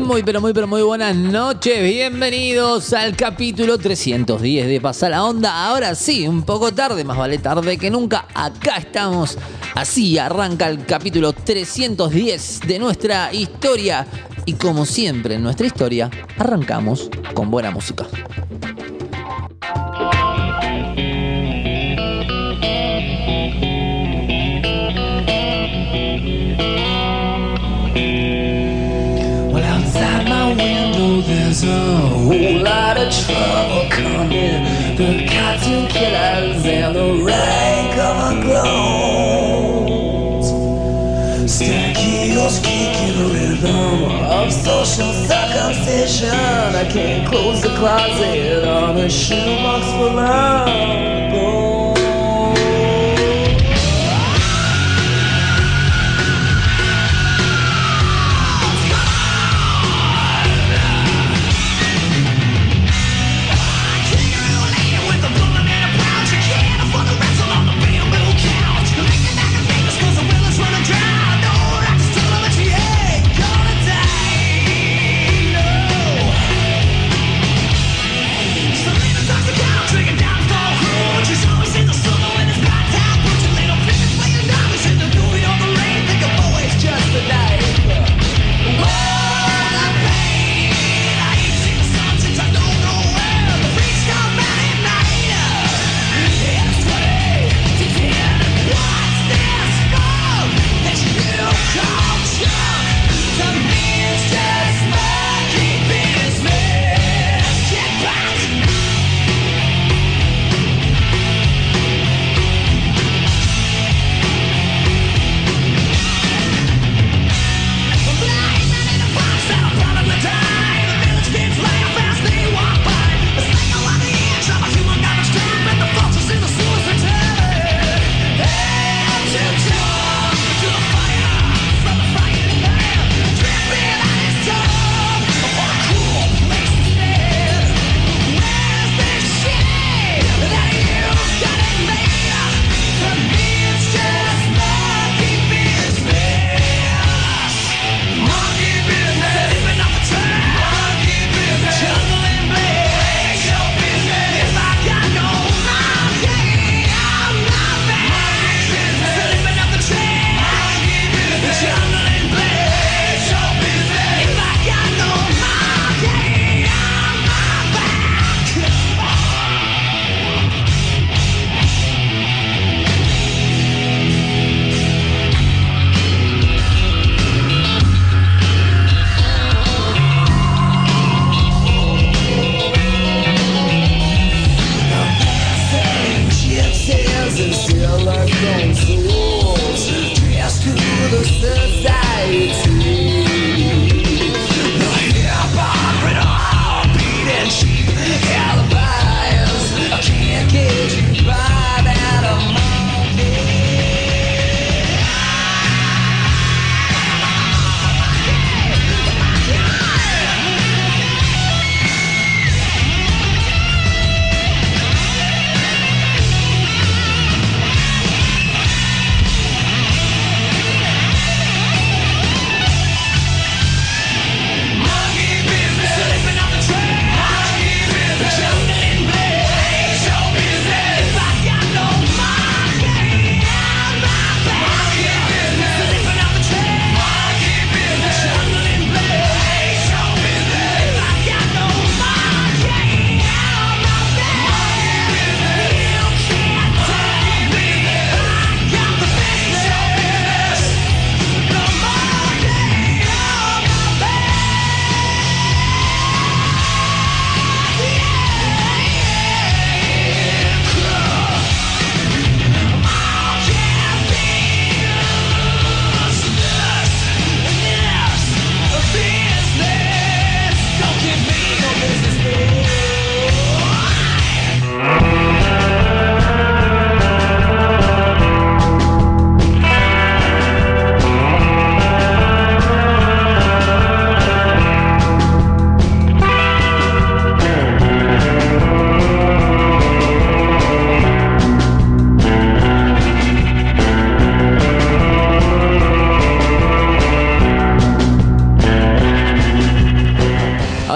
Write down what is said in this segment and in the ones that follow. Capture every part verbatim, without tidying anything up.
Muy pero muy pero muy buenas noches, bienvenidos al capítulo trescientos diez de Pasa la Onda. Ahora sí, un poco tarde, más vale tarde que nunca. Acá estamos, así arranca el capítulo trescientos diez de nuestra historia. Y como siempre en nuestra historia, arrancamos con buena música. There's a whole lot of trouble coming. The cartoon killers and the rank of our clones. Stachyos kicking the rhythm of social circumcision. I can't close the closet on a shoebox full of bones.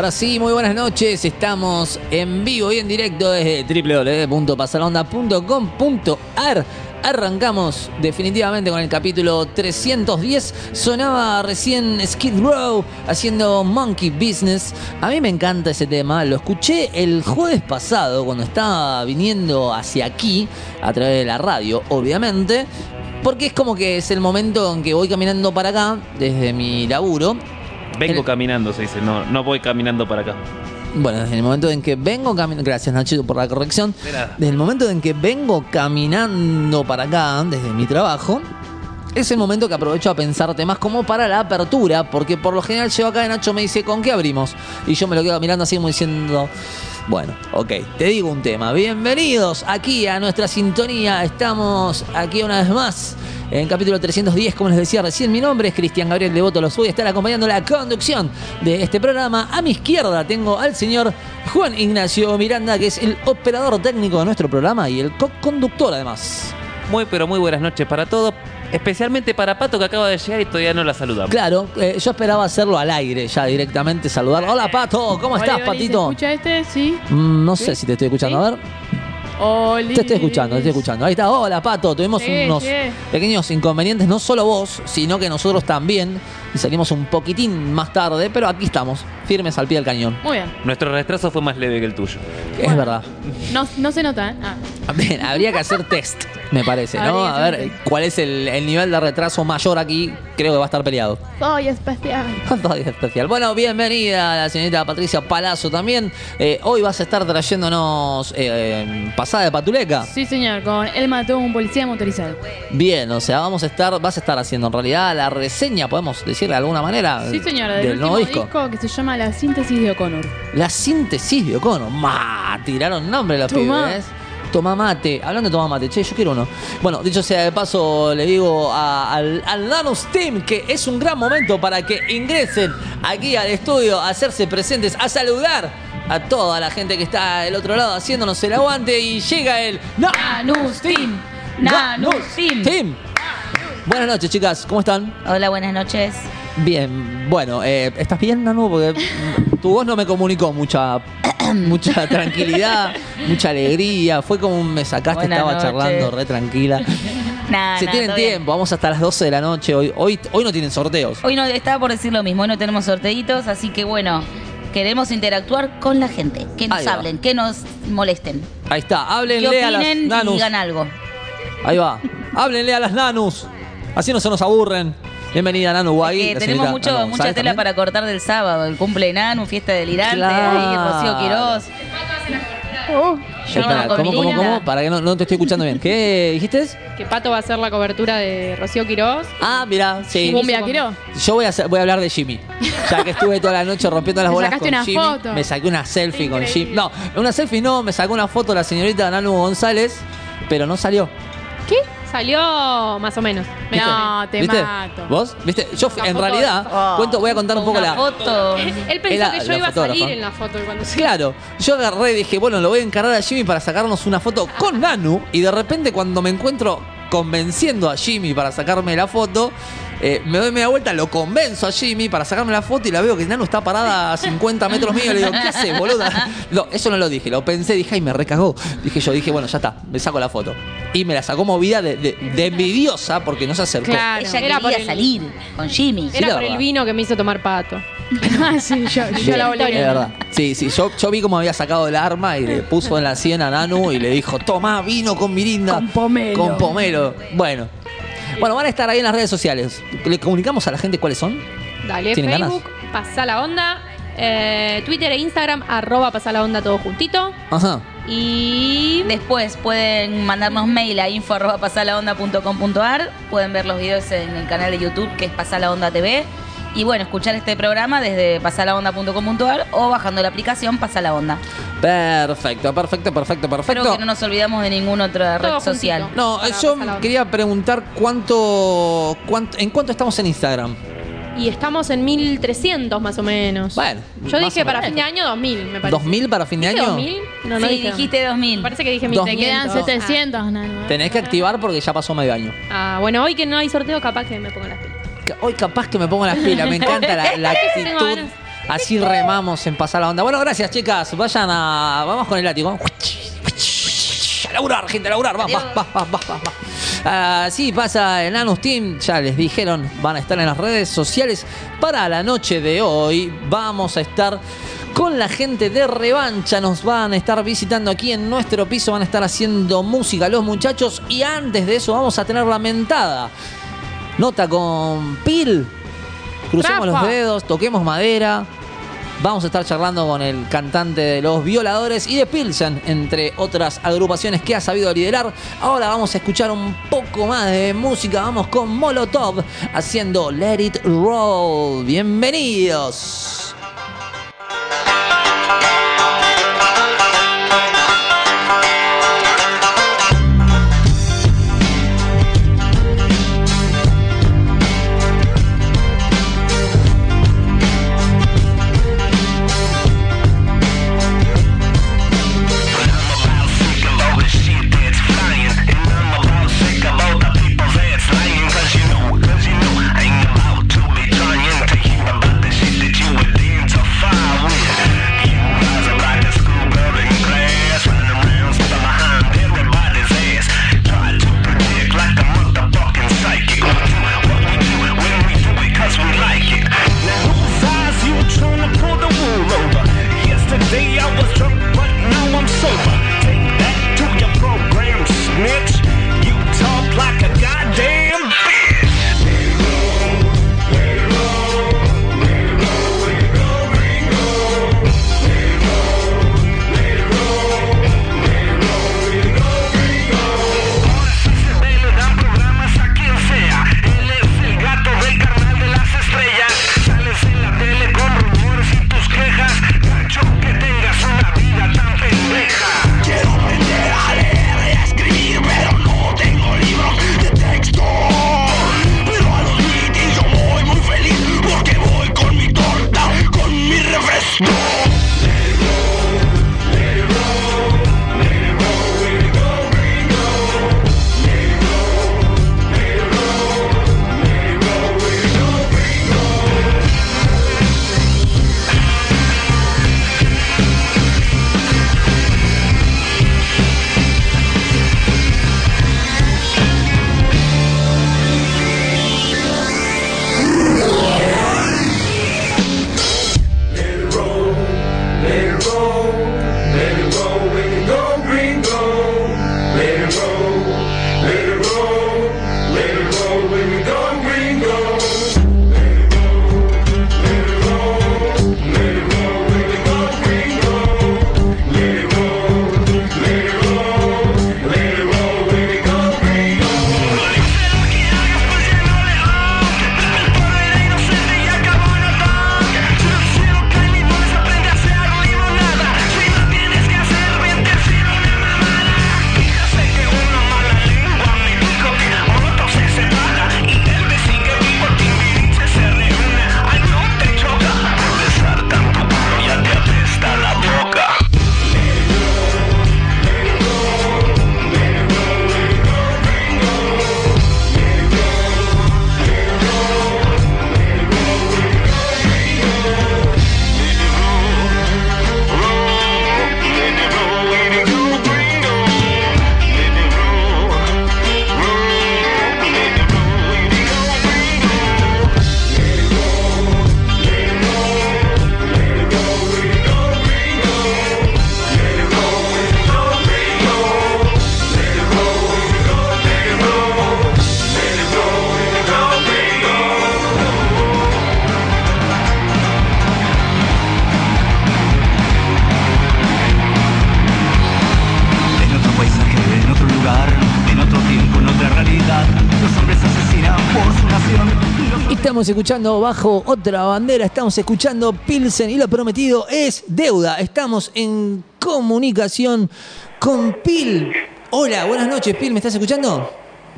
ahora sí, muy buenas noches. Estamos en vivo y en directo desde doble u doble u doble u punto pasalonda punto com punto a r. Arrancamos definitivamente con el capítulo trescientos diez. Sonaba recién Skid Row haciendo Monkey Business. A mí me encanta ese tema. Lo escuché el jueves pasado cuando estaba viniendo hacia aquí a través de la radio, obviamente, porque es como que es el momento en que voy caminando para acá desde mi laburo. Vengo el... caminando, se dice, no, no voy caminando para acá. Bueno, desde el momento en que vengo caminando... Gracias, Nachito, por la corrección. Desde el momento en que vengo caminando para acá, desde mi trabajo, es el momento que aprovecho a pensar temas como para la apertura, porque por lo general llego acá y Nacho me dice, ¿con qué abrimos? Y yo me lo quedo mirando así como diciendo... Bueno, ok, te digo un tema. Bienvenidos aquí a nuestra sintonía. Estamos aquí una vez más en el capítulo trescientos diez, como les decía recién. Mi nombre es Cristian Gabriel Devoto. Los voy a estar acompañando la conducción de este programa. A mi izquierda tengo al señor Juan Ignacio Miranda, que es el operador técnico de nuestro programa y el co-conductor además. Muy, pero muy buenas noches para todos. Especialmente para Pato, que acaba de llegar y todavía no la saludamos. Claro, eh, yo esperaba hacerlo al aire, ya directamente saludar. Hola, Pato, ¿cómo estás, Oli, Patito? ¿Se escucha este? Sí. Mm, no ¿Sí? sé si te estoy escuchando, ¿Sí? a ver. Oli. Te estoy escuchando, te estoy escuchando. Ahí está, hola, Pato. Tuvimos Sí, unos sí. pequeños inconvenientes, no solo vos, sino que nosotros también. Y salimos un poquitín más tarde, pero aquí estamos, firmes al pie del cañón. Muy bien. Nuestro retraso fue más leve que el tuyo. Es Bueno. verdad. No, no se nota, ¿eh? Ah. Bien, habría que hacer test, me parece, ¿no? Habría que A hacer ver test. cuál es el, el nivel de retraso mayor aquí. Creo que va a estar peleado. Soy especial. Todavía especial. Bueno, bienvenida a la señorita Patricia Palazzo también. Eh, hoy vas a estar trayéndonos eh, pasada de patuleca. Sí, señor, con él mató a un policía motorizado. Bien, o sea, vamos a estar, vas a estar haciendo en realidad la reseña, podemos decirle de alguna manera, Sí, señor, del, del último nuevo disco. disco. que se llama La Síntesis de O'Connor. La síntesis de O'Connor. Ma, tiraron nombre los Tomá. pibes. Tomá mate. Hablando de tomá mate, che, yo quiero uno. Bueno, dicho sea de paso, le digo a- al, al Nanus Team que es un gran momento para que ingresen aquí al estudio a hacerse presentes, a saludar a toda la gente que está del otro lado haciéndonos el aguante. Y llega el Nanus Team. Nanus Team. Team. Buenas noches, chicas. ¿Cómo están? Hola, buenas noches. Bien, bueno, eh, ¿estás bien, Nanu? Porque mm, tu voz no me comunicó mucha mucha tranquilidad, mucha alegría. Fue como un me sacaste, Buenas estaba noches. charlando re tranquila. Nah, Se nah, tienen todo bien. tiempo, vamos hasta las doce de la noche. Hoy, hoy, hoy no tienen sorteos. Hoy no estaba por decir lo mismo, hoy no tenemos sorteitos, así que bueno, queremos interactuar con la gente. Que nos Ahí va. hablen, que nos molesten. Ahí está, Que háblenle a las opinen y Nanus. digan algo. Ahí va, háblenle a las Nanus. Así no se nos aburren. Bienvenida, Nanu Guay. Es que la tenemos señorita mucho, Nanu mucha González tela también. para cortar del sábado. El cumple de Nanu, fiesta delirante, Claro. ahí Rocío Quirós. Oh, Yo Espera, no ¿cómo, comí cómo, nada. cómo? Para que no, no te estoy escuchando bien. ¿Qué dijiste? que Pato va a hacer la cobertura de Rocío Quirós. Ah, mira, sí. Cumbia Quirós. Yo voy a, hacer- voy a hablar de Jimmy. Ya que estuve toda la noche rompiendo las Te bolas sacaste con una Jimmy. foto. Me saqué una selfie con Increíble. Jimmy. No, una selfie no, me sacó una foto la señorita Nanu González, pero no salió. ¿Qué? Salió más o menos. ¿Viste? No, te ¿Viste? mato. ¿Vos? ¿Viste? Yo Una en foto realidad, Oh, cuento, voy a contar un poco una la. foto. Él pensó Era que yo la iba a salir fotógrafa. en la foto cuando se... Claro, yo agarré y dije, bueno, lo voy a encargar a Jimmy para sacarnos una foto con Nanu. Y de repente, cuando me encuentro convenciendo a Jimmy para sacarme la foto, eh, me doy media vuelta, lo convenzo a Jimmy para sacarme la foto y la veo que Nanu está parada a cincuenta metros mío. Le digo, ¿qué haces, boluda? No, eso no lo dije, lo pensé, dije, ay, me recagó. Dije yo, dije, bueno, ya está, me saco la foto. Y me la sacó movida de, de- de envidiosa porque no se acercó. Claro. Ella Era por quería el- salir con Jimmy. Sí, Era la por verdad. el vino que me hizo tomar Pato. Ah, sí, yo, yo Sí, la volví es a verdad. Sí, sí, yo, yo vi cómo había sacado el arma y le puso en la sien a Nanu y le dijo, toma vino con mirinda. Con pomelo. Con pomelo. Bueno. Bueno, van a estar ahí en las redes sociales. ¿Le comunicamos a la gente cuáles son? Dale, ¿Tienen Facebook, Pasá la Onda, eh, Twitter e Instagram, arroba Pasá la Onda todo juntito. Ajá. Y Después pueden mandarnos mail a info arroba pasalaonda punto com punto a r. Pueden ver los videos en el canal de YouTube que es Pasalaonda T V. Y bueno, escuchar este programa desde pasalaonda punto com punto a r o bajando la aplicación Pasalaonda. Perfecto, perfecto, perfecto, Espero perfecto. que no nos olvidamos de ninguna otra red Todo social. juntito. No, Para yo pasar la onda. quería preguntar cuánto, cuánto, en cuánto estamos en Instagram. Y estamos en mil trescientos más o menos. Bueno, Yo más dije o para menos. fin de año dos mil, me parece. ¿dos mil para fin de ¿Dije año? dos mil? No, no sí, dije. dijiste dos mil. Me parece que dije Dos- mil Te quinientos. quedan setecientos. Tenés que activar porque ya pasó medio año. Ah, bueno, hoy que no hay sorteo, capaz que me pongo las pilas. Hoy capaz que me pongo las pilas, me encanta la, la Tengo actitud. ganas. Así remamos en Pasar la Onda. Bueno, gracias, chicas. Vayan a... Vamos con el látigo. A laburar, gente, a laburar. Va, va, va, va, va, va. Así pasa en Anus Team. Ya les dijeron, van a estar en las redes sociales. Para la noche de hoy vamos a estar con la gente de Revancha. Nos van a estar visitando aquí en nuestro piso. Van a estar haciendo música los muchachos. Y antes de eso vamos a tener la mentada nota con Pil. Crucemos Rafa. los dedos, toquemos madera. Vamos a estar charlando con el cantante de Los Violadores y de Pilsen, entre otras agrupaciones que ha sabido liderar. Ahora vamos a escuchar un poco más de música. Vamos con Molotov haciendo Let It Roll. Bienvenidos. Estamos escuchando bajo otra bandera, estamos escuchando Pilsen y lo prometido es deuda. Estamos en comunicación con Pil. Hola, buenas noches, Pil, ¿me estás escuchando?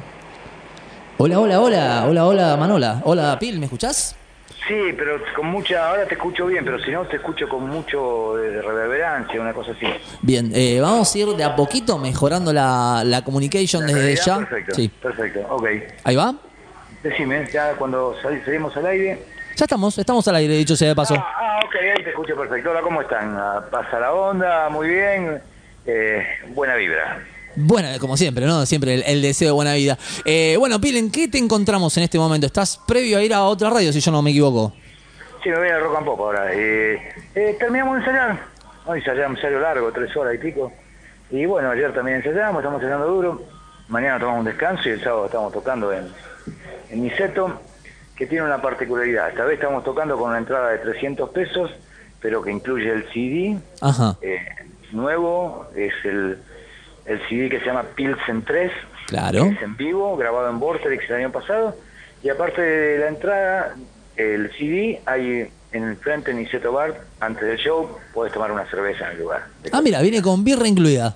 Hola, hola, hola, hola, hola, Manola. Hola, Pil, ¿me escuchás? Sí, pero con mucha, ahora te escucho bien, pero si no te escucho con mucho de reverberancia, una cosa así. Bien, eh, vamos a ir de a poquito mejorando la, la communication ¿La desde realidad? ya. Perfecto, Sí. perfecto, ok. Ahí va. Decime, ya cuando sal- salimos al aire. Ya estamos, estamos al aire, dicho sea de paso. Ah, ah, ok, ahí te escucho perfecto. Hola, ¿cómo están? Ah, Pasa la onda, muy bien. Eh, buena vibra. Bueno, como siempre, ¿no? Siempre el, el deseo de buena vida. Eh, bueno, Pil, ¿en qué te encontramos en este momento? ¿Estás previo a ir a otra radio, si yo no me equivoco? Sí, me voy a Rock and Pop ahora. Eh, eh, terminamos de ensayar. Hoy ensayamos ensayo largo, tres horas y pico. Y bueno, ayer también ensayamos, estamos ensayando duro. Mañana tomamos un descanso y el sábado estamos tocando en, en Niceto, que tiene una particularidad. Esta vez estamos tocando con una entrada de trescientos pesos, pero que incluye el C D. Ajá. Eh, nuevo, es el, el C D que se llama Pilsen tres. Claro. Es en vivo, grabado en Vorterix el año pasado. Y aparte de la entrada, el C D, hay en el frente en Niceto Bar, antes del show, puedes tomar una cerveza en el lugar. Ah, mira, viene con birra incluida.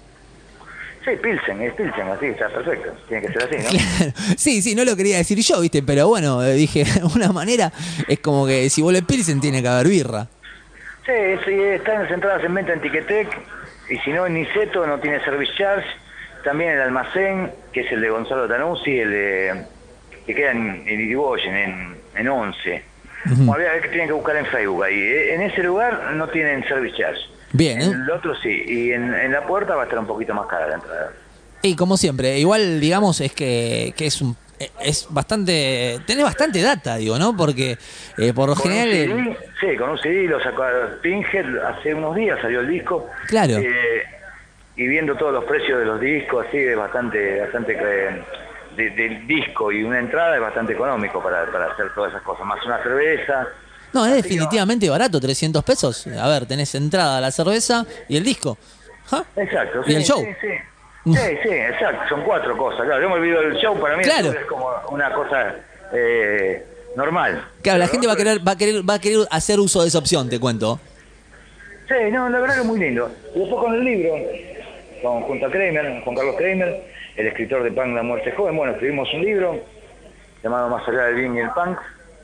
Sí, Pilsen, es Pilsen, así, está perfecto. Tiene que ser así, ¿no? Claro. Sí, sí, no lo quería decir yo, ¿viste? Pero bueno, eh, dije, de una manera, es como que si vuelve Pilsen tiene que haber birra. Sí, sí, están las entradas en venta en Ticketek, y si no en Niceto no tiene service charge. También el almacén, que es el de Gonzalo Tanuzzi, el de, que queda en, en Irigoyen, en, en once. Ujú. Bueno, habría que tienen que buscar en Facebook ahí. En ese lugar no tienen service charge. Bien, ¿eh? En el otro sí, y en, en la puerta va a estar un poquito más cara la entrada. Y como siempre, igual digamos es que, que es un es bastante, tenés bastante data, digo, ¿no? Porque eh, por lo Con un general C el- D, sí, con un C D lo sacó Pinhead hace unos días, salió el disco. Claro. Eh, y viendo todos los precios de los discos, así, es bastante, bastante eh, de- del disco y una entrada es bastante económico para, para hacer todas esas cosas, más una cerveza. no, es Así que definitivamente barato, trescientos pesos. A ver, tenés entrada a la cerveza y el disco. ¿Ja? Exacto, ¿Y sí, el show? sí, sí. Sí, sí, exacto, son cuatro cosas. Claro, yo me olvido del show, para mí el Claro. show es como una cosa eh, normal. Claro, la Pero gente no, va a querer, va a querer, va a querer hacer uso de esa opción, te cuento. Sí, no, la verdad que es muy lindo. Y después con el libro, con, junto a Kramer, Juan Carlos Kramer, el escritor de Punk La Muerte Joven, bueno, escribimos un libro llamado Más allá del bien y el punk,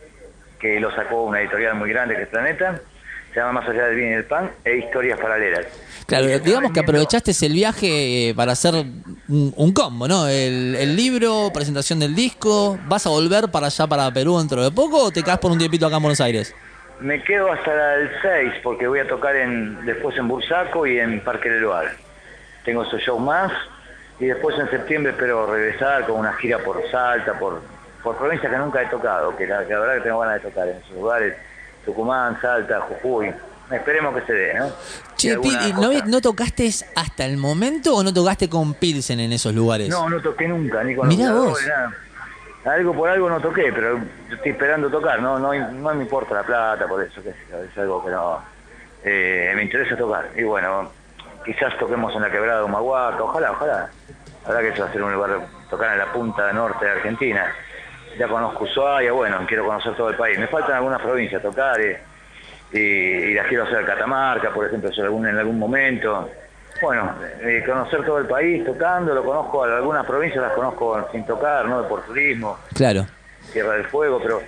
que lo sacó una editorial muy grande que es Planeta, se llama Más allá del bien y el punk e Historias Paralelas. Claro, Y digamos que está aprovechaste el viaje eh, para hacer un, un combo, ¿no? El, el libro, presentación del disco. ¿Vas a volver para allá, para Perú, dentro de poco o te quedás por un tiempito acá en Buenos Aires? Me quedo hasta el seis porque voy a tocar en después en Bursaco y en Parque del Lugar. Tengo esos shows más y después en septiembre espero regresar con una gira por Salta, por, por provincias que nunca he tocado, que la, que la verdad que tengo ganas de tocar en esos lugares, Tucumán, Salta, Jujuy. Esperemos que se dé, ¿no? Y Che, alguna Pil, ¿y cosa- ¿no, vi- ¿no tocaste hasta el momento o no tocaste con Pilsen en esos lugares? No, no toqué nunca, ni con Mirá los vos. jugadores, nada. Algo por algo no toqué, pero yo estoy esperando tocar, no no, no me importa la plata, por eso, que es algo que no... eh, me interesa tocar. Y bueno, quizás toquemos en la quebrada de Humahuaca, ojalá, ojalá. La verdad que eso va a ser un lugar, tocar en la punta norte de Argentina. Ya conozco Ushuaia, bueno, quiero conocer todo el país. Me faltan algunas provincias tocar eh, y, y las quiero hacer Catamarca, por ejemplo, en algún, en algún momento. Bueno, eh, conocer todo el país tocando, lo conozco, algunas provincias las conozco sin tocar, ¿no? Por turismo, Claro. Tierra del Fuego, pero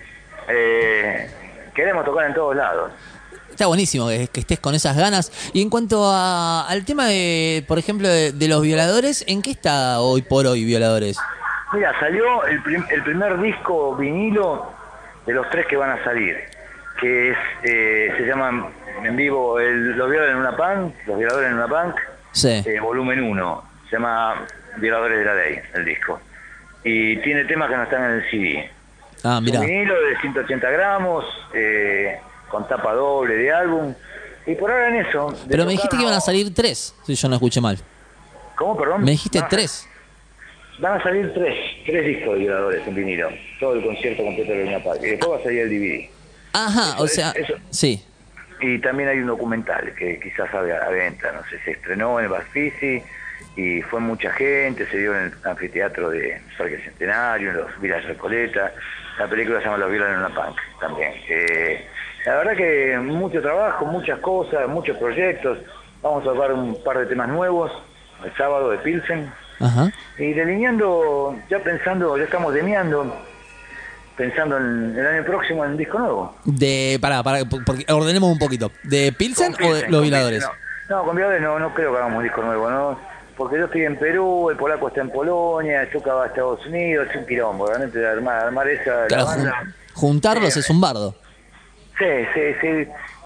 eh, queremos tocar en todos lados. Está buenísimo que, que estés con esas ganas. Y en cuanto a- al tema de, por ejemplo, de, de los violadores, ¿en qué está hoy por hoy Violadores? Mira, salió el, prim- el primer disco vinilo de los tres que van a salir, que es eh, se llaman en vivo el, Los Violadores en una Punk, Los Violadores en una Punk, Sí. eh, volumen uno, se llama Violadores de la Ley, el disco. Y tiene temas que no están en el C D. Ah, Un mirá. vinilo de ciento ochenta gramos, eh, con tapa doble de álbum. Y por ahora en eso. de Pero me dijiste tocar, que iban a no. salir tres, si yo no escuché mal. ¿Cómo, perdón? Me dijiste Van a- tres. Van a salir tres, tres discos de Violadores en vinilo. Todo el concierto completo de Luna Park. Y después va a salir el D V D. Ajá, o Eso, sea, eso. sí. Y también hay un documental que quizás salga a la venta, no sé, se estrenó en el Bafisi y fue mucha gente, se dio en el anfiteatro de Parque Centenario, en los Vilas Recoleta. La película se llama Los Violadores en una Punk también. Eh, la verdad que mucho trabajo, muchas cosas, muchos proyectos. Vamos a tocar un par de temas nuevos el sábado de Pilsen. Ajá. Y delineando, ya pensando, ya estamos delineando, pensando en el año próximo en un disco nuevo. De, pará, pará, porque ordenemos un poquito. ¿De Pilsen Con o de Pilsen, los con Violadores? Pilsen, No, no, con Violadores no, no creo que hagamos un disco nuevo, ¿no? Porque yo estoy en Perú, el polaco está en Polonia, Chuca va a Estados Unidos, es un quilombo, realmente armar, armar esa la Claro, banda. jun- juntarlos Sí. es un bardo. Sí, sí, sí.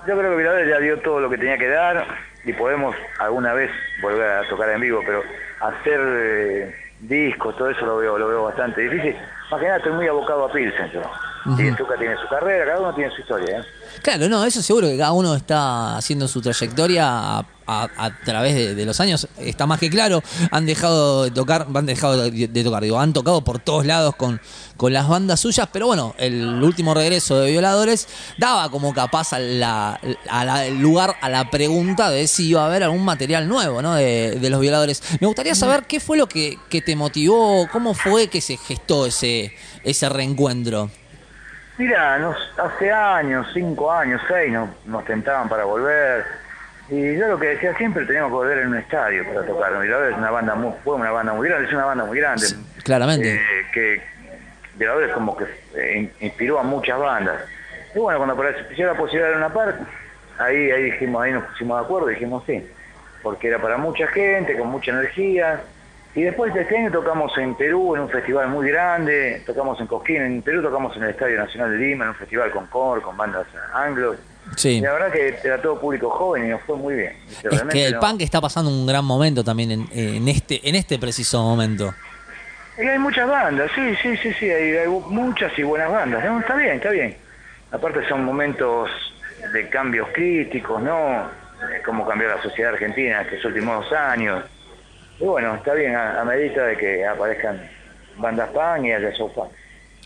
yo creo que Violadores ya dio todo lo que tenía que dar y podemos alguna vez volver a tocar en vivo, pero hacer eh, discos, todo eso lo veo lo veo bastante difícil. Más que nada estoy muy abocado a Pilsen, yo. Uh-huh. Y Tuca tiene su carrera, cada uno tiene su historia, ¿eh? Claro, no, eso seguro que cada uno está haciendo su trayectoria a, a, a través de, de los años. Está más que claro, han dejado de tocar, han dejado de, de tocar, digo, han tocado por todos lados con, con las bandas suyas, pero bueno, el último regreso de Violadores daba como capaz a la, a la, el lugar a la pregunta de si iba a haber algún material nuevo, ¿no? de, de los Violadores. Me gustaría saber qué fue lo que, que te motivó, cómo fue que se gestó ese, ese reencuentro. Mira, nos, hace años, cinco años, seis, nos, nos tentaban para volver. Y yo lo que decía siempre, teníamos que volver en un estadio para tocar. Violadores es una banda muy, fue una banda muy grande, es una banda muy grande. Sí, claramente. Eh, que Violadores como que eh, inspiró a muchas bandas. Y bueno, cuando apareció la posibilidad de una parte, ahí, ahí dijimos, ahí nos pusimos de acuerdo y dijimos sí. Porque era para mucha gente, con mucha energía. Y después de este año tocamos en Perú, en un festival muy grande, tocamos en Cosquín, en Perú tocamos en el Estadio Nacional de Lima, en un festival con cor, con bandas anglos. Sí. Y la verdad que era todo público joven y nos fue muy bien. Es Realmente que el no... punk está pasando un gran momento también en, en este en este preciso momento. Y hay muchas bandas, sí, sí, sí, sí, hay, hay muchas y buenas bandas. No, está bien, está bien. Aparte son momentos de cambios críticos, ¿no? Cómo cambió la sociedad argentina estos últimos dos años. Y bueno, está bien, a, a medida de que aparezcan bandas punk y haya show punk.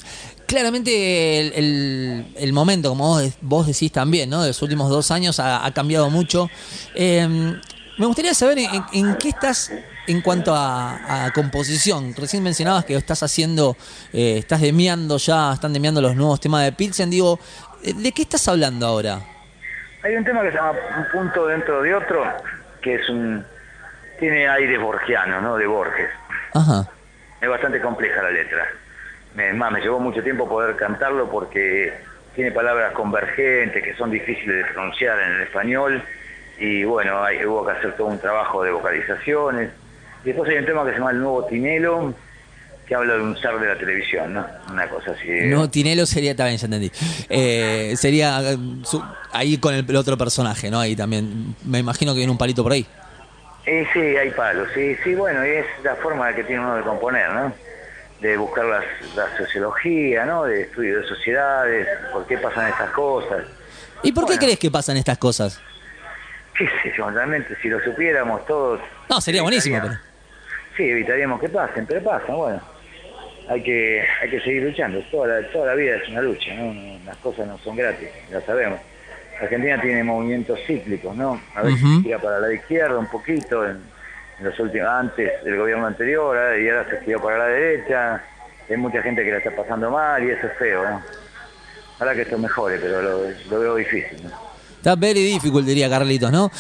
Claramente el, el, el momento, como vos, vos decís también, ¿no? De los últimos dos años ha, ha cambiado mucho. Eh, me gustaría saber en, en qué estás en cuanto a, a composición. Recién mencionabas que estás haciendo, eh, estás demiando ya, están demiando los nuevos temas de Pilsen. Digo, ¿de qué estás hablando ahora? Hay un tema que se llama Un punto dentro de otro, que es un... tiene aire borgiano, ¿no? De Borges. Ajá. Es bastante compleja la letra. Es más, me llevó mucho tiempo poder cantarlo porque tiene palabras convergentes que son difíciles de pronunciar en el español. Y bueno, hay, hubo que hacer todo un trabajo de vocalizaciones. Y después hay un tema que se llama El Nuevo Tinelo, que habla de un zar de la televisión, ¿no? Una cosa así. No, Tinelo sería, también ya entendí. Eh, sería su, ahí con el, el otro personaje, ¿no? Ahí también, me imagino que viene un palito por ahí. Eh, sí, hay palos, sí, sí, bueno, y es la forma que tiene uno de componer, ¿no? De buscar las, la sociología, ¿no? De estudio de sociedades, por qué pasan estas cosas. ¿Y por bueno, qué crees que pasan estas cosas? Qué sé yo, realmente, si lo supiéramos todos... No, sería buenísimo, pero... Sí, evitaríamos que pasen, pero pasan, bueno. Hay que hay que seguir luchando, toda la, toda la vida es una lucha, ¿no? Las cosas no son gratis, ya sabemos. Argentina tiene movimientos cíclicos, ¿no? A veces uh-huh. tira para la izquierda un poquito, en, en los últimos, antes del gobierno anterior, ¿eh? Y ahora se tiró para la derecha. Hay mucha gente que la está pasando mal y eso es feo, ¿no? Ojalá que esto mejore, pero lo, lo veo difícil, ¿no? Está very difficult, diría Carlitos, ¿no?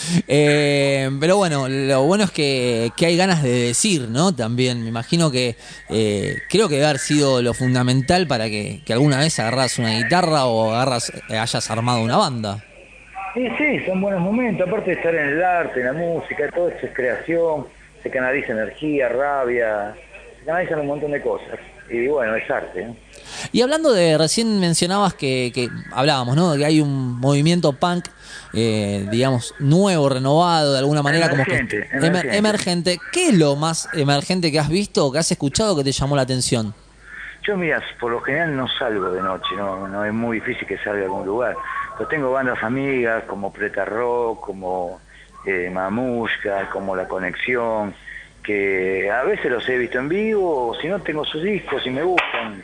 Eh, pero bueno, lo bueno es que, que hay ganas de decir, ¿no? También me imagino que eh, creo que debe haber sido lo fundamental para que, que alguna vez agarras una guitarra o agarras, hayas armado una banda. Sí, sí, son buenos momentos. Aparte de estar en el arte, en la música, todo esto es creación, se canaliza energía, rabia, se canalizan un montón de cosas. Y bueno, es arte, ¿no? Y hablando de, recién mencionabas que, que hablábamos, ¿no? Que hay un movimiento punk, eh, digamos, nuevo, renovado, de alguna manera, emergente, como que emergente. emergente. ¿Qué es lo más emergente que has visto o que has escuchado que te llamó la atención? Yo, mira, por lo general no salgo de noche, no, no es muy difícil que salga a algún lugar. Pero tengo bandas amigas como Preta Rock, como eh, Mamushka, como La Conexión, que a veces los he visto en vivo, o si no tengo sus discos y me gustan.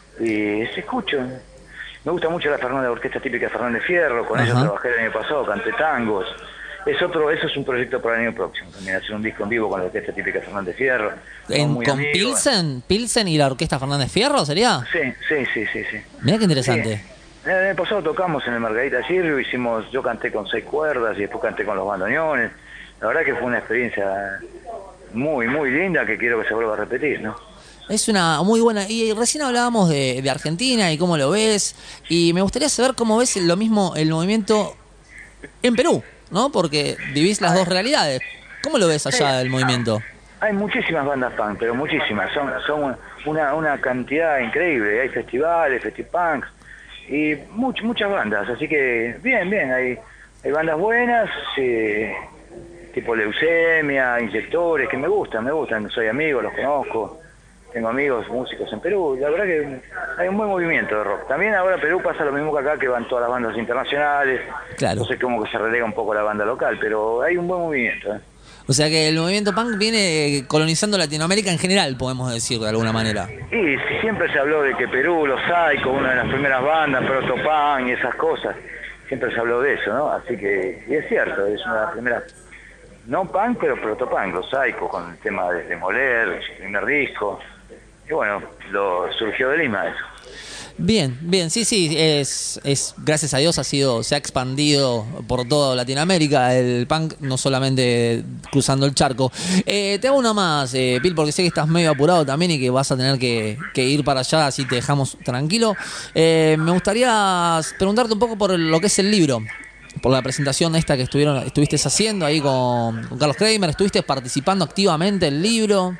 Y se escuchan. Me gusta mucho la Fernández, la orquesta típica de Fernández Fierro, con Ajá. ellos trabajé el año pasado, canté tangos. Es otro, eso es un proyecto para el año próximo, también hacer un disco en vivo con la orquesta típica de Fernández Fierro. ¿En, ¿Con amigos. Pilsen? ¿Pilsen y la orquesta Fernández Fierro sería? Sí, sí, sí, sí. sí. Mirá qué interesante. Sí. El año pasado tocamos en el Margarita Sirvio, hicimos, yo canté con seis cuerdas y después canté con los bandoneones. La verdad que fue una experiencia muy, muy linda que quiero que se vuelva a repetir, ¿no? Es una muy buena... Y recién hablábamos de, de Argentina y cómo lo ves. Y me gustaría saber cómo ves lo mismo, el movimiento en Perú, ¿no? Porque vivís las dos realidades. ¿Cómo lo ves allá del movimiento? Hay muchísimas bandas punk, pero muchísimas. Son, son una, una cantidad increíble. Hay festivales, festipunks y much, muchas bandas. Así que bien, bien. Hay, hay bandas buenas, eh, tipo Leucemia, Inyectores, que me gustan, me gustan, soy amigo, los conozco, tengo amigos músicos en Perú, la verdad que hay un buen movimiento de rock. También ahora Perú pasa lo mismo que acá, que van todas las bandas internacionales, Claro. entonces como que se relega un poco la banda local, pero hay un buen movimiento. ¿eh? O sea que el movimiento punk viene colonizando Latinoamérica en general, podemos decir de alguna manera. Y siempre se habló de que Perú, los Psycho, una de las primeras bandas, Protopunk y esas cosas, siempre se habló de eso, ¿no? Así que, y es cierto, es una de las primeras, no punk, pero Protopunk, los Psycho, con el tema de Demoler, el primer disco, y bueno, lo surgió de Lima eso. Bien, bien, sí, sí, es, es gracias a Dios ha sido, se ha expandido por toda Latinoamérica el punk, no solamente cruzando el charco. Eh, te hago una más, eh, Pil, porque sé que estás medio apurado también y que vas a tener que, que ir para allá, así te dejamos tranquilo. Eh, me gustaría preguntarte un poco por lo que es el libro, por la presentación esta que estuvieron, estuviste haciendo ahí con, con Carlos Kramer, estuviste participando activamente en el libro.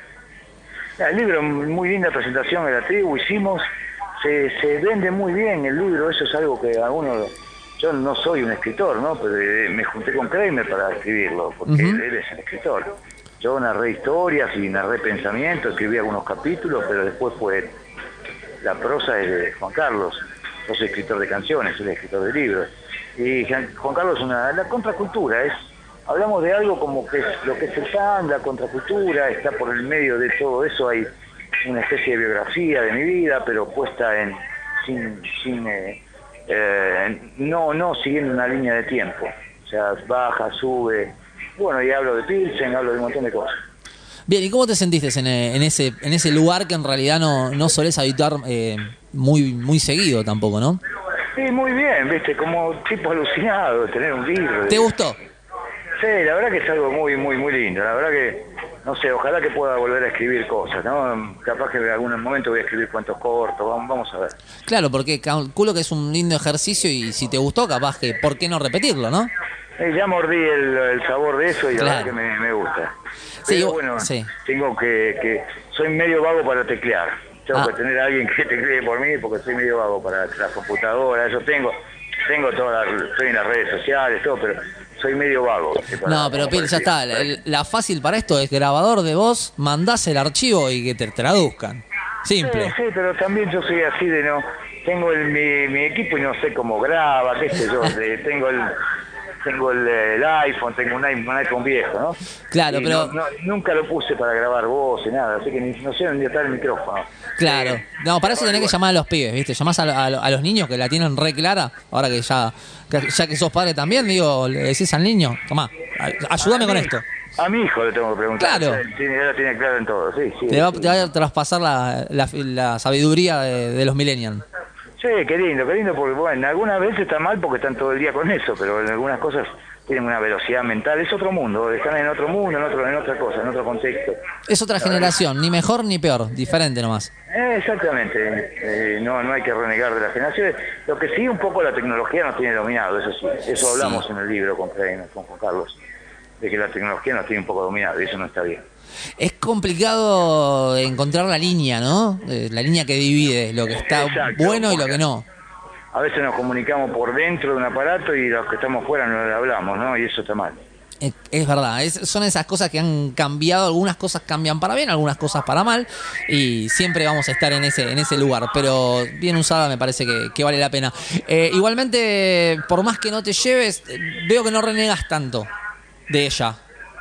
El libro, muy linda presentación en la tribu, hicimos... Se, se vende muy bien el libro, eso es algo que a uno, yo no soy un escritor, ¿no? Pero eh, me junté con Kramer para escribirlo, porque Uh-huh. él, él es el escritor. Yo narré historias y narré pensamientos, escribí algunos capítulos, pero después fue, la prosa es de Juan Carlos, yo soy escritor de canciones, soy escritor de libros. Y Juan Carlos es una, la contracultura, es, hablamos de algo como que es lo que es el pan, la contracultura, está por el medio de todo eso, hay una especie de biografía de mi vida, pero puesta en sin sin eh, eh, no no siguiendo una línea de tiempo, o sea, baja, sube, bueno, y hablo de Pilsen, hablo de un montón de cosas. Bien, ¿y cómo te sentiste en, en ese en ese lugar que en realidad no, no solés habitar eh, muy muy seguido tampoco, ¿no? Sí, muy bien, viste, como tipo alucinado de tener un libro. ¿Te gustó? Sí, la verdad que es algo muy, muy, muy lindo, la verdad que no sé, ojalá que pueda volver a escribir cosas, ¿no? Capaz que en algún momento voy a escribir cuentos cortos, vamos, vamos a ver. Claro, porque calculo que es un lindo ejercicio y si te gustó, capaz que, ¿por qué no repetirlo, no? Eh, ya mordí el, el sabor de eso y Claro. la verdad que me, me gusta. Sí, Pero yo- bueno, sí. tengo que, que... Soy medio vago para teclear. Tengo Ah. que tener a alguien que teclee por mí porque soy medio vago para la computadora. Yo tengo, tengo todas las... Estoy en las redes sociales, todo, pero... Soy medio vago. ¿sí? Para- No, pero como Pil, ya para está. decir. El- la fácil para esto es grabador de voz, mandás el archivo y que te traduzcan. Simple. Sí, sí, pero también yo soy así de no... Tengo el, mi, mi equipo y no sé cómo graba, qué sé yo. de- tengo el tengo el, el iPhone, tengo un iPhone, un iPhone viejo, ¿no? Claro, Y pero- no- no- nunca lo puse para grabar voz y nada, así que ni, no sé dónde está el micrófono. Claro. Eh, No, para eso tenés que bueno. llamar a los pibes, ¿viste? Llamás a, a- a los niños que la tienen re clara. Ahora que ya, que- ya que sos padre también, digo, le decís al niño, tomá, a- ayúdame A con mi- esto. A mi hijo le tengo que preguntar. Claro. Él tiene, él la tiene claro en todo, sí, sí. Te va, sí. te va a traspasar la, la, la sabiduría de, de los millennials. Sí, qué lindo, qué lindo, porque bueno, algunas veces está mal porque están todo el día con eso, pero en algunas cosas tienen una velocidad mental, es otro mundo, están en otro mundo, en otro, en otra cosa, en otro contexto. Es otra generación, ni mejor ni peor, diferente nomás. Eh, exactamente, eh, no, no hay que renegar de las generaciones. Lo que sí, un poco la tecnología nos tiene dominado, eso sí, eso hablamos Sí. en el libro con, Fred- con Juan Carlos, de que la tecnología nos tiene un poco dominado y eso no está bien. Es complicado encontrar la línea, ¿no? Eh, La línea que divide lo que está Exacto. bueno y lo que no. A veces nos comunicamos por dentro de un aparato y los que estamos fuera no le hablamos, ¿no? Y eso está mal. Es, es verdad, es- son esas cosas que han cambiado, algunas cosas cambian para bien, algunas cosas para mal, y siempre vamos a estar en ese en ese lugar, pero bien usada me parece que, que vale la pena. Eh, igualmente, por más que no te lleves, eh, veo que no renegas tanto de ella.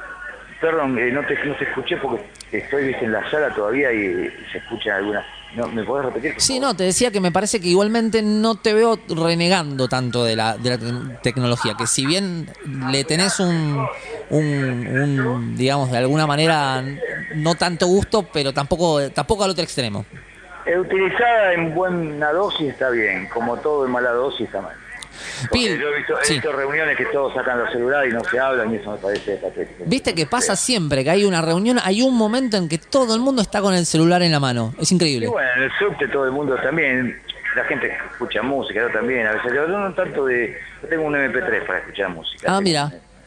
Perdón, eh, no, te, no te escuché porque estoy viste, en la sala todavía y, y se escuchan algunas... No, ¿me podés repetir? por Sí, favor? no, te decía que me parece que igualmente no te veo renegando tanto de la, de la te- tecnología, que si bien le tenés un, un, un, digamos, de alguna manera, no tanto gusto, pero tampoco, tampoco al otro extremo. Eh, utilizada en buena dosis está bien, como todo en mala dosis está mal. Porque Pil, yo he visto, he sí. visto reuniones que todos sacan los celulares y no se hablan y eso me parece patético. Viste que pasa siempre que hay una reunión, hay un momento en que todo el mundo está con el celular en la mano. Es Y increíble. bueno, en el subte todo el mundo también, la gente escucha música, yo también, a veces yo no tanto de... Yo tengo un eme pe tres para escuchar música. Ah, Tengo- mira.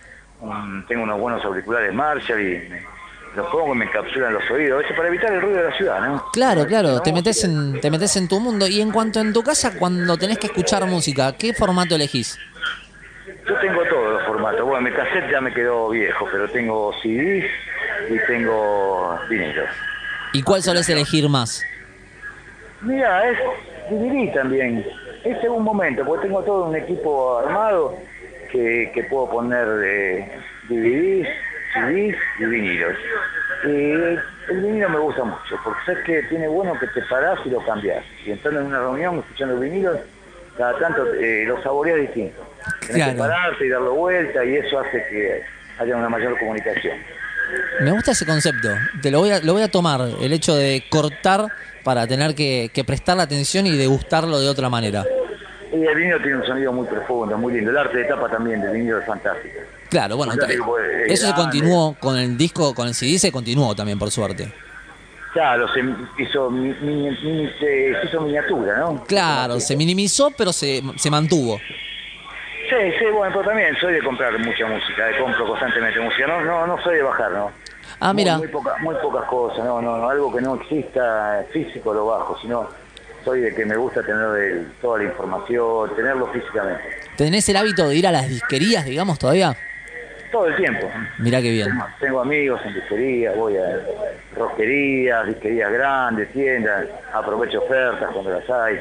un- tengo unos buenos auriculares Marshall y me- los pongo y me encapsulan los oídos, eso para evitar el ruido de la ciudad, ¿no? Claro, claro, La te metes música. en, te metes en tu mundo. Y en cuanto en tu casa, cuando tenés que escuchar música, ¿qué formato elegís? Yo tengo todo, formato. Bueno, mi cassette ya me quedó viejo, pero tengo C Ds y tengo vinilos. ¿Y cuál solés elegir más? Mira, es D V D también. Es según momento, porque tengo todo un equipo armado que, que puedo poner eh, D V Ds, C Ds y vinilos. Y el vinilo me gusta mucho, porque sabes que tiene bueno que te parás y lo cambiás. Y entrando en una reunión, escuchando vinilos, cada tanto eh, lo saboreas distinto. Tienes Claro. que pararte y darlo vuelta, y eso hace que haya una mayor comunicación. Me gusta ese concepto. Te lo voy a, lo voy a tomar, el hecho de cortar para tener que, que prestarle atención y degustarlo de otra manera. Y el vinilo tiene un sonido muy profundo, muy lindo. El arte de tapa también del vinilo es fantástico. Claro, bueno, Fantástico, ta- porque es eso se grande. continuó con el disco, con el C D se continuó también, por suerte. Claro, se hizo, mi, mi- mi- se hizo miniatura, ¿no? Claro, se minimizó, pero se, se mantuvo. Sí, sí, bueno, pero también soy de comprar mucha música, de compro constantemente música. No, no, no soy de bajar, ¿no? Ah, Muy- mira. Muy, poca- muy pocas cosas, no, no, no, algo que no exista físico lo bajo, sino soy de que me gusta tener el- toda la información, tenerlo físicamente. ¿Tenés el hábito de ir a las disquerías, digamos, todavía? Todo el tiempo. Mirá qué bien. Tengo, tengo amigos en disquerías, voy a rosquerías, disquerías grandes, tiendas, aprovecho ofertas cuando las hay.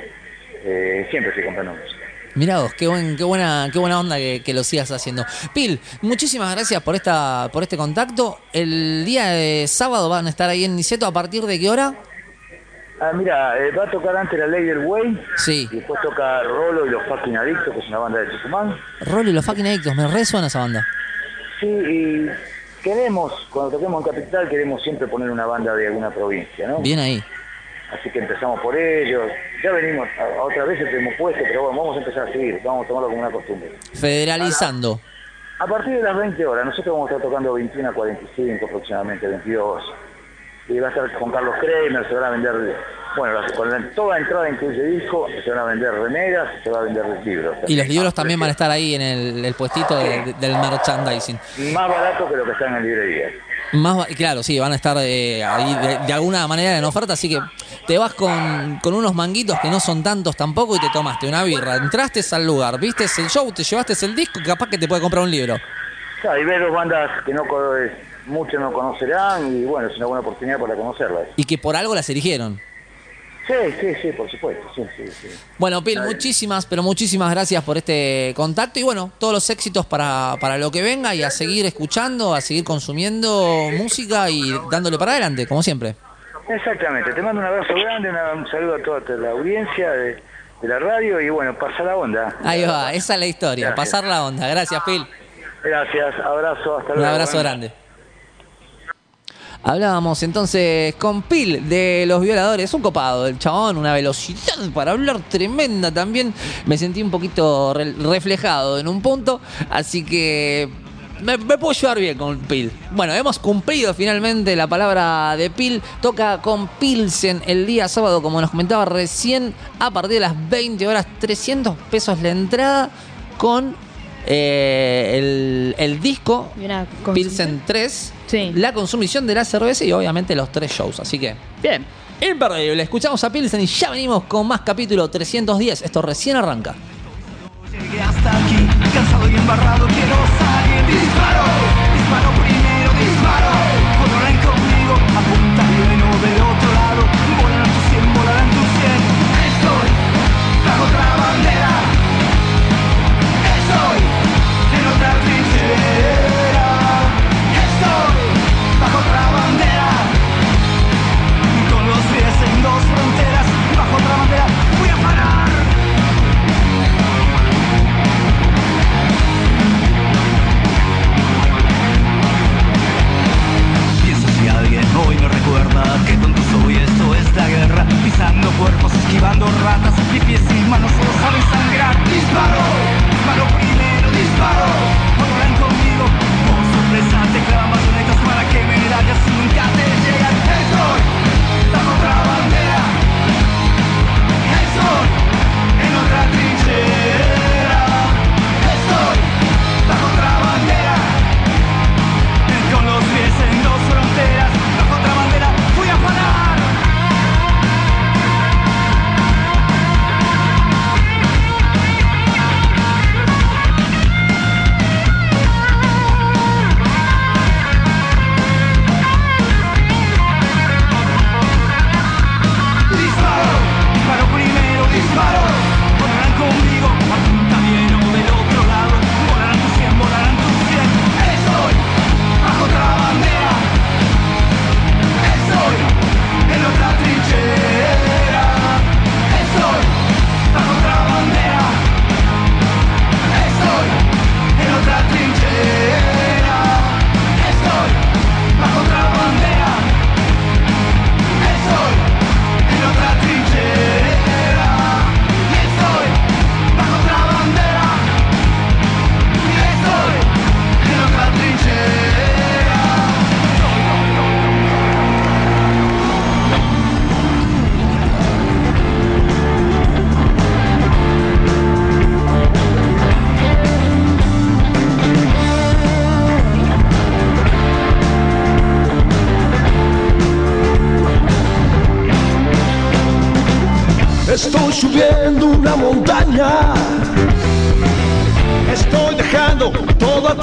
Eh, siempre estoy comprando música. Mirá vos, qué, buen, qué, buena, qué buena onda que, que lo sigas haciendo. Pil, muchísimas gracias por esta por este contacto. El día de sábado van a estar ahí en Niceto, ¿a partir de qué hora? Ah, mira, eh, va a tocar antes la Ley del Way, Sí. y después toca Rolo y los Fucking Adictos, que es una banda de Tucumán. Rollo y los fucking adictos, me resuena esa banda. Sí, y queremos, cuando toquemos en Capital, queremos siempre poner una banda de alguna provincia, ¿no? Bien ahí. Así que empezamos por ellos. Ya venimos, a, a otras veces te hemos puesto, pero bueno, vamos a empezar a seguir, vamos a tomarlo como una costumbre. Federalizando. A partir de las veinte horas, nosotros vamos a estar tocando veintiuno a cuarenta y cinco aproximadamente, veintidós. Y va a estar con Carlos Kremer, se van a vender, bueno, las- con la- toda entrada incluye disco, se van a vender remeras, se van a vender libros. Y los libros también van a estar ahí en el, el puestito de- de- del merchandising. Más barato que lo que está en la librería. Más, ba- claro, sí, van a estar eh, ahí de, de alguna manera en oferta, así que te vas con, con unos manguitos que no son tantos tampoco y te tomaste una birra, entraste al lugar, viste el show, te llevaste el disco y capaz que te puede comprar un libro. Claro, y ver dos bandas que no co- eh, muchos no conocerán, y bueno, es una buena oportunidad para conocerlas. Y que por algo las eligieron. Sí, sí, sí, por supuesto, sí, sí, sí. Bueno, Pil, Está bien. muchísimas, pero muchísimas gracias por este contacto y bueno, todos los éxitos para, para lo que venga y a seguir escuchando, a seguir consumiendo música y dándole para adelante, como siempre. Exactamente, te mando un abrazo grande, una- un saludo a toda la audiencia de, de la radio, y bueno, pasa la onda. Ahí va, esa es la historia, Gracias. pasar la onda. Gracias, Pil. Gracias, abrazo, hasta Un luego. abrazo ¿eh? grande. Hablábamos entonces con Pil de Los Violadores, un copado, el chabón, una velocidad para hablar tremenda también. Me sentí un poquito re- reflejado en un punto, así que me, me puedo llevar bien con Pil. Bueno, hemos cumplido finalmente la palabra de Pil. Toca con Pilsen el día sábado, como nos comentaba recién, a partir de las veinte horas, trescientos pesos la entrada con eh, el, el disco Y una Pilsen tres, Sí. la consumición de la cerveza y obviamente los tres shows. Así que, Bien. imperdible. Escuchamos a Pilsen y ya venimos con más capítulo trescientos diez. Esto recién arranca. Llegué hasta aquí, cansado y embarrado, quiero salir. Disparo, disparo primero, disparo. Volarán conmigo, apuntarlo y no del otro lado. Volarán tu cien, volarán tu cien. Estoy bajo otra bandera. Estoy en otra trinchera. Estoy bajo otra bandera. Con los pies en dos fronteras, bajo otra bandera, voy a parar.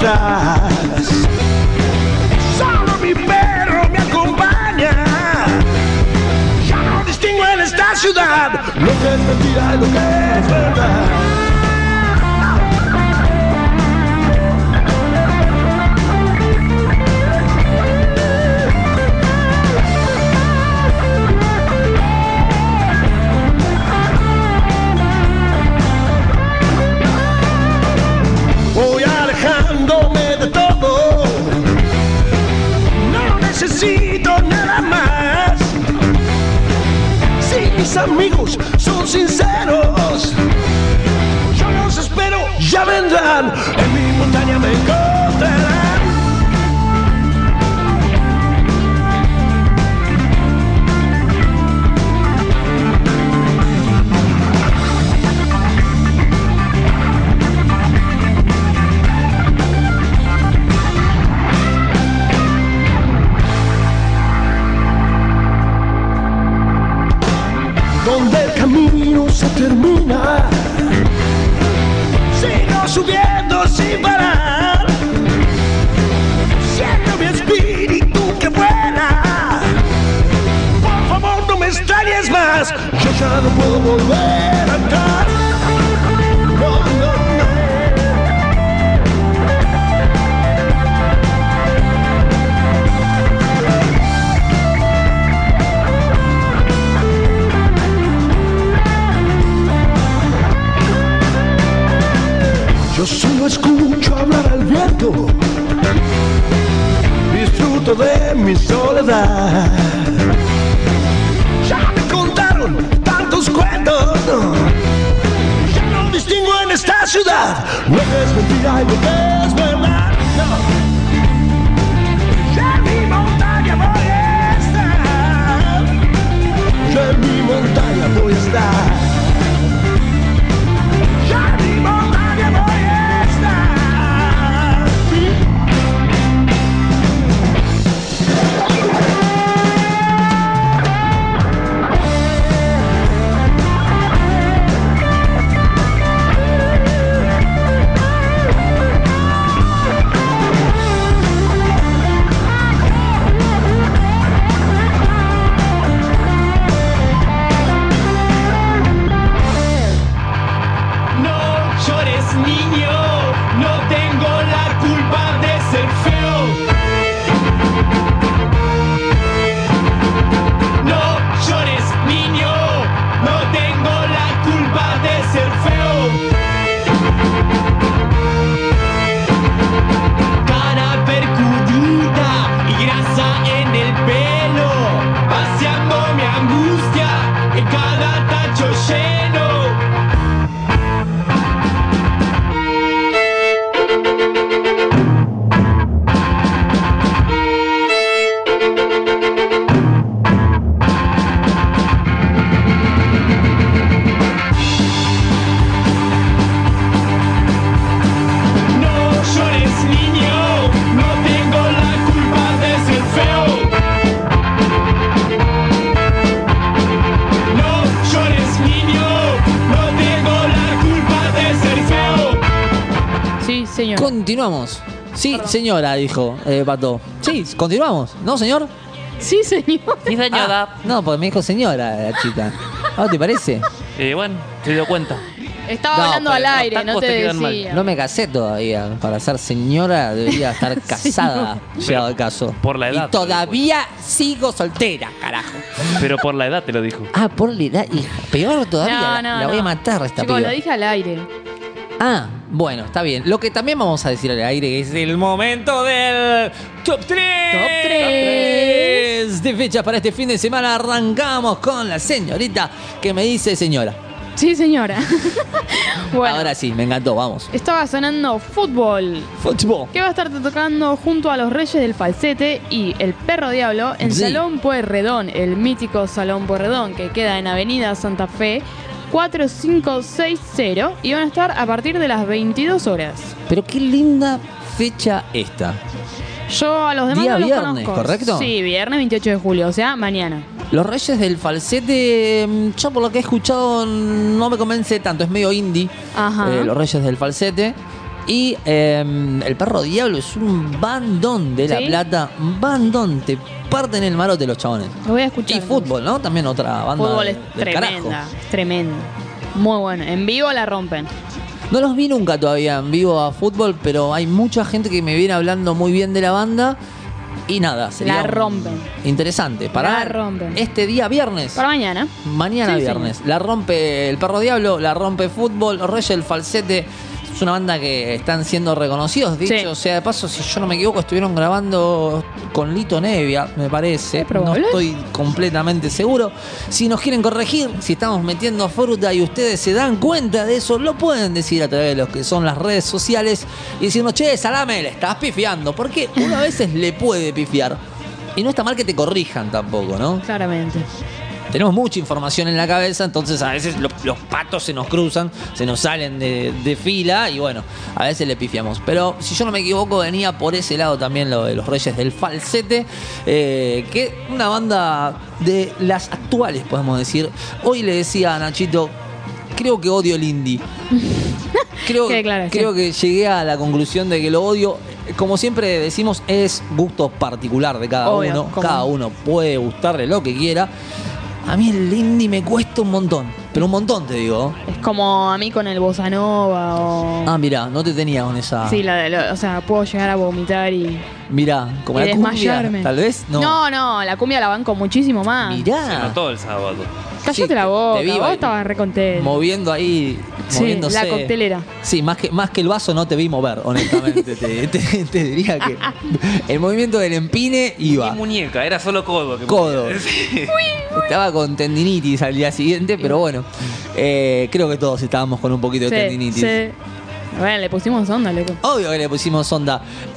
atrás. Solo mi perro me acompaña. Ya no distingo en esta ciudad lo que es mentira y lo que es verdad. Voy alejándome de todo, no necesito nada más. Si mis amigos son sinceros, yo los espero, ya vendrán, en mi montaña me encontrarán. Donde el camino se termina, sigo subiendo sin parar. Siento mi espíritu que vuela. Por favor no me extrañes más, yo ya no puedo volver a entrar. No, no, no. Yo solo escucho hablar al viento, disfruto de mi soledad. Ya me contaron tantos cuentos, ya no distingo en esta ciudad lo que es mentira y lo que es verdad. No. Ya en mi montaña voy a estar, ya en mi montaña voy a estar. Ya en mi montaña voy a estar. Continuamos. Sí, señora, dijo eh, Pato. Sí, continuamos. ¿No, señor? Sí, señor. Sí, señora. Ah, no, porque me dijo señora la chica. ¿No te parece? Eh, bueno, se dio cuenta. Estaba No, hablando pero al los aire, no tacos te te quedan mal. decía. No me casé todavía. Para ser señora debería estar casada, llegado el caso. Por la edad. Y todavía sigo soltera, carajo. Pero por la edad te lo dijo. Ah, por la edad. Hija, peor todavía. No, la, no, la voy a no. matar a esta Chicos, piba. lo dije al aire. Ah, bueno, está bien. Lo que también vamos a decir al aire es el momento del Top tres. Top tres. de fecha para este fin de semana. Arrancamos con la señorita que me dice señora. Sí, señora. Bueno, Ahora sí, me encantó, vamos. estaba sonando fútbol, Fútbol. que va a estar tocando junto a los Reyes del Falsete y el Perro Diablo en Sí. Salón Pueyrredón, el mítico Salón Pueyrredón que queda en Avenida Santa Fe cuatro cinco seis cero y van a estar a partir de las veintidós horas. Pero qué linda fecha esta. Yo a los demás Día no los viernes, conozco. ¿correcto? Sí, viernes veintiocho de julio, o sea, mañana. Los Reyes del Falsete, mm, yo por lo que he escuchado no me convence tanto, es medio indie. Ajá. eh, los Reyes del Falsete. Y eh, el Perro Diablo es un bandón de La ¿Sí? Plata. Un bandón, te parten el marote los chabones. Lo voy a escuchar. Y fútbol, ¿no? También otra banda Fútbol de- es del tremenda, carajo. es tremendo. Muy bueno. En vivo la rompen. No los vi nunca todavía en vivo a fútbol, pero hay mucha gente que me viene hablando muy bien de la banda. Y nada, sería La un- rompen. interesante. Para La rompen. este día viernes. Para mañana. Mañana Sí, viernes. La rompe el Perro Diablo, la rompe fútbol, Reyes el Falsete. Es una banda que están siendo reconocidos. Dicho Sí. sea de paso, si yo no me equivoco, estuvieron grabando con Lito Nevia, me parece. ¿Es probable? No estoy completamente seguro. Si nos quieren corregir, si estamos metiendo fruta y ustedes se dan cuenta de eso, lo pueden decir a través de los que son las redes sociales y decirnos, che, Salame, le estás pifiando. Porque uno a veces le puede pifiar. Y no está mal que te corrijan tampoco, ¿no? Claramente. Tenemos mucha información en la cabeza, entonces a veces lo- los patos se nos cruzan, se nos salen de, de fila y bueno, a veces le pifiamos. Pero si yo no me equivoco, venía por ese lado también lo de los Reyes del Falsete, eh, que una banda de las actuales, podemos decir. Hoy le decía a Nachito, creo que odio el indie. Creo, Qué declaración. creo que llegué a la conclusión de que lo odio. Como siempre decimos, es gusto particular de cada Obvio, uno. ¿cómo Cada no? uno puede gustarle lo que quiera. A mí el indie me cuesta un montón, pero un montón te digo. Es como a mí con el bossa nova o... Ah, mirá, no te tenía con esa... Sí, la, la- o sea, puedo llegar a vomitar y... Mirá, como y la cumbia, desmayarme. tal vez. No, no, no, la cumbia la banco muchísimo más. Se mirá. notó el sábado. Cállate Sí, la boca, te vi vos bail- estabas re contento. Moviendo ahí, Sí, moviéndose. la coctelera. Sí, más que, más que el vaso no te vi mover, honestamente. te, te- te diría que el movimiento del empine iba. Ni muñeca, era solo codo. Que Codo. Sí. Estaba con tendinitis al día siguiente, pero bueno, eh, creo que todos estábamos con un poquito de Sí, tendinitis. sí. Bueno, le pusimos onda, loco. Obvio que le pusimos onda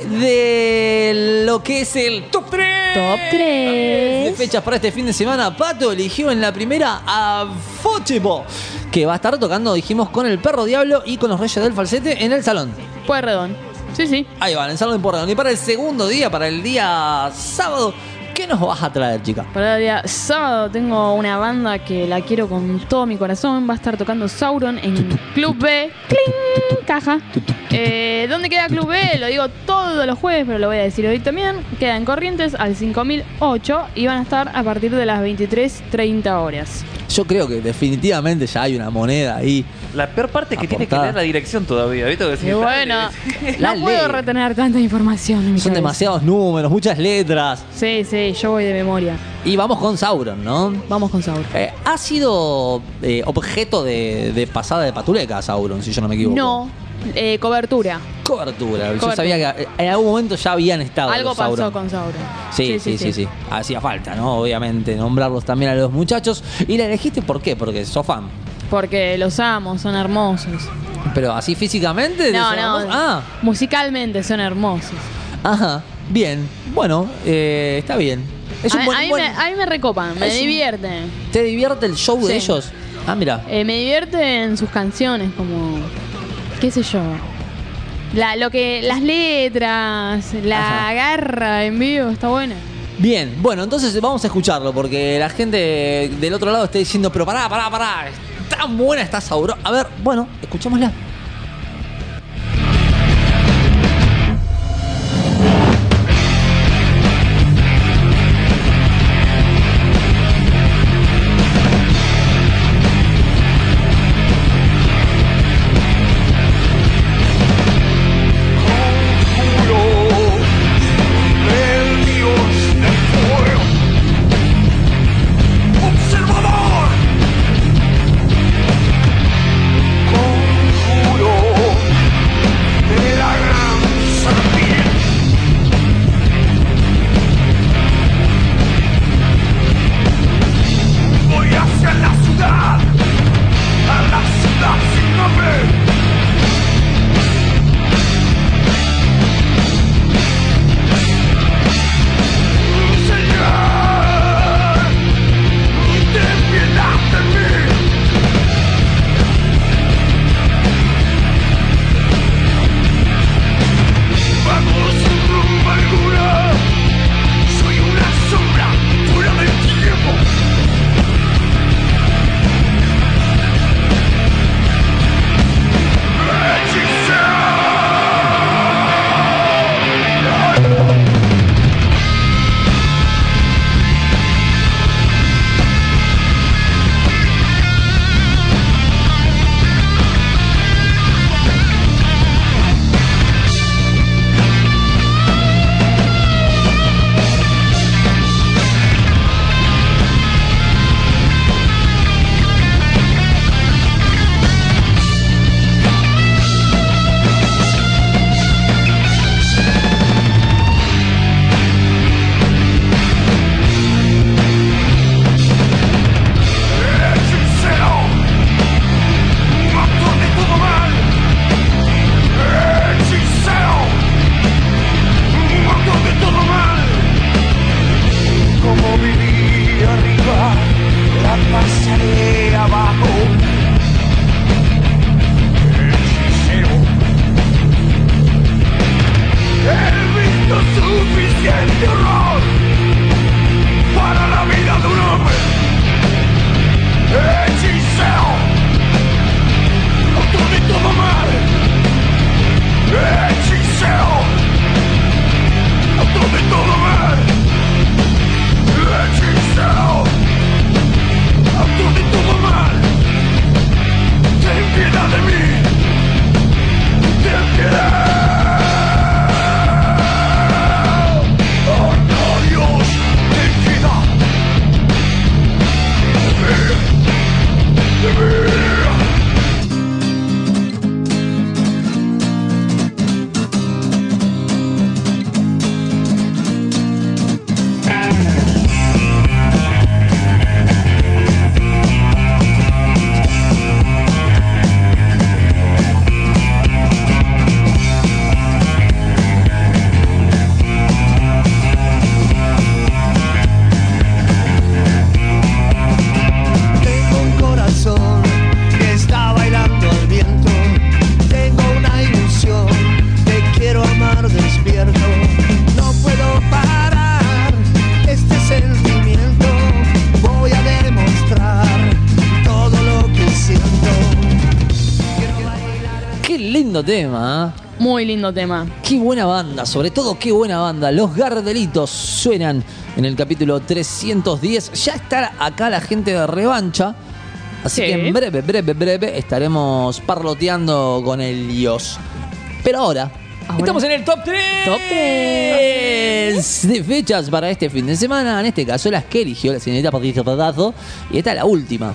de lo que es el top tres. Top tres. De fechas para este fin de semana. Pato eligió en la primera a Fochebo, que va a estar tocando, dijimos, con el Perro Diablo y con los Reyes del Falsete en el salón. Pueyrredón. Sí, sí. Ahí va, en el salón de Pueyrredón. Y para el segundo día, para el día sábado, ¿qué nos vas a traer, chica? Para el día sábado tengo una banda que la quiero con todo mi corazón. Va a estar tocando Sauron en Club B. ¡Cling! Caja. Eh, ¿Dónde queda Club B? Lo digo todos los jueves, pero lo voy a decir hoy también. Queda en Corrientes al cinco mil ocho y van a estar a partir de las veintitrés treinta horas. Yo creo que definitivamente ya hay una moneda ahí. La peor parte es que tiene que Aportada. leer la dirección todavía. ¿Viste? Que si Y está- bueno, La no puedo ley. retener tanta información en mi Son cabeza. demasiados números, muchas letras. Sí, sí, yo voy de memoria. Y vamos con Sauron, ¿no? Vamos con Sauron. Eh, ha sido eh, objeto de, de pasada de patuleca Sauron, si yo no me equivoco. No, eh, cobertura. Cobertura. Yo Cobertura. sabía que eh, en algún momento ya habían estado Algo los pasó Sauron. con Sauron. Sí sí sí, sí, Hacía falta, ¿no? Obviamente, nombrarlos también a los muchachos. ¿Y la elegiste por qué? Porque sos fan. Porque los amo, son hermosos. Pero así físicamente. No, ¿sos no. hermoso? Ah, Musicalmente son hermosos. ajá. Bien. Bueno, eh, está bien. Es a, un buen, a mí buen- me, a mí me recopan, me es un- divierten. ¿Te divierte el show de Sí. ellos? Ah, mira. Eh, me divierten sus canciones, como. ¿Qué sé yo? La, lo que, las letras, la Ajá. garra en vivo, está buena. Bien, bueno, entonces vamos a escucharlo porque la gente del otro lado está diciendo, pero pará, pará, pará, es tan buena esta Sauron. A ver, bueno, escuchémosla. El dios del fuego, observador, conjuro lindo tema, ¿eh? Muy lindo tema. Qué buena banda, sobre todo qué buena banda. Los Gardelitos suenan en el capítulo trescientos diez. Ya está acá la gente de Revancha. Así Sí. que en breve, breve, breve estaremos parloteando con ellos. Pero ahora, Ahora. estamos en el top tres. Top tres. De fechas para este fin de semana. En este caso, las que eligió la señorita Patricia Patazo. Y esta es la última.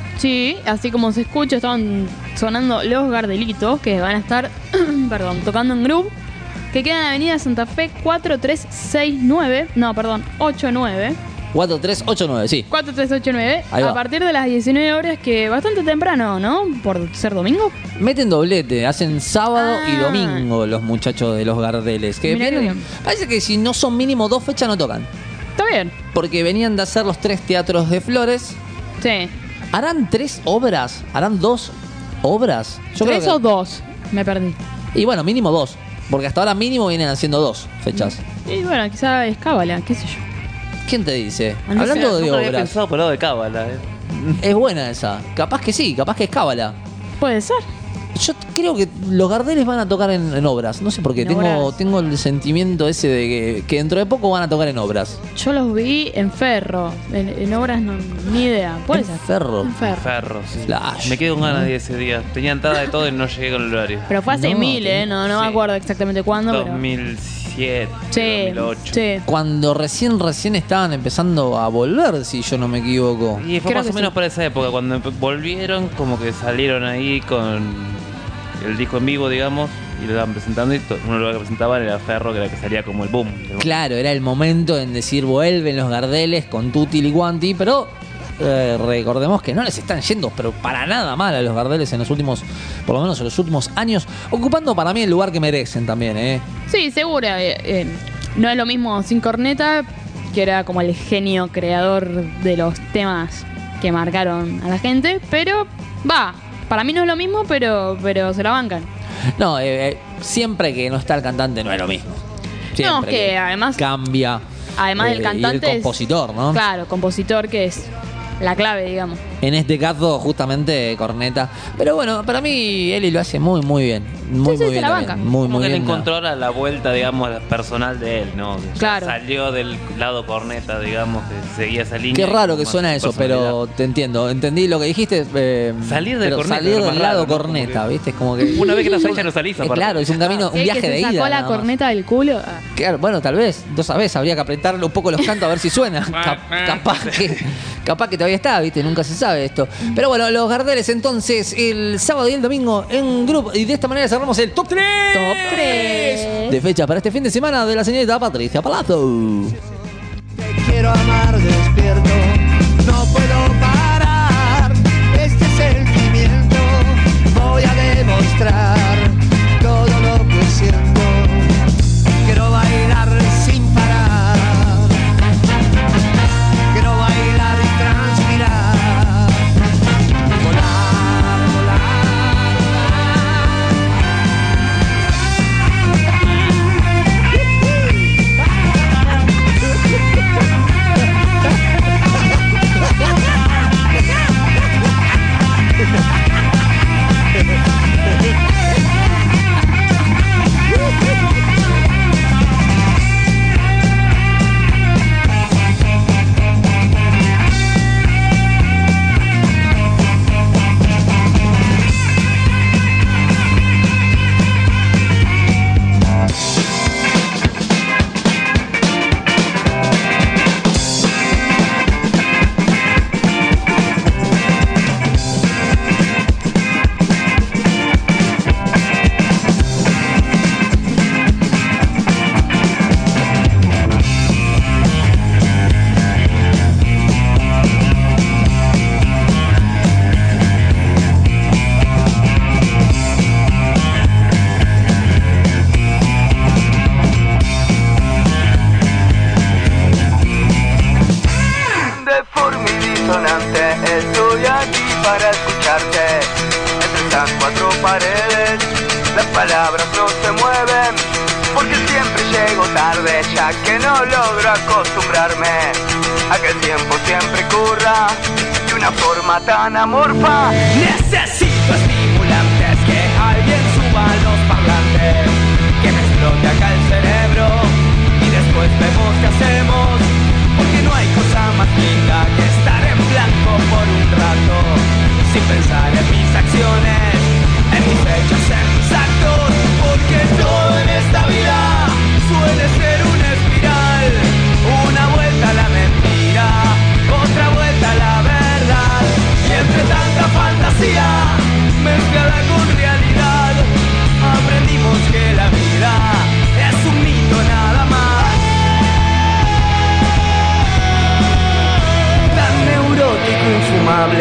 Sí, así como se escucha, estaban sonando Los Gardelitos, que van a estar, perdón, tocando en Groove, que queda en Avenida Santa Fe cuatro tres seis nueve, no, perdón, ochenta y nueve. cuatro tres ocho nueve, sí. cuatro tres ocho nueve, Ahí va. a partir de las diecinueve horas, que bastante temprano, ¿no? Por ser domingo. Meten doblete, hacen sábado y Ah. domingo los muchachos de los Gardeles. Que Mirá qué vienen- bien. parece que si no son mínimo dos fechas no tocan. Está bien. Porque venían de hacer los tres teatros de Flores. Sí. ¿Harán tres obras? ¿Harán dos obras? Yo ¿Tres creo o que... dos? Me perdí. Y bueno, mínimo dos. Porque hasta ahora mínimo vienen haciendo dos fechas. Y bueno, quizá es cábala, qué sé yo. ¿Quién te dice? Ah, no sé, Hablando de Nunca había obras, pensado por el lado de Cábala, ¿eh? es buena esa. Capaz que sí, capaz que es cábala. Puede ser. Yo creo que los Gardeles van a tocar en, en obras. No sé por qué. En Tengo, obras. tengo el sentimiento ese de que, que dentro de poco van a tocar en obras. Yo los vi en Ferro. En, en obras no, ni idea. Puede En ser. Ferro. En Ferro. Ferro, sí. Flash. Me quedo con ganas de ir ese día. Tenía entrada de todo y no llegué con el horario. Pero fue hace No, mil, ¿eh? No, no me sí. acuerdo exactamente cuándo, pero... dos mil siete, Sí, dos mil ocho. sí. Cuando recién, recién estaban empezando a volver, si yo no me equivoco. Y fue Creo más que o menos sí. para esa época, cuando empe- volvieron, como que salieron ahí con el disco en vivo, digamos, y lo estaban presentando, y to- uno de los que presentaban era Ferro, que era el que salía como el boom. del Claro, era el momento en decir vuelven los Gardeles con Tutti y Guanti, pero eh, recordemos que no les están yendo, pero para nada mal a los Gardeles en los últimos, por lo menos en los últimos años, ocupando para mí el lugar que merecen también, ¿eh? Sí, seguro. eh, eh, no es lo mismo sin corneta, que era como el genio creador de los temas que marcaron a la gente, pero va. Para mí no es lo mismo, pero, pero se la bancan. No, eh, eh, siempre que no está el cantante no es lo mismo. Siempre No, que además- cambia. Además del eh, cantante y el es- compositor, ¿no? Claro, compositor, que es la clave, digamos. En este caso, justamente, corneta. Pero bueno, para mí, Eli lo hace muy, muy bien. Muy, Sí, sí, muy se bien. la también. banca. Muy, Como muy que le bien. encontró ahora la vuelta, digamos, personal de él, ¿no? Que ya Claro. salió del lado corneta, digamos, que seguía esa línea. Qué y raro con que más suena eso, personalidad. pero te entiendo. Entendí lo que dijiste. eh, Salir del pero corneta, Salir es lo del más lado raro, ¿no? corneta, Como que- ¿viste? Es como que. Una vez que la salís, ya no salís, Eh, aparte. claro, es un camino, Sí, un viaje que de se ida. sacó la nada más. corneta del culo. ah. Claro, bueno, tal vez, no sabés, habría que apretarle un poco los cantos a ver si suena. Cap- capaz que capaz que todavía está, ¿viste? Nunca se sabe esto. Pero bueno, los Gardeles entonces el sábado y el domingo en grupo. Y de esta manera cerramos el top tres. Top tres. De fecha para este fin de semana de la señorita Patricia Palazzo. Te quiero amar despierto, no puedo parar este sentimiento. Voy a demostrar todo lo que siento. Quiero bailar sin parar. Quiero bailar y transpirar. Volar, volar, deforme y disonante, estoy aquí para escucharte. Entre estas cuatro paredes, las palabras no se mueven, porque siempre llego tarde, ya que no logro acostumbrarme a que el tiempo siempre corra de una forma tan amorfa. Necesito estimulantes, que alguien suba los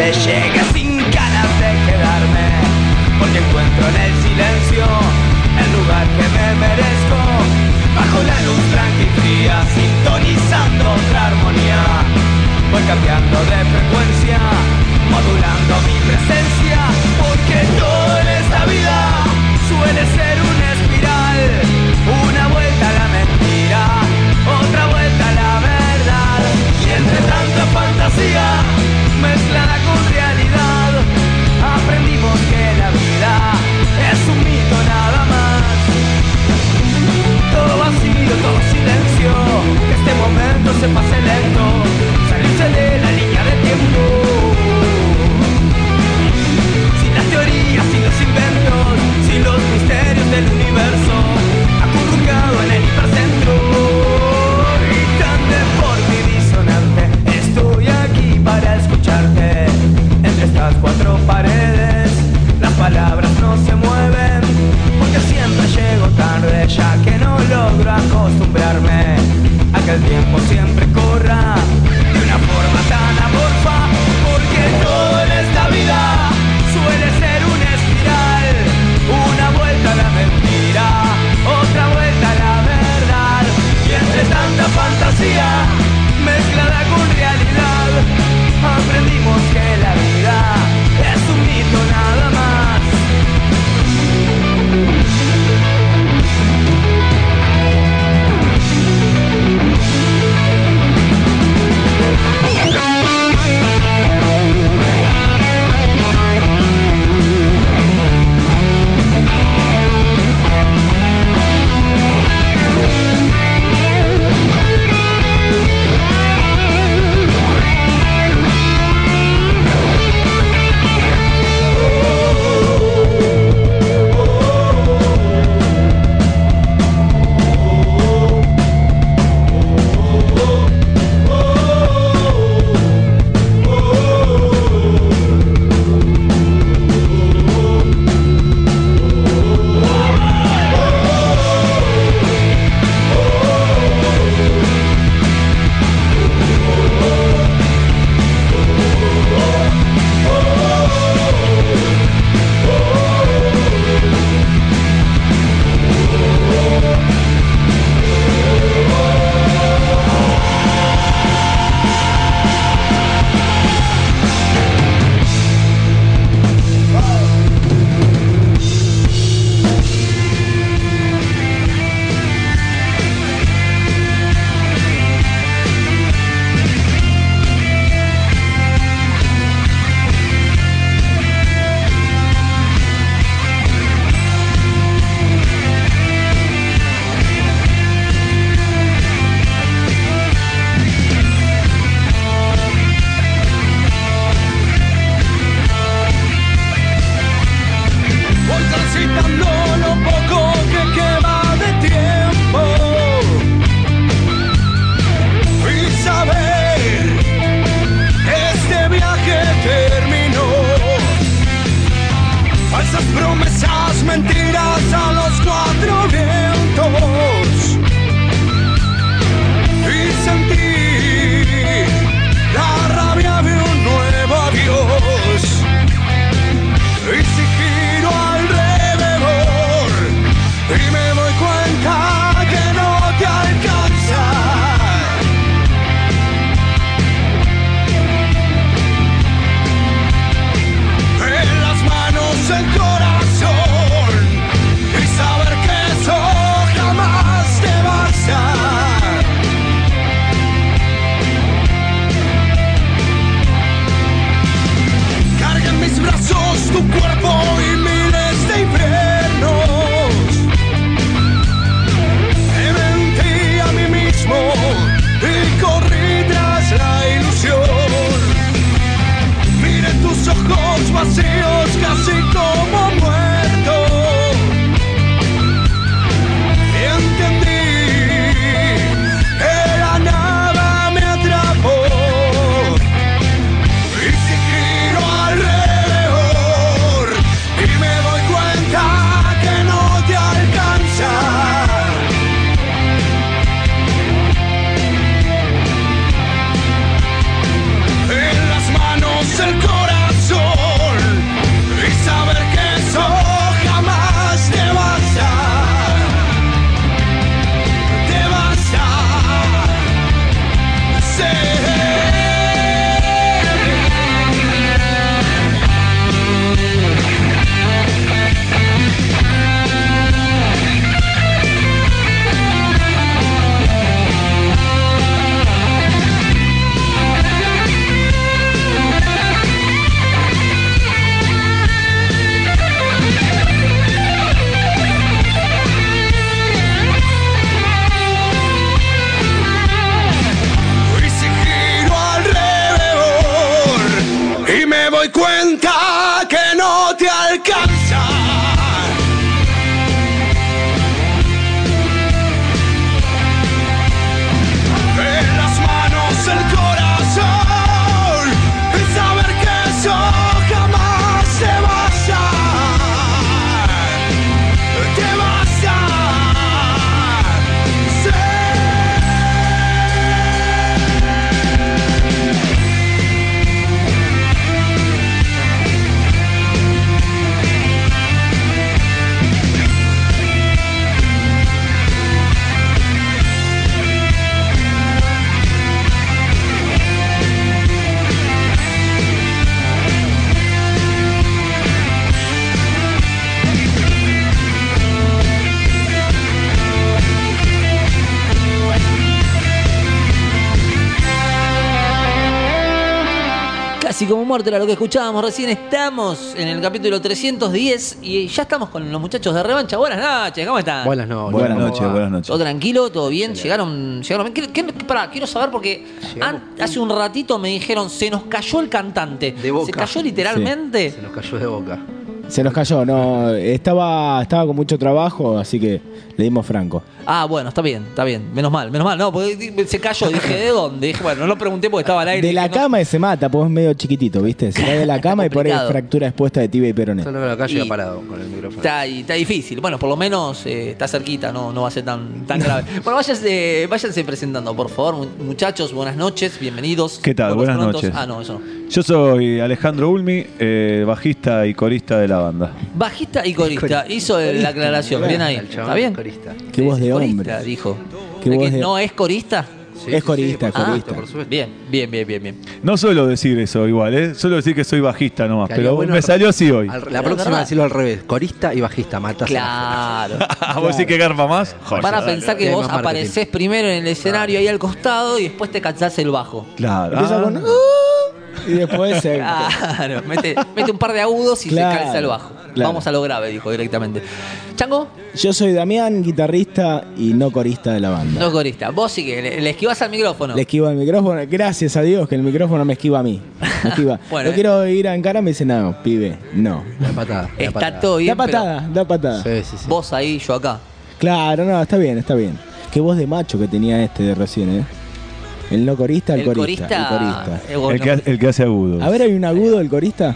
noche llegue sin ganas de quedarme, porque encuentro en el silencio el lugar que me merezco. Bajo la luz blanca y fría, sintonizando otra armonía, voy cambiando de frecuencia, modulando mi presencia, porque todo en esta vida suele ser una espiral, una vuelta a la mentira, otra vuelta a la verdad, y entre tanta fantasía mezclada con realidad, aprendimos que la vida es un mito nada más. Todo vacío, todo silencio, que este momento se pase lento, salirse de la línea de tiempo. Sin las teorías, sin los inventos, sin los misterios del universo, acurrucado en el hipercentro, gritante por mi disonante. Estoy aquí para escucharte, entre estas cuatro paredes, las palabras no se mueven, porque siempre llego tarde, ya que no logro acostumbrarme a que el tiempo siempre corra de una forma tan amorfa, porque todo en esta vida suele ser una espiral, una vuelta a la mentira, otra vuelta a la verdad, y entre tanta fantasía mezclada con realidad, aprendimos que la vida es un mito nada más. Así como muerto era lo que escuchábamos recién. Estamos en el capítulo trescientos diez y ya estamos con los muchachos de Revancha. Buenas noches, ¿cómo están? Buenas noches. Buenas noches, buenas noches. ¿Todo tranquilo? ¿Todo bien? ¿Llegaron? ¿Llegaron bien? ¿Qué, qué, pará, quiero saber porque an- hace un ratito me dijeron se nos cayó el cantante. De Boca. ¿Se cayó literalmente? Se nos cayó de Boca. Se nos cayó, no, estaba, estaba con mucho trabajo, así que le dimos franco. Ah, bueno, está bien, está bien. Menos mal, menos mal. No, porque se cayó. Dije, ¿de dónde? Dije, bueno, no lo pregunté porque estaba al aire. De la Dije, no. cama y se mata, pues es medio chiquitito, ¿viste? Se cae de la cama y por ahí complicado. fractura expuesta de tibia y peroné. Solo que acá llega Y- parado con el micrófono. Está, ahí, está difícil. Bueno, por lo menos eh, está cerquita, no, no va a ser tan, tan grave. Bueno, váyanse, váyanse presentando, por favor. Mu- Muchachos, buenas noches, bienvenidos. ¿Qué tal? Buenos Buenas prontos. noches. Ah, no, eso no. Yo soy Alejandro Ulmi, eh, bajista y corista de la banda. Bajista y corista. Hizo el- la aclaración. Bien ahí. El chabón ¿Está bien? corista. Qué voz de Corista, hombre. dijo. Qué ¿De voz que de- ¿No es corista? Sí, Es sí, corista, sí, por corista. supuesto, por supuesto. Bien, bien, bien, bien, bien. No suelo decir eso igual, ¿eh? Suelo decir que soy bajista nomás, Quedaría pero bueno me al- salió así hoy. al- Es la próxima verdad. decirlo al revés. Corista y bajista, matas. Claro. ¿Vos sí que garpa más? Joya, Van a dale. pensar que Hay vos más marketing. aparecés primero en el escenario ahí al costado y después te cansás el bajo. Claro. Empieza Ah, con... "Uh", y después se... Claro, mete, mete un par de agudos y Claro, se calza el bajo. claro. Vamos a lo grave, dijo directamente. Chango, Yo soy Damián, guitarrista y no corista de la banda. no corista. Vos sí que le, le esquivás al micrófono. Le esquivo el micrófono, gracias a Dios que el micrófono me esquiva a mí. Me esquiva. Bueno, Lo eh. quiero ir a encarar, me dice, no, pibe, no. Da patada. da Está patada. todo bien, Da patada, da patada. Sí, sí, sí. pero vos ahí, yo acá. Claro, no, está bien, está bien. Qué voz de macho que tenía este de recién, ¿eh? El no corista, el, El corista. corista, El corista. eh, bueno, el, que, el que hace agudos. A ver, ¿hay un agudo del corista?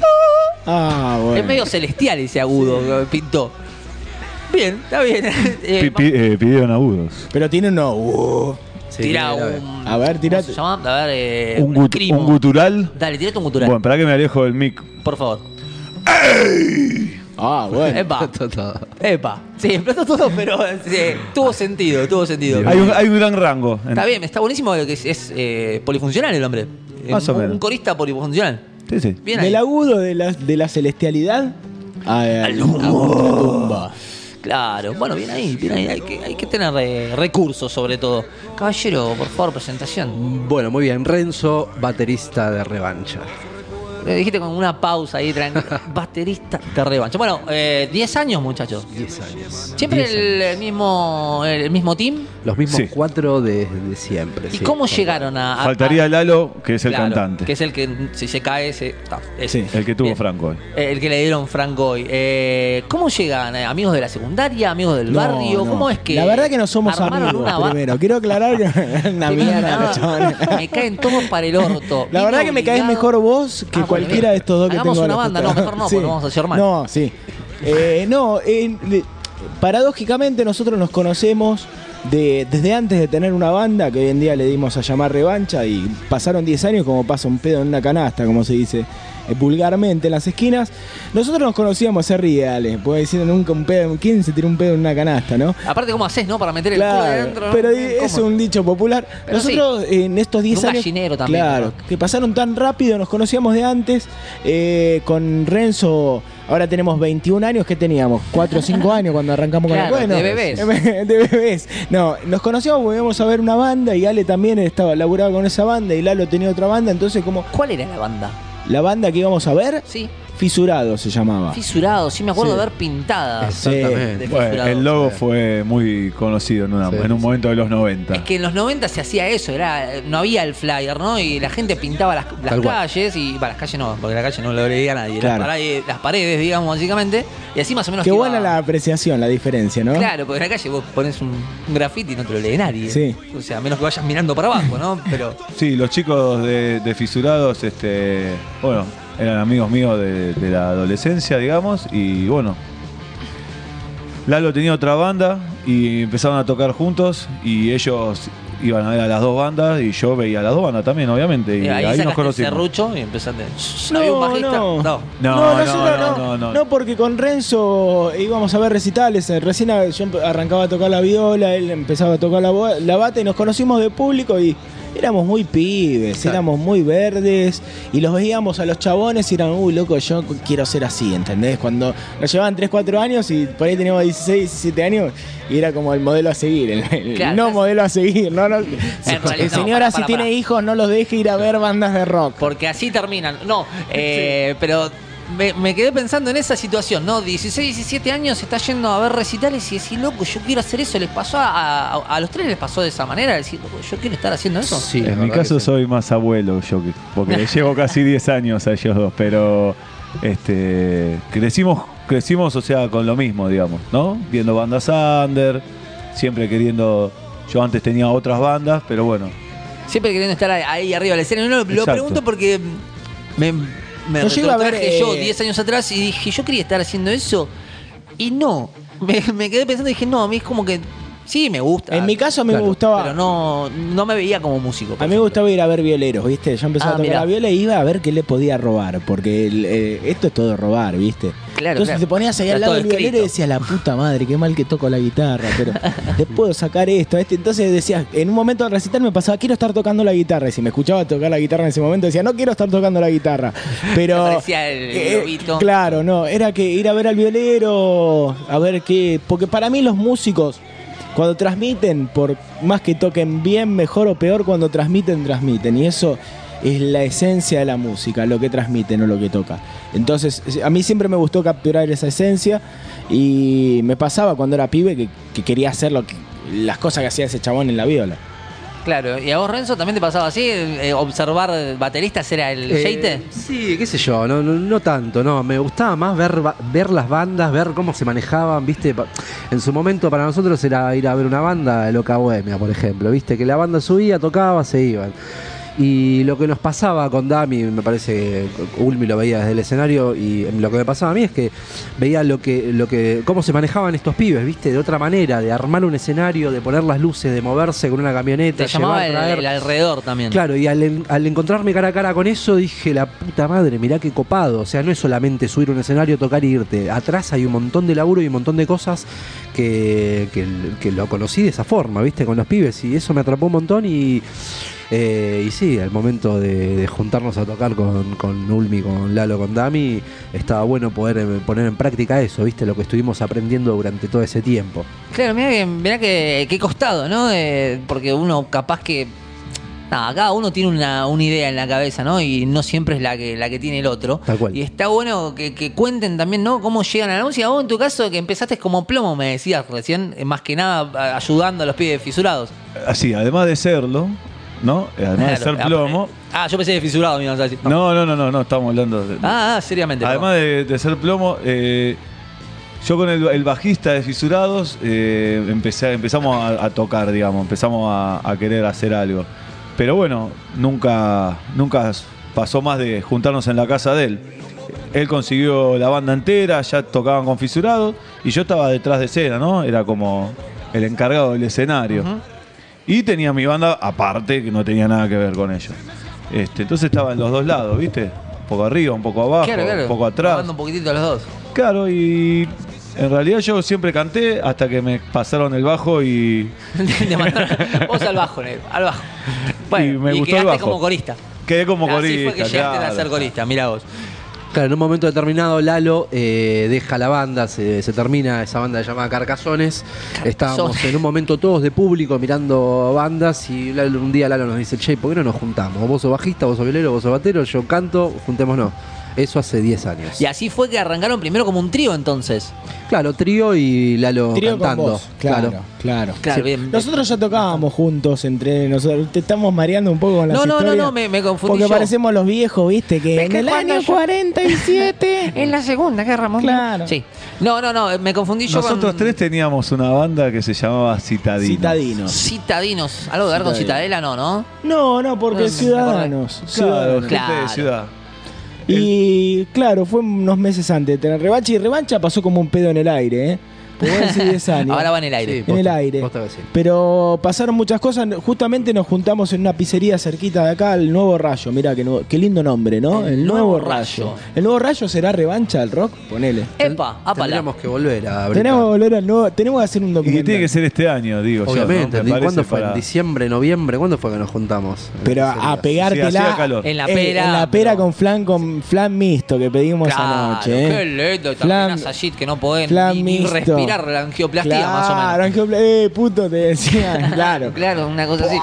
Ah, bueno. es medio celestial ese agudo que pintó. Bien, está bien. Eh, Pi- pi- eh, pidieron agudos. Pero tiene uno... uh. Sí, tira mira, un. A ver, tirate. ¿Cómo se llama? A ver, eh, Un, gut- escrimo. un gutural. Dale, tirate un gutural, Bueno, para que me alejo del mic. por favor. Ah, bueno. Epa, Todo, todo. epa. Sí, explotó todo, pero sí, tuvo sentido, tuvo sentido. Hay un, hay un gran rango. Está bien, está buenísimo que es, es, eh, polifuncional el hombre. Más Eh, o un, menos. un corista polifuncional. Sí, sí. Bien ahí. Del agudo de la, de la celestialidad a, a la tumba. Claro, bueno, bien ahí, bien ahí. Hay que, hay que tener eh, recursos sobre todo. Caballero, por favor, presentación. Bueno, muy bien. Renzo, baterista de Revancha. Le dijiste con una pausa ahí, tranquila. Baterista de Revancha. Bueno, eh, diez años, muchachos. diez años. ¿Siempre diez el, años. el mismo el mismo team? Los mismos Sí. cuatro de, de siempre. ¿Y sí. cómo llegaron a...? a- Faltaría Lalo, que es el Claro, cantante. que es el que si se cae, se... ta, ese. Sí. El que tuvo Bien. Franco hoy. Eh, El que le dieron Franco hoy. Eh, ¿Cómo llegan? eh, ¿Amigos de la secundaria? ¿Amigos del No, barrio? no. ¿Cómo es que...? La verdad que no somos armaron amigos, una ba- primero. Quiero aclarar que una Primero mierda, nada, los chabones. me caen todos para el orto. La Vine verdad que me caes obligado- mejor vos que Ah, bueno, cualquiera bien. de estos dos que Hagamos tengo a una los banda, no, costados. mejor no, porque nos vamos a hacer mal. No, sí. Eh, no, eh, le- paradójicamente nosotros nos conocemos de, desde antes de tener una banda que hoy en día le dimos a llamar Revancha y pasaron diez años como pasa un pedo en una canasta, como se dice eh, vulgarmente en las esquinas. Nosotros nos conocíamos, se ríe, Ale, puede decir nunca un pedo, ¿quién se tiró un pedo en una canasta, no? Aparte, ¿cómo haces, no? Para meter el culo Claro, adentro. ¿no? pero ¿Cómo? es un dicho popular. Pero Nosotros en estos diez En un años, gallinero también, claro, ¿no? que pasaron tan rápido, nos conocíamos de antes. eh, con Renzo, ahora tenemos veintiún años, ¿qué teníamos? cuatro o cinco años cuando arrancamos Claro, con el de bebés. de bebés. No, nos conocíamos porque íbamos a ver una banda y Ale también estaba laburado con esa banda y Lalo tenía otra banda, entonces como ¿Cuál era la banda? la banda que íbamos a ver, Sí, Fisurado se llamaba. Fisurado. Sí, me acuerdo Sí. de ver pintadas. Sí. Exactamente. de Bueno, Fisurado. el logo fue muy conocido en, una- Sí, en un sí. momento de los noventa. Es que en los noventa se hacía eso, era no había el flyer, ¿no? Y la gente pintaba las, las Tal cual. calles y para las calles no, porque la calle no lo leía nadie, Claro. las, paredes, las paredes, digamos, básicamente, y así más o menos Qué te iba- buena la apreciación, la diferencia, ¿no? Claro, porque en la calle vos pones un, un graffiti y no te lo lee nadie. Sí. O sea, a menos que vayas mirando para abajo, ¿no? Pero Sí, los chicos de, de Fisurados, este, bueno, eran amigos míos de, de la adolescencia, digamos, y bueno, Lalo tenía otra banda y empezaron a tocar juntos y ellos iban a ver a las dos bandas y yo veía a las dos bandas también, obviamente, y eh, ahí, ahí, nos sacaste el conocimos. serrucho y empezaste. No, ¿Había un bajista? no. no. No, No, no, nosotros no, no, no, no. no, porque con Renzo íbamos a ver recitales. eh, Recién a- yo empe- arrancaba a tocar la viola, él empezaba a tocar la, bo- la bata y nos conocimos de público y, éramos muy pibes, Claro. éramos muy verdes y los veíamos a los chabones y eran, uy, loco, yo quiero ser así, ¿entendés? Cuando nos llevaban tres, cuatro años y por ahí teníamos dieciséis, diecisiete años y era como el modelo a seguir, el, el Claro, no estás- modelo a seguir. No, no, realidad, el no, señora, para, si para, tiene para. hijos, no los deje ir a ver bandas de rock. Porque así terminan. No, eh, pero me, me quedé pensando en esa situación, ¿no? dieciséis, diecisiete años, está yendo a ver recitales y decir, loco, yo quiero hacer eso. ¿Les pasó a, a, a los tres les pasó de esa manera? Decir, loco, yo quiero estar haciendo eso. Sí, la En mi verdad caso que sí. soy más abuelo yo, que- porque llevo casi diez años a ellos dos, pero este crecimos, crecimos, o sea, con lo mismo, digamos, ¿no? Viendo bandas under, siempre queriendo. Yo antes tenía otras bandas, pero bueno, Siempre queriendo estar ahí, ahí arriba del escenario. No, lo Exacto. pregunto porque me, me Yo llego a ver, retrotraje yo eh, diez años atrás y dije, yo quería estar haciendo eso. Y no, me, me quedé pensando y dije, no, a mí es como que sí, me gusta. En mi caso a mí me Claro, gustaba- Pero no, no me veía como músico. por A mí me ejemplo. gustaba ir a ver violeros, ¿viste? Yo empezaba Ah, a tocar mirá. la viola y iba a ver qué le podía robar, porque el, eh, esto es todo robar, ¿viste? Claro, Entonces claro. te ponías ahí Está al lado todo del violero y escrito. decías, la puta madre, qué mal que toco la guitarra, pero te puedo sacar esto, este. Entonces decías, en un momento del recital me pasaba, quiero estar tocando la guitarra. Y si me escuchaba tocar la guitarra en ese momento, decía, no quiero estar tocando la guitarra. Pero. Te parecía el eh, globito. claro, no, era que ir a ver al violero, a ver qué. Porque para mí los músicos. Cuando transmiten, por más que toquen bien, mejor o peor, cuando transmiten, transmiten. Y eso es la esencia de la música, lo que transmite, no lo que toca. Entonces, a mí siempre me gustó capturar esa esencia y me pasaba cuando era pibe que, que quería hacer lo que, las cosas que hacía ese chabón en la viola. Claro, ¿y a vos, Renzo, también te pasaba así? Eh, ¿Observar bateristas era el Eh, jeite? Sí, qué sé yo, no, no, no tanto, no. Me gustaba más ver, ba- ver las bandas, ver cómo se manejaban, viste. Pa- En su momento para nosotros era ir a ver una banda de Loca Bohemia, por ejemplo, viste, que la banda subía, tocaba, se iban. Y lo que nos pasaba con Dami, me parece que Ulmi lo veía desde el escenario, y lo que me pasaba a mí es que veía lo que, lo que, cómo se manejaban estos pibes, viste, de otra manera, de armar un escenario, de poner las luces, de moverse con una camioneta, Te llamaba llevar, el, traer. el alrededor también. Claro, y al, en- al encontrarme cara a cara con eso dije, la puta madre, mirá qué copado. O sea, no es solamente subir un escenario, tocar y irte. Atrás hay un montón de laburo y un montón de cosas que, que, que lo conocí de esa forma, ¿viste? Con los pibes. Y eso me atrapó un montón y... eh, y sí, al momento de, de juntarnos a tocar con, con Ulmi, con Lalo, con Dami, estaba bueno poder eh, poner en práctica eso, ¿viste? Lo que estuvimos aprendiendo durante todo ese tiempo. Claro, mirá que, mirá que, qué costado, ¿no? Eh, porque uno capaz que... Nada, cada uno tiene una, una idea en la cabeza, ¿no? Y no siempre es la que, la que tiene el otro. Tal cual. Y está bueno que, que cuenten también, ¿no? Cómo llegan a la música. Vos, en tu caso, que empezaste como plomo, me decías recién, eh, más que nada a- ayudando a los pibes fisurados. así, además de serlo, ¿no? Además de ser Claro, plomo. Ah, yo pensé de fisurado, me ibas a decir. No, no, no, no, no, estamos hablando de. Ah, ah, seriamente. Además de, de ser plomo, eh, yo con el, el bajista de Fisurados eh, empecé, empezamos a, a tocar, digamos, empezamos a, a querer hacer algo. Pero bueno, nunca, nunca pasó más de juntarnos en la casa de él. Él consiguió la banda entera, ya tocaban con Fisurados, y yo estaba detrás de escena, ¿no? Era como el encargado del escenario. Ujú. Y tenía mi banda aparte, que no tenía nada que ver con ellos. Este, entonces estaba en los dos lados, ¿viste? Un poco arriba, un poco abajo, Claro, claro. un poco atrás. Jugando un poquitito a los dos. Claro, y en realidad yo siempre canté hasta que me pasaron el bajo y Te mandaron- Vos al bajo, negro, al bajo. Bueno, Y me y gustó el quedaste bajo. como corista. quedé como Así corista. fue que llegaste a claro. ser corista, mira vos. Claro, en un momento determinado Lalo eh, deja la banda, se, se termina esa banda llamada Carcasones. Estábamos en un momento todos de público mirando bandas y Lalo- un día Lalo nos dice, che, ¿por qué no nos juntamos? Vos sos bajista, vos sos violero, vos sos batero, yo canto, juntémonos. Eso hace diez años. Y así fue que arrancaron primero como un trío entonces. Claro, trío y Lalo Trío con cantando. vos, claro, claro. Claro, Sí. bien. Nosotros ya tocábamos juntos entre nosotros. Te estamos mareando un poco con las No, no, no, historias. no, me, me confundí Porque yo. parecemos los viejos, ¿viste? Que en que el cuando año yo- cuarenta y siete. En la Segunda Guerra Mundial. Claro. Sí. No, no, no, me confundí yo Nosotros con... tres teníamos una banda que se llamaba Citadino. Citadinos. Citadinos. Algo que ver con Citadino. Citadela, no, ¿no? No, no, porque No, ciudadanos. Claro, ciudadanos. gente Claro. de ciudad. Y claro, fue unos meses antes de tener revancha y revancha pasó como un pedo en el aire, ¿eh? Te voy a decir diez años. Ahora va en el aire. Sí, en el posta, aire. posta que sí. Pero pasaron muchas cosas. Justamente nos juntamos en una pizzería cerquita de acá, el Nuevo Rayo. Mirá, qué, nuevo- qué lindo nombre, ¿no? El El, Nuevo, Nuevo Rayo. Rayo. ¿El Nuevo Rayo será revancha del rock? Ponele. Epa, apala. Tendríamos que volver a abrir. Tenemos que volver al nuevo. Tenemos que hacer un Y documental. que tiene que ser este año, digo yo, Obviamente, ¿no? Me ¿y parece ¿cuándo fue? para- ¿En diciembre, noviembre? ¿Cuándo fue que nos juntamos? Pero En a pizzería. pegártela Sí, hacía calor. En la eh, pera, en la pera pero- con flan con flan mixto que pedimos Claro, anoche. ¿eh? qué lindo. Y Flan- también a Sayid que no pueden flan ni, ni mixto. respirar la angioplastía, más o menos. Claro, angiopla- eh, puto, te decían, claro. Claro, una cosa así.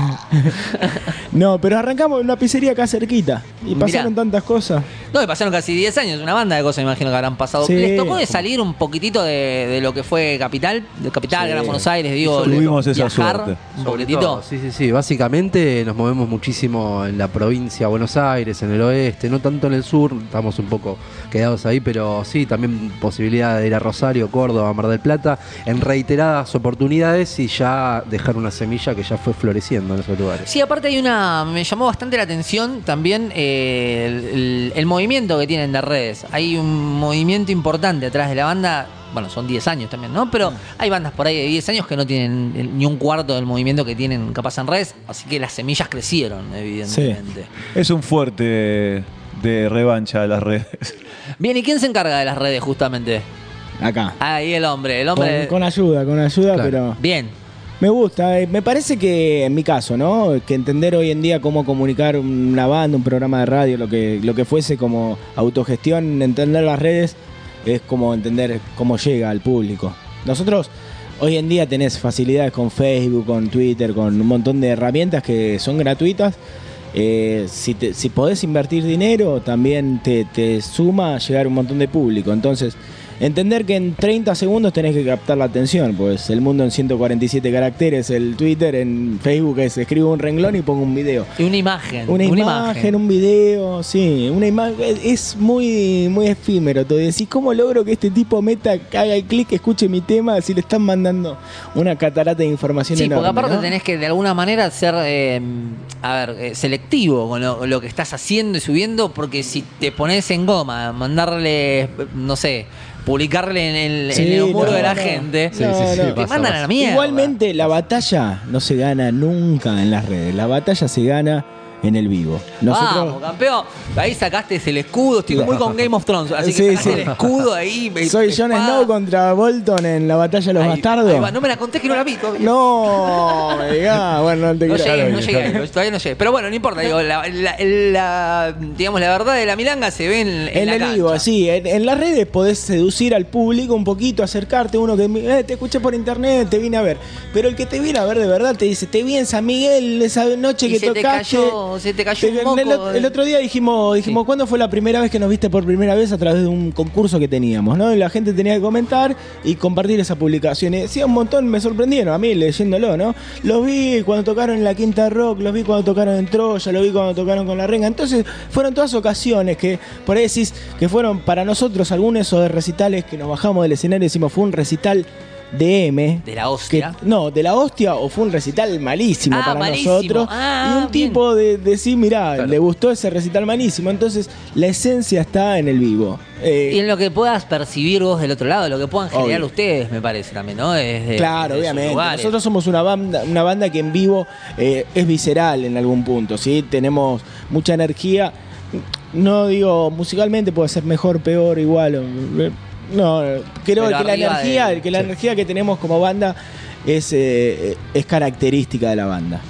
No, pero arrancamos en una pizzería acá cerquita y pasaron Mirá. tantas cosas. No, y pasaron casi diez años, una banda de cosas, me imagino que habrán pasado. Sí. ¿Les tocó de salir un poquitito de, de lo que fue Capital? De Capital, Sí. Gran Buenos Aires, digo. Tuvimos de- esa viajar suerte. un Sobre poquitito. todo, sí, sí, sí. Básicamente nos movemos muchísimo en la provincia de Buenos Aires, en el oeste, no tanto en el sur, estamos un poco quedados ahí, pero sí, también posibilidad de ir a Rosario, Córdoba, Mar del Plata, en reiteradas oportunidades y ya dejar una semilla que ya fue floreciendo en esos lugares. Sí, aparte hay una. Me llamó bastante la atención también eh, el, el- el movimiento que tienen de redes. Hay un movimiento importante atrás de la banda. Bueno, son diez años también, ¿no? Pero hay bandas por ahí de diez años que no tienen el- ni un cuarto del movimiento que tienen capaz en redes. Así que las semillas crecieron, evidentemente. Es un fuerte de revancha de las redes. Bien, ¿y quién se encarga de las redes justamente? Acá. Ahí el hombre, el Con, hombre. con ayuda, con ayuda, Claro. pero Bien. me gusta. eh, Me parece que en mi caso, ¿no? Que entender hoy en día cómo comunicar una banda, un programa de radio, lo que, lo que fuese como autogestión, entender las redes, es como entender cómo llega al público. Nosotros hoy en día tenés facilidades con Facebook, con Twitter, con un montón de herramientas que son gratuitas. Eh, si, te- si podés invertir dinero, también te, te suma a llegar a un montón de público. Entonces, entender que en treinta segundos tenés que captar la atención, pues el mundo en ciento cuarenta y siete caracteres, el Twitter, en Facebook es escribo un renglón y pongo un video. Y una imagen. Una, imagen, un video, sí, una imagen, es muy muy efímero. Te decís, ¿cómo logro que este tipo meta, haga el clic, escuche mi tema si le están mandando una catarata de información Sí, enorme? porque aparte ¿no? tenés que de alguna manera ser, eh, a ver, eh, selectivo con lo, lo que estás haciendo y subiendo, porque si te pones en goma, mandarle, eh, no sé, publicarle en el, Sí, en el muro no, de la no. gente, Sí, No, sí, sí, no. te pasa, mandan a pasa. la mierda. Igualmente, la batalla no se gana nunca en las redes. La batalla se gana en el vivo. Nosotros, Vamos, campeón. Ahí sacaste el escudo. Estoy muy con Game of Thrones. Así que Sí, sacaste sí. el escudo ahí. soy Jon espada. Snow contra Bolton en la batalla de los Ahí- bastardos. ahí va. No me la contés que no la vi todavía. No, me digas, bueno, no te No quiero. llegué, no llegué, ahí, todavía no llegué. Pero bueno, no importa. Digo, la, la- la- digamos, la verdad de la milanga se ve en, en En la el cancha. vivo, sí. En, en las redes podés seducir al público un poquito, acercarte. Uno que eh, te escuché por internet, te vine a ver. Pero el que te viene a ver de verdad te dice: te vi en San Miguel esa noche Y que se te tocaste. cayó, se te cayó Te- un moco. el, el otro día dijimos, dijimos Sí. ¿cuándo fue la primera vez que nos viste por primera vez? A través de un concurso que teníamos, ¿no? Y la gente tenía que comentar y compartir esa publicación. Y decía un montón, me sorprendieron a mí leyéndolo, ¿no? Los vi cuando tocaron en la Quinta Rock, los vi cuando tocaron en Troya, los vi cuando tocaron con La Renga. Entonces, fueron todas ocasiones que, por ahí decís, que fueron para nosotros algunos esos de recitales que nos bajamos del escenario y decimos, fue un recital de M. De la Que, hostia. no, de la hostia o fue un recital malísimo Ah, para malísimo. nosotros. Ah, y un bien. tipo de decir, mirá, Claro. le gustó ese recital malísimo. Entonces, la esencia está en el vivo. Eh, Y en lo que puedas percibir vos del otro lado, lo que puedan generar Obvio. ustedes, me parece también, ¿no? Desde- Claro, desde sus obviamente. lugares. Nosotros somos una banda, una banda que en vivo eh, es visceral en algún punto, ¿sí? Tenemos mucha energía. No digo musicalmente puede ser mejor, peor, igual. o- eh, No, creo Pero que la arriba energía, de- que la sí. energía que tenemos como banda es, eh, es característica de la banda.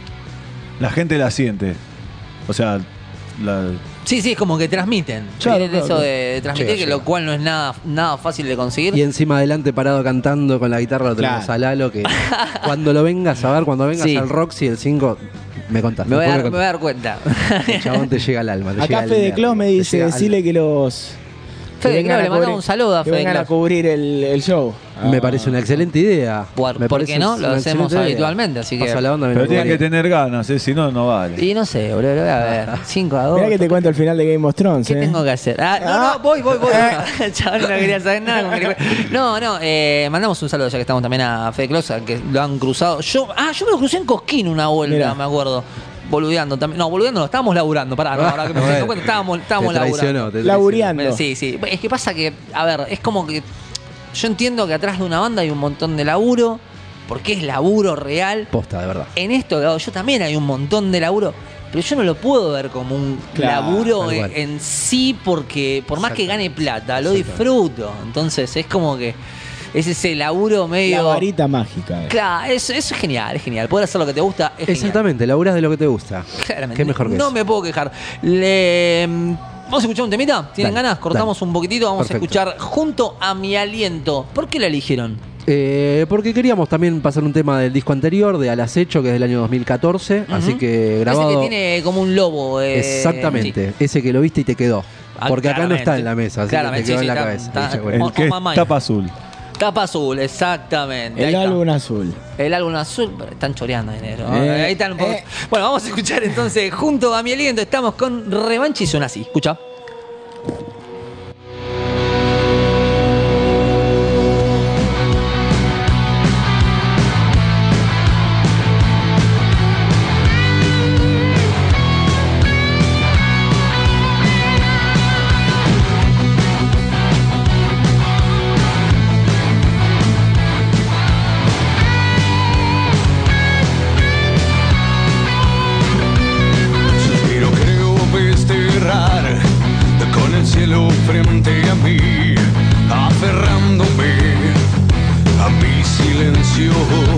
La gente la siente. O sea, la, Sí, sí, es como que transmiten. Claro, Tienen claro, eso claro. de, de transmitir, Llega, que llega. lo cual no es nada, nada fácil de conseguir. Y encima adelante parado cantando con la guitarra lo tenemos Claro. a Lalo, que cuando lo vengas a ver, cuando vengas Sí. al Roxy el cinco, me contás. me, voy a después dar, me voy a contás. dar cuenta. El chabón te llega al alma. te llega Acá al Fede nervio, Clos me te dice, llega al- decirle que los... Fede vengan Clos, a le mandamos cubrir- un saludo a que Fede vengan a Clos. cubrir el, el show. Me Ah. parece una excelente idea. Por- Me ¿por parece qué no? una Lo hacemos excelente idea. habitualmente, así que- Pasa la onda, me pero lo tienen que comunico. tener ganas, ¿eh? Si no, no vale. Y no sé, boludo, lo voy a ver. cinco de agosto. Mirá que te cuento el final de Game of Thrones, ¿Qué eh. tengo que hacer? Ah, no, Ah. no, voy, voy, voy. Chaval, no quería saber nada. como que le- No, no, eh, mandamos un saludo ya que estamos también a Fede Clos, al que lo han cruzado. Yo, ah, yo me lo crucé en Cosquín una vuelta, Mirá. me acuerdo. Boludeando también. No, boludeando no, estábamos laburando. Pará, no, ahora que me estoy dando cuenta, estábamos, estábamos Te traicionó, laburando. te Labureando. Sí, sí. Es que pasa que, a ver, es como que yo entiendo que atrás de una banda hay un montón de laburo, porque es laburo real. Posta, de verdad. En esto, yo también hay un montón de laburo, pero yo no lo puedo ver como un Claro, laburo tal en, cual. en sí, porque por más que gane Exactamente. plata, lo disfruto. Entonces es como que es ese laburo La medio... varita mágica. eh. Claro, eso, eso es genial, es genial. Poder hacer lo que te gusta es genial. Exactamente, laburás de lo que te gusta. Claramente. Qué mejor que no eso. me puedo quejar. Le... Vamos a escuchar un temita. ¿Tienen Dale, ganas? Cortamos dale. un poquitito. Vamos Perfecto. a escuchar Junto a mi aliento. ¿Por qué la eligieron? Eh, porque queríamos también pasar un tema del disco anterior, de Al Acecho, que es del año dos mil catorce. Así que grabado. Ese que tiene como un lobo. eh, Exactamente, ese que lo viste y te quedó. Ah, Porque acá no claramente. está en la mesa, así Claramente, que te quedó sí, en la sí, cabeza. está- Dice, está- bueno. El que es mamá. tapa azul. Tapa azul, exactamente. El Ahí está. álbum azul. El álbum azul, pero están choreando dinero. Eh, Ahí están un poco- eh. Bueno, vamos a escuchar entonces Junto a mi aliento. Estamos con Revancha y suena así. Escucha. Suspiro, creo desterrar con el cielo frente a mí, aferrándome a mis silencios.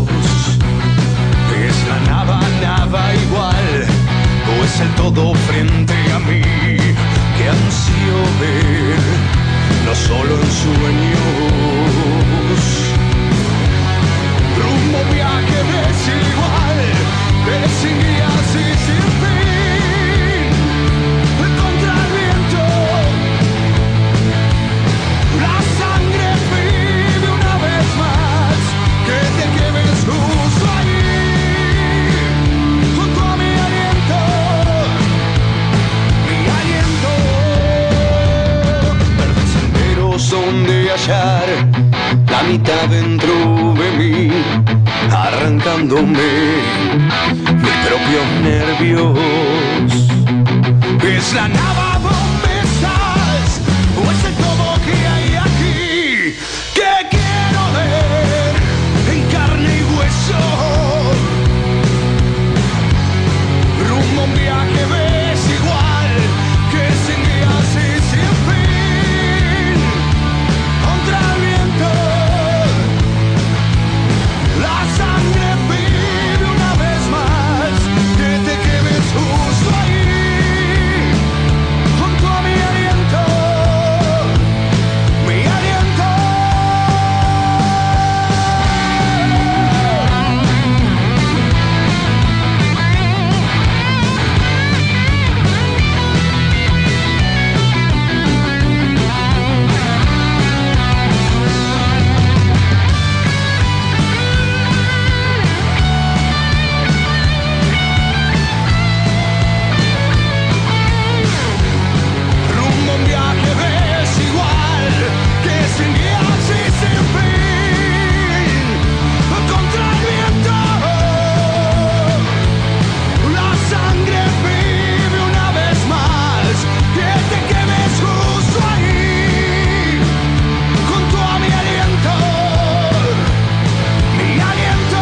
Es la nada, nada igual, o es el todo frente a mí, que ansío ver, no solo en sueños. Rumbo viaje desigual, de sin guías y sin fin, contra el viento. La sangre vive una vez más, que te quemes justo ahí, junto a mi aliento, mi aliento. Verdes senderos donde hallar la mitad dentro de mí, arrancándome mis propios nervios. Es la nada donde estás, o es el todo que hay aquí, que quiero ver en carne y hueso. Rumbo a un viaje desigual, que sin guías y sin fin, contra el viento. La sangre vive una vez más, que te quedes justo ahí, junto a mi aliento, mi aliento. Rumbo a un viaje desigual, que sin guías y sin fin, contra el viento. La sangre vive una vez más, que te quedes justo ahí, junto a mi aliento, mi aliento.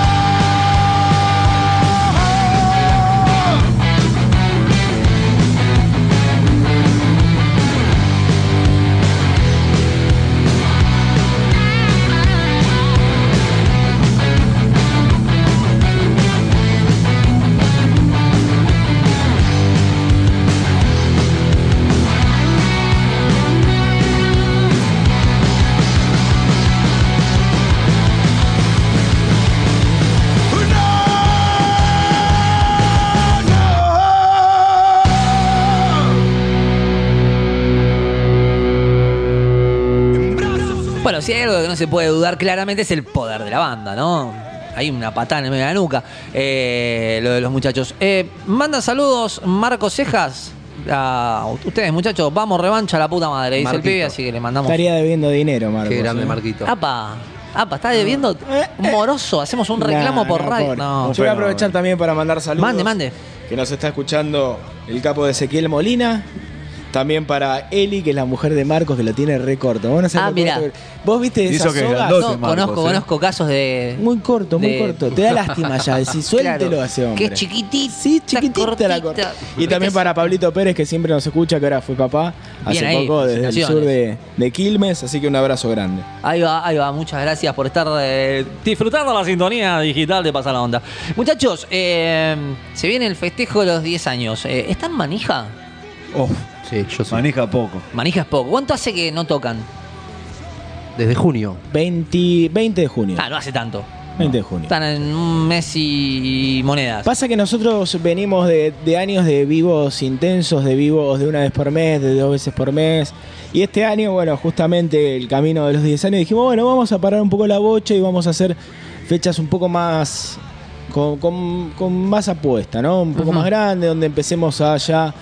Bueno, si hay algo que no se puede dudar claramente es el poder de la banda, ¿no? Hay una patada en el medio de la nuca, eh, lo de los muchachos. Eh, manda saludos Marcos Cejas. A ustedes, muchachos, vamos revancha a la puta madre, dice Marquito. el pibe, así que le mandamos. Estaría debiendo dinero, Marcos. Qué grande ¿eh? Marquito. Apa, apa, está debiendo moroso, hacemos un reclamo Nah, por no, radio. pobre. No. Yo voy a aprovechar también para mandar saludos. Mande, mande. Que nos está escuchando el capo de Ezequiel Molina. También para Eli, que es la mujer de Marcos, que lo tiene re corto. Vos, no sabés Ah, lo que mirá. vos- Vos viste Hizo esas que sogas. grandote, No, Marcos, conozco, ¿eh? conozco casos de. Muy corto, muy de- corto. Te da lástima ya. Decís, suéltelo Claro, a ese hombre. que es chiquitita, Sí, chiquitita la cortita. corta. Y también para Pablito Pérez, que siempre nos escucha, que ahora fue papá hace Bien ahí, poco desde el sur felicitaciones. de, de Quilmes. Así que un abrazo grande. Ahí va, ahí va. Muchas gracias por estar eh, disfrutando la sintonía digital de Pasar la Onda. Muchachos, eh, se viene el festejo de los diez años. Eh, ¿Están manija? Oh, Sí, yo sí. manija poco. Manija es poco. ¿Cuánto hace que no tocan? Desde junio. veinte, veinte de junio. Ah, no hace tanto. veinte de junio. Están en un mes y monedas. Pasa que nosotros venimos de, de años de vivos intensos, de vivos de una vez por mes, de dos veces por mes. Y este año, bueno, justamente el camino de los diez años, dijimos, bueno, vamos a parar un poco la bocha y vamos a hacer fechas un poco más, con, con- con más apuesta, ¿no? Un poco Ujú. más grande, donde empecemos a ya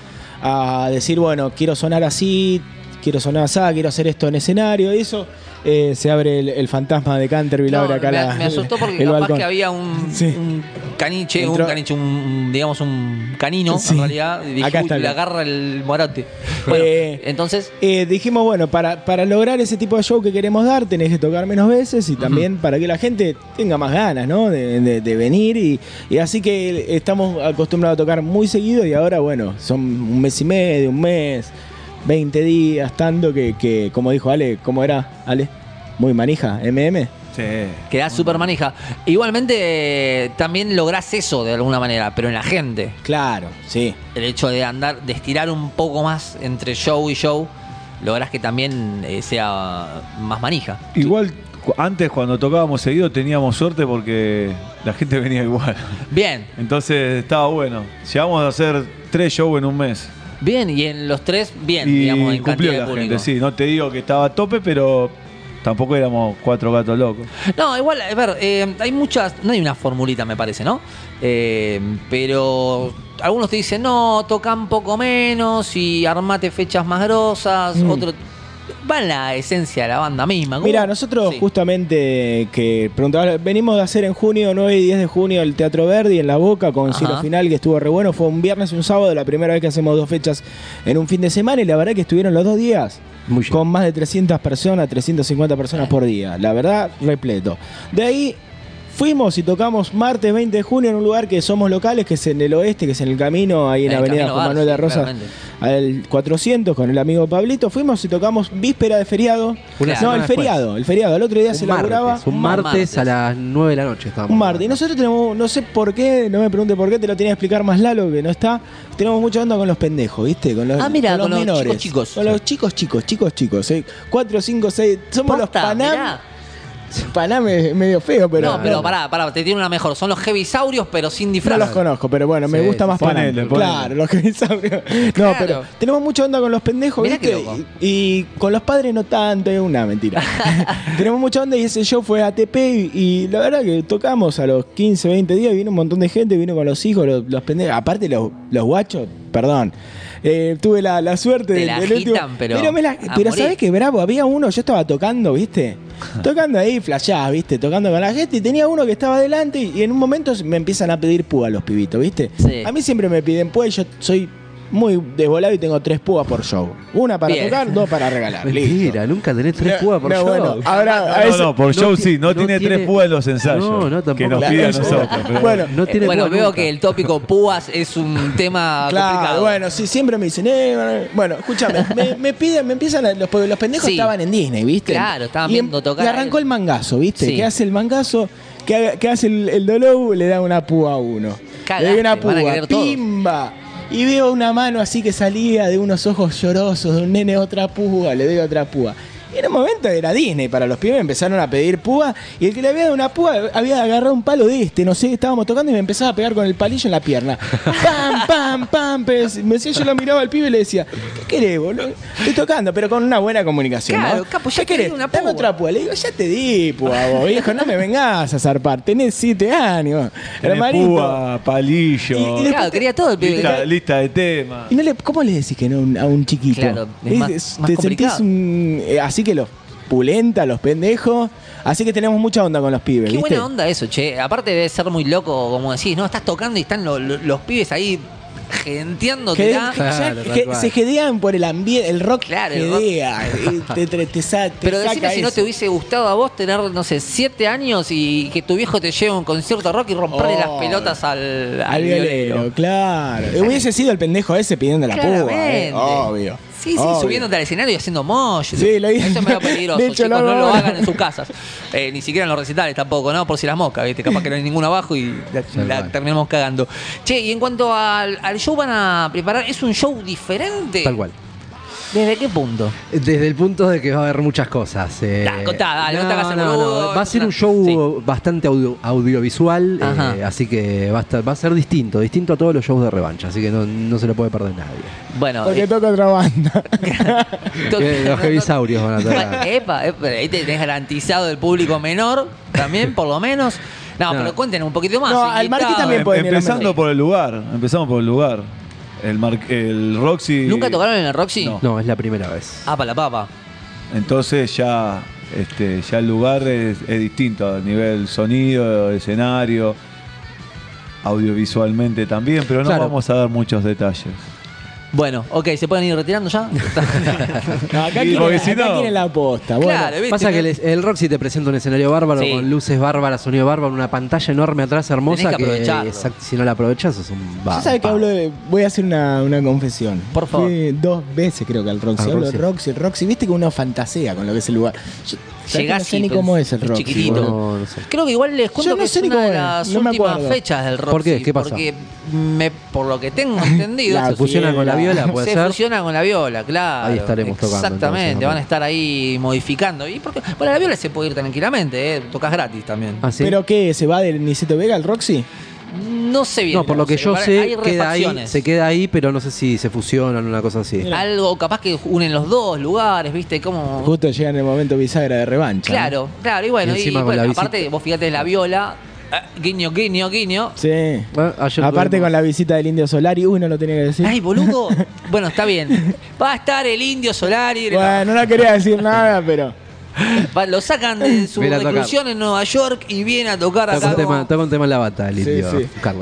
a decir, bueno, quiero sonar así, quiero sonar así, quiero hacer esto en escenario. Y eso eh, se abre el, el fantasma de Canterville, No, abre acá me, la, me asustó porque el capaz balcón. que había un, Sí. un caniche, Entró- un caniche, un, un, digamos un canino, Sí. en realidad. Y dije, Acá "Uy, está le el- agarra el morote". Bueno, Eh, entonces, Eh, dijimos, bueno, para, para lograr ese tipo de show que queremos dar, tenés que tocar menos veces y también para que la gente tenga más ganas, ¿no? De, de- de venir y, y así que estamos acostumbrados a tocar muy seguido y ahora, bueno, son un mes y medio, un mes, veinte días, tanto que, que como dijo Ale, ¿cómo era, Ale? Muy manija, M M. Sí. quedás súper manija. Igualmente, eh, también lográs eso de alguna manera, pero en la gente. Claro, sí. El hecho de andar, de estirar un poco más entre show y show, lográs que también eh, sea más manija. Igual cu- antes cuando tocábamos seguido teníamos suerte porque la gente venía igual. Bien, Entonces estaba bueno. Llegamos a hacer tres shows en un mes. bien, y en los tres, bien, y digamos, en cumplió cantidad de la público. gente, sí. No te digo que estaba a tope, pero tampoco éramos cuatro gatos locos. No, igual, a ver, eh, hay muchas, no hay una formulita me parece, ¿no? Eh, pero algunos te dicen, no, toca un poco menos y armate fechas más grosas, Mm. otro... Va en la esencia de la banda misma. ¿Cómo? Mira, nosotros Sí. justamente que preguntaba, venimos de hacer en junio, nueve y diez de junio, el Teatro Verdi en La Boca con Ajá. Ciro Final, que estuvo re bueno. Fue un viernes y un sábado, la primera vez que hacemos dos fechas en un fin de semana y la verdad que estuvieron los dos días Muy bien. con más de trescientas personas, trescientas cincuenta personas por día. La verdad, repleto. De ahí fuimos y tocamos martes veinte de junio en un lugar que somos locales, que es en el oeste, que es en el camino, ahí en En la el avenida Camino Juan Bar, Manuel de sí, Rosas, claramente. al cuatrocientos con el amigo Pablito. Fuimos y tocamos víspera de feriado. Una no, semana el después. feriado, el feriado. El otro día se Un laburaba. martes, un un martes, martes. a las nueve de la noche estábamos. Un martes. Y nosotros tenemos, no sé por qué, no me pregunte por qué, te lo tenía que explicar más Lalo, que no está. Tenemos mucha onda con los pendejos, ¿viste? Con los, Ah, mira, con los con los menores. chicos, chicos. Con los chicos, chicos, chicos, chicos. ¿eh? Cuatro, cinco, seis. Somos Posta, los Panam. mirá. Panam es medio feo, pero. no, pero pará, pará, te tiene una mejor. Son los heavisaurios, pero sin disfraz. No los conozco, pero bueno, me Sí, gusta sí, más Panam. ponele, ponele. Claro, los que saben. No, Claro. pero tenemos mucha onda con los pendejos, Mirá ¿viste? qué loco. Y, y con los padres no tanto, es una mentira. tenemos mucha onda y ese show fue A T P y, y la verdad que tocamos a los quince, veinte días, vino un montón de gente, vino con los hijos, los, los pendejos. Aparte los, los guachos, perdón. Eh, tuve la, la suerte Te del, la del último. agitan, pero pero, me la- a pero morir. ¿sabés qué bravo? Había uno, yo estaba tocando, ¿viste? Tocando ahí, flashás, ¿viste? Tocando con la gente y tenía uno que estaba adelante y, y en un momento me empiezan a pedir púa los pibitos, ¿viste? Sí. A mí siempre me piden púa y yo soy muy desvolado y tengo tres púas por show. Una para Bien. tocar, dos para regalar. Listo. Mentira, nunca tenés tres No, púas por no, show. bueno, ahora a No, ese- no, por no show ti- sí, no, no tiene, tiene- tres púas en los ensayos. No, no, tampoco. Que nos Claro, pide a eso- nosotros. pero bueno, No tiene Eh, bueno, púas veo nunca. que el tópico púas es un tema Claro, complicado. bueno, sí, siempre me dicen, eh, bueno, escúchame, me, me piden, me empiezan a- los, porque los pendejos Sí. estaban en Disney, ¿viste? Claro, estaban Y em- viendo tocar Y a arrancó él. el mangazo, ¿viste? Sí. ¿Qué hace el mangazo? ¿Qué, haga- qué hace el, el Dolou? Le da una púa a uno. Cagaste, le da una van a púa, querer todos. pimba. Y veo una mano así que salía de unos ojos llorosos de un nene, otra púa, le doy otra púa. Y en un momento era Disney para los pibes, empezaron a pedir púa y el que le había dado una púa había agarrado un palo de este, no sé, estábamos tocando y me empezaba a pegar con el palillo en la pierna. Pam, pam, pam, pe- me decía, yo lo miraba al pibe y le decía, ¿qué querés, boludo? Estoy tocando, pero con una buena comunicación, Claro, ¿no? capo, ya ¿Qué querés? quería una Dame púa. otra púa. Le digo, ya te di púa, vos, viejo, no me vengas a zarpar, tenés siete años, Tiene hermanito. púa, palillo, Y- y después Claro, quería todo el pibe. lista, lista de temas. ¿Y no le, cómo le decís que no a un- a un chiquito? Claro, es más- más te complicado. sentís un- eh, así que los pulenta, los pendejos. Así que tenemos mucha onda con los pibes, Qué ¿viste? buena onda eso, che. Aparte debe ser muy loco, como decís, ¿no? Estás tocando y están lo- lo- los pibes ahí genteándote. Claro, tal que cual. se jedean por el ambiente, el rock Claro, el rock. jedea, y te, te, te sa- te Pero saca decime si no eso. te hubiese gustado a vos tener, no sé, siete años y que tu viejo te lleve a un concierto de rock y romperle Oh, las pelotas al, al Al violero, violero. claro. Hubiese sido el pendejo ese pidiendo la púa, Claramente. eh, obvio. Sí, sí, obvio. subiéndote al escenario y haciendo mosh. Sí, lo hice. Eso es medio peligroso, De hecho, chicos, lo no lo hago. hagan en sus casas. Eh, ni siquiera en los recitales tampoco, ¿no? Por si las moscas, ¿viste? Capaz que no hay ninguno abajo y la, Tal la cual. terminamos cagando. Che, y en cuanto al, al show van a preparar, ¿es un show diferente? Tal cual. ¿Desde qué punto? Desde el punto de que va a haber muchas cosas. eh, Da, contá, dale, no te hagas el boludo. Va a ser un show bastante audio- audiovisual, Ajá. eh, así que va a, estar, va a ser distinto, distinto a todos los shows de revancha, así que no, no se lo puede perder nadie. Bueno, Porque eh, toca otra banda. Eh, los heavisaurios van a tocar. Epa, epa, ahí tenés garantizado el público menor también, por lo menos. No, No. pero cuenten un poquito más. No, al invitado. Marquí también Em- pueden ir a empezando meter. por el lugar, empezamos por el lugar. El, mar- el Roxy. ¿Nunca tocaron en el Roxy? No. No, es la primera vez. Ah, para la papa. Entonces ya, este, ya el lugar es, es distinto a nivel sonido, escenario, audiovisualmente también, pero no Claro. vamos a dar muchos detalles. Bueno, ok, ¿se pueden ir retirando ya? No, acá Y quieren, porque si acá no- quieren la aposta. Bueno, Claro, ¿viste? Pasa que el, el Roxy te presenta un escenario bárbaro, Sí. con luces bárbaras, sonido bárbaro, una pantalla enorme atrás hermosa. Tenés que aprovecharlo. exacto, si no la aprovechas, es un yo va- sabes que va. hablo de, voy a hacer una, una confesión. Por favor. Fui dos veces creo que al Roxy. Al Hablo Roxy. de Roxy, el Roxy. Viste que uno fantasea con lo que es el lugar. Yo, ¿sabes que Llegás no sé y ni pens- cómo es el es Roxy. chiquitito. boludo. No, no sé. Creo que igual les cuento Yo no que sé es ni una cómo de es, las no me últimas acuerdo. fechas del Roxy. ¿Por qué? ¿Qué pasa? Porque me, por lo que tengo entendido, La eso sí, fusiona con la viola, puede se ser. fusiona con la viola, claro. Ahí estaremos tocando, Exactamente, entonces, van a ok. estar ahí modificando. Y porque, bueno, la viola se puede ir tranquilamente, ¿eh? Tocas gratis también. ¿Ah, sí? ¿Pero qué? ¿Se va del Niceto Vega al Roxy? No sé bien. No, por lo que yo Hay sé, queda ahí, refacciones. se queda ahí, pero no sé si se fusionan, una cosa así. Algo capaz que unen los dos lugares, ¿viste? Como... Justo llega en el momento bisagra de revancha. ¿no? Claro, claro, y bueno, Y y, encima con bueno, la visita. aparte, vos fíjate la viola, eh, guiño, guiño, guiño. Sí. Bueno, ayer Aparte tuvimos- con la visita del Indio Solari, uy, no lo tenía que decir. Ay, boludo. Bueno, está bien. Va a estar el Indio Solari. Bueno, no quería decir nada, pero. Va- lo sacan de su Viene a tocar. reclusión en Nueva York y viene a tocar Toca acá. un, tema, como- toca un tema en la bata, el Sí, indio, sí. Carlos.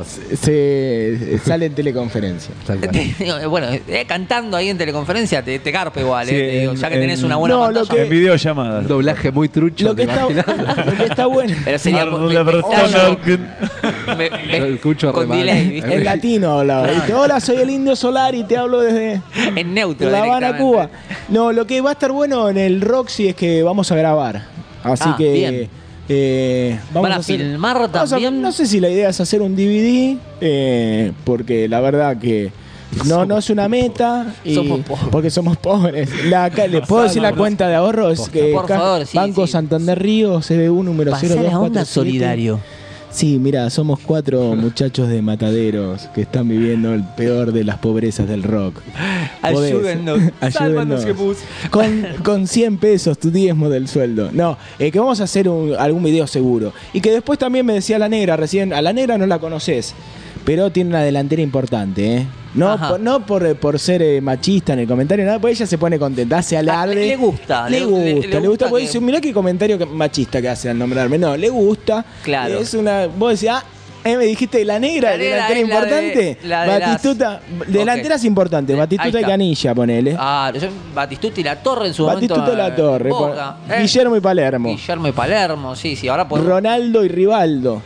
Se sale en teleconferencia. Tal cual. Bueno, eh, cantando ahí en teleconferencia te, te carpa igual, Sí, eh, te digo, en- ya que tenés en- una buena No, lo pantalla. que- En videollamadas. Un doblaje muy trucho. Lo que, ¿te está, imaginas? lo que está bueno. Pero sería Una me- me- persona que- me- me- Lo escucho con re mal. delay, ¿viste? En latino hablaba. Dice, hola, soy el Indio Solari y te hablo desde En neutro. La Habana, directamente. Cuba. No, lo que va a estar bueno en el Roxy es que vamos a grabar. Así Ah, que. bien. eh, vamos ¿Van a hacer- filmar vamos a- también? no sé si la idea es hacer un D V D, eh, porque la verdad que. No, no es una meta. Y Somos pobres. Porque somos pobres. La, ca- ¿Le puedo decir la cuenta de ahorro? Es que Por ca- favor, sí, Banco sí. Santander Río, C B U número Pasá cero dos la onda cuatro siete. solidario. Sí, mira, somos cuatro muchachos de mataderos que están viviendo el peor de las pobrezas del rock. Podés. Ayúdennos. Ayúdennos. Sálvanos, Jesús. Con, con cien pesos, tu diezmo del sueldo. No, eh, que vamos a hacer un- algún video seguro. Y que después también me decía la negra recién, a la negra no la conoces, pero tiene una delantera importante, ¿eh? No, Ajá. por, no por, por ser eh, machista en el comentario, nada, pues ella se pone contenta, hace alarde. le- le gusta, Le le- gusta, le- le, le gusta, gusta porque que- dice, mirá qué comentario que- machista que hace al nombrarme. No, le gusta. Claro. Es una, vos decís, ah, eh, me dijiste la negra, La negra delantera es la de- importante. la de las- Batistuta, delanteras importantes, Ahí Batistuta y está. Canilla, ponele. Ah, yo- Batistuta y la Torre en su Batistuta momento. y la eh, Torre. Boca, pon- eh. Guillermo y Palermo. Guillermo y Palermo, sí, sí, ahora podemos... Ronaldo y Rivaldo.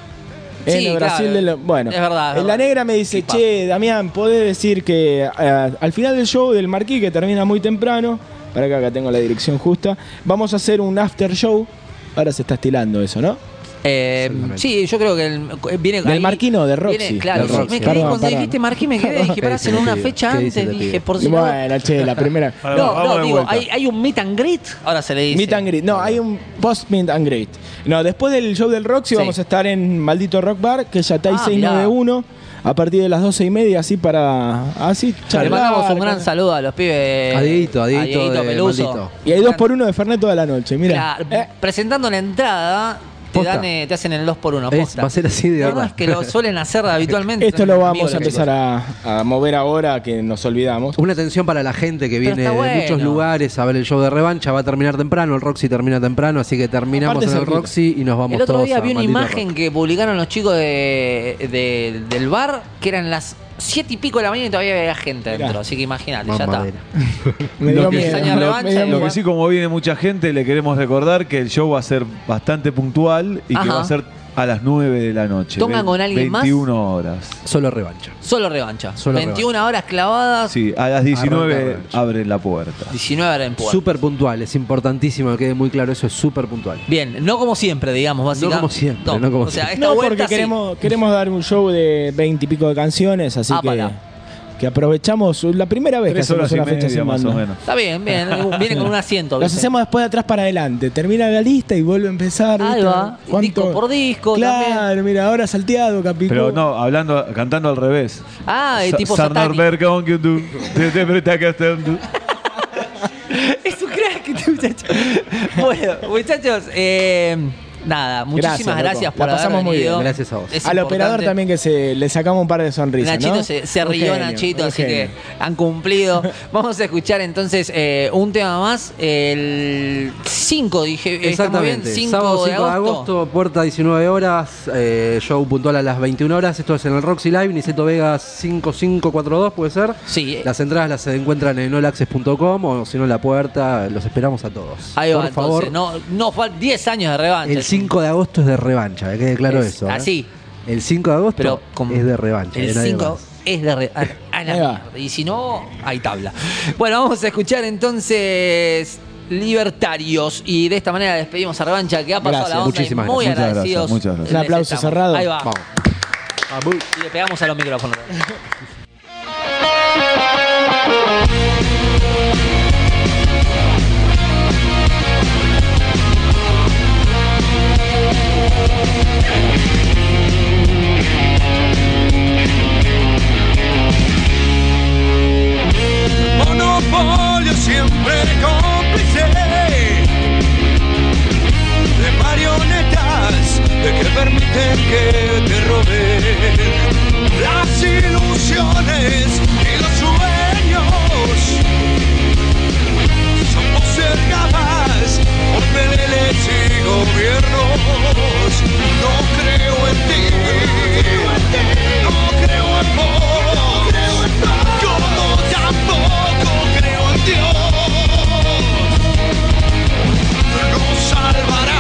En Sí, el Brasil claro, de lo- bueno, es verdad, es en la verdad. negra me dice, Equipazo. che, Damián, ¿podés decir que eh, al final del show del Marquí, que termina muy temprano, para que acá tengo la dirección justa, vamos a hacer un after show? Ahora se está estilando eso, ¿no? Eh, Exactamente. sí, yo creo que el- viene Del ahí- Marquí no, de Roxy. viene- claro, Del sí, Roxy. me quedé Perdón, cuando perdón. dijiste Marquí, me quedé, dije, ¿Qué para dice hacer una el fecha pibe? ¿Qué dice antes, el dije, pibe? por si no... Bueno, che, la primera. Ahora No, vamos no, de digo, vuelta. hay, hay un meet and greet, ahora se le dice. Meet and greet. No, hay un post meet and greet. No, después del show del Roxy Sí. vamos a estar en Maldito Rock Bar, que ya está ahí Ah, seis mirá. nueve uno, a partir de las doce y media, así para. Así, Le charlar, mandamos un gran con- saludo a los pibes. A Dieguito, a Dieguito de Peluso. Maldito. Y hay dos por uno de Fernet toda la noche, mira. Claro, Eh, presentando la entrada, te, Posta. dan, eh, te hacen el dos por uno. Es- posta. va a ser así de La verdad verdad. es que lo suelen hacer habitualmente. Esto lo Son vamos amigos a los empezar a, a mover ahora que nos olvidamos. Una atención para la gente que Pero viene está de bueno. muchos lugares a ver el show de revancha. Va a terminar temprano, el Roxy termina temprano, así que terminamos Aparte en el cerquita. Roxy y nos vamos El otro todos día a vi una Maldito imagen Rock. que publicaron los chicos de, de- del bar, que eran las siete y pico de la mañana y todavía había gente dentro. Mirá. Así que imagínate, ya está. Mamadera. Me Lo dio que, miedo. Año de lo- revancha me dio y lo miedo. que sí, como viene mucha gente, le queremos recordar que el show va a ser bastante puntual y Ajá. que va a ser a las nueve de la noche. ¿Tocan Ve- con alguien más? veintiuna horas. Solo revancha. Solo revancha. Solo veintiuna horas clavadas. Sí, a las diecinueve Arranca revancha. abren la puerta. diecinueve horas en puerta. Súper puntual, es importantísimo que quede muy claro, eso es súper puntual. Bien, no como siempre, digamos, básicamente. como siempre, no como o sea, siempre. esta No, vuelta porque sí. queremos, queremos dar un show de veinte y pico de canciones, así Ah, que, para. que aprovechamos la primera vez que Tres hacemos horas y una fecha media sin más banda. o menos. Está bien, bien. Viene con un asiento. Las ¿viste? hacemos después de atrás para adelante. Termina la lista y vuelve a empezar. Ahí ¿viste? va. Disco por disco Claro, también. mira, ahora salteado, Capicú. Pero no, hablando, cantando al revés. Ah, el Sa- tipo Sarnar satánico. Berga, aunque tú, te- te presta que estén tú. Es un crack este muchacho. Bueno, muchachos, eh, nada, muchísimas Gracias, gracias, loco. por La pasamos haber muy venido. bien. Gracias a vos. Es Al importante. operador también que se le sacamos un par de sonrisas. Nachito ¿no? se, se Un rió, genio, Nachito, un así que genio. han cumplido. Vamos a escuchar entonces eh, un tema más. El cinco, dije. ¿estamos bien? Exactamente. cinco Sábado de cinco de agosto. agosto, puerta diecinueve horas, eh, show puntual a las veintiuna horas. Esto es en el Roxy Live, Niceto Vegas cinco cinco cuatro dos, puede ser. Sí. Las entradas las encuentran en all access punto com o si no en la puerta. Los esperamos a todos. Ahí va, Por favor, entonces. No, no fal- diez años de revancha. el cinco de agosto es de revancha, que quede claro Es eso. ¿eh? así. El cinco de agosto Pero con- es de revancha. El de nadie cinco más. es de re- a, a la Ahí va. mierda. Y si no, hay tabla. Bueno, vamos a escuchar entonces Libertarios. Y de esta manera despedimos a Revancha, que ha pasado Gracias. la onda. y Muchísimas muy gracias. Muchas agradecidos. gracias, muchas gracias. Un aplauso Les estamos. cerrado. Ahí va. Vamos. Y le pegamos a los micrófonos. Monopolio siempre cómplice de marionetas de que permiten que te roben las ilusiones y los sueños. Son postergadas por peleles y gobiernos. No creo en ti, no creo en vos, como tampoco creo en Dios. Nos salvará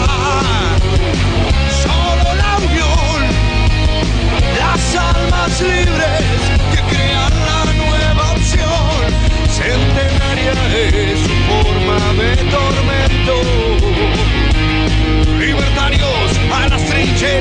solo la unión, las almas libres que crean la nueva opción. Centenaria es su forma de tormento. Libertarios a las trincheras.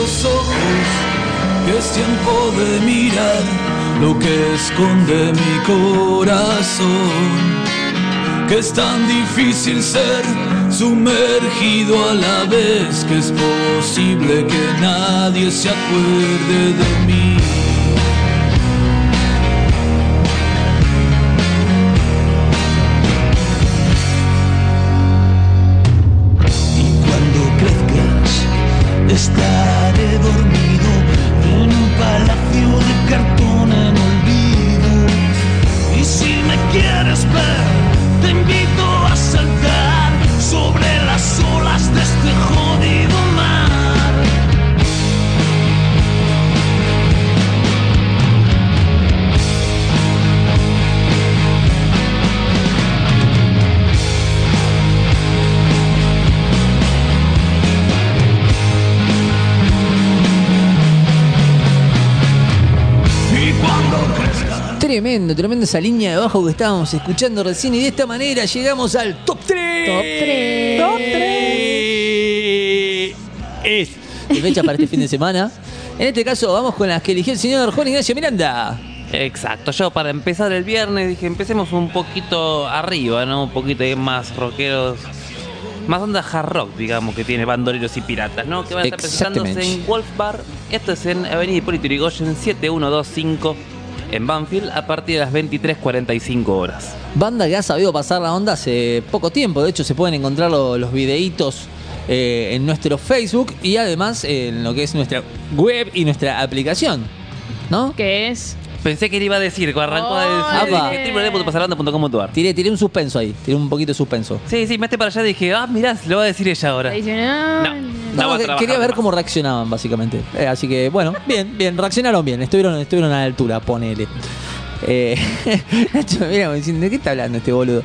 los ojos, que es tiempo de mirar lo que esconde mi corazón. Que es tan difícil ser sumergido a la vez, que es posible que nadie se acuerde de mí. Y cuando crezcas estaré dormido en un palacio de cartón en olvido. Y si me quieres ver, te invito a saltar sobre las olas de este jodido mar. Y cuando crezca. Tremendo, tremendo esa línea de bajo que estábamos escuchando recién, y de esta manera llegamos al top tres. Top tres. Top tres. Es de fecha para este fin de semana. En este caso vamos con las que eligió el señor Juan Ignacio Miranda. Exacto, yo para empezar el viernes dije empecemos un poquito arriba, ¿no? Un poquito más rockeros, más onda hard rock, digamos, que tiene bandoleros y piratas, ¿no? Que van a estar presentándose Exactamente. en Wolf Bar. Esto es en Avenida Hipólito Yrigoyen siete uno dos cinco en Banfield a partir de las veintitrés cuarenta y cinco horas. Banda que ha sabido pasar la onda hace poco tiempo. De hecho, se pueden encontrar lo- los videitos eh, en nuestro Facebook y además eh, en lo que es nuestra web y nuestra aplicación, ¿no? Que es. Pensé que le iba a decir, cuando arrancó a decir, Apa. dije doble u doble u doble u punto pasalonda punto com punto a r. Tiré, tiré un suspenso ahí, tiré un poquito de suspenso. Sí, sí, mete para allá y dije, ah, mirá, lo va a decir ella ahora. Ahí dice, no, No. No, va a que- trabajar quería ver más. cómo reaccionaban, básicamente. Eh, así que, bueno, bien, bien, reaccionaron bien. Estuvieron, estuvieron a la altura, ponele. Eh, Nacho me mira como diciendo, ¿de qué está hablando este boludo?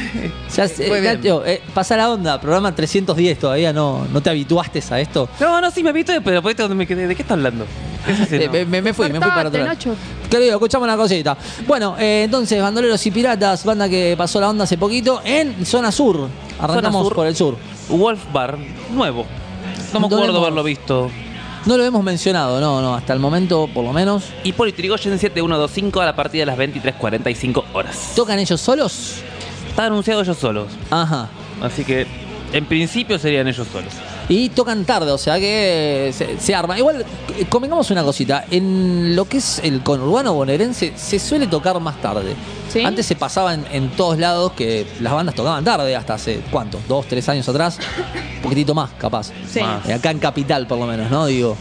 Ya sé, Muy bien. Nacho, eh, pasa la onda, programa trescientos diez, todavía no, no te habituaste a esto. No, no, sí, me vi todo, pero después donde me quedé. ¿De qué está hablando? ¿Qué es ese, Eh, no? me, me- me fui, me fui para Despertate, atrás. Nacho. Querido, escuchamos una cosita. Bueno, eh, entonces, Bandoleros y Piratas, banda que pasó la onda hace poquito en Zona Sur. Arrancamos Zona Sur. por el sur. Wolf Bar, nuevo. No me ¿Dónde acuerdo hemos- haberlo visto. No lo hemos mencionado, no, no, hasta el momento, por lo menos. Hipólito Yrigoyen siete uno dos cinco a la partida de las veintitrés cuarenta y cinco horas. ¿Tocan ellos solos? Está anunciado ellos solos. Ajá. Así que, en principio serían ellos solos. Y tocan tarde, o sea que se, se arma. Igual, eh, convengamos una cosita. En lo que es el conurbano bonaerense se suele tocar más tarde. ¿Sí? Antes se pasaba en, en todos lados que las bandas tocaban tarde, hasta hace, ¿cuánto? ¿Dos, tres años atrás? Un poquitito más, capaz. Sí. Más. Eh, Acá en Capital, por lo menos, ¿no? Digo,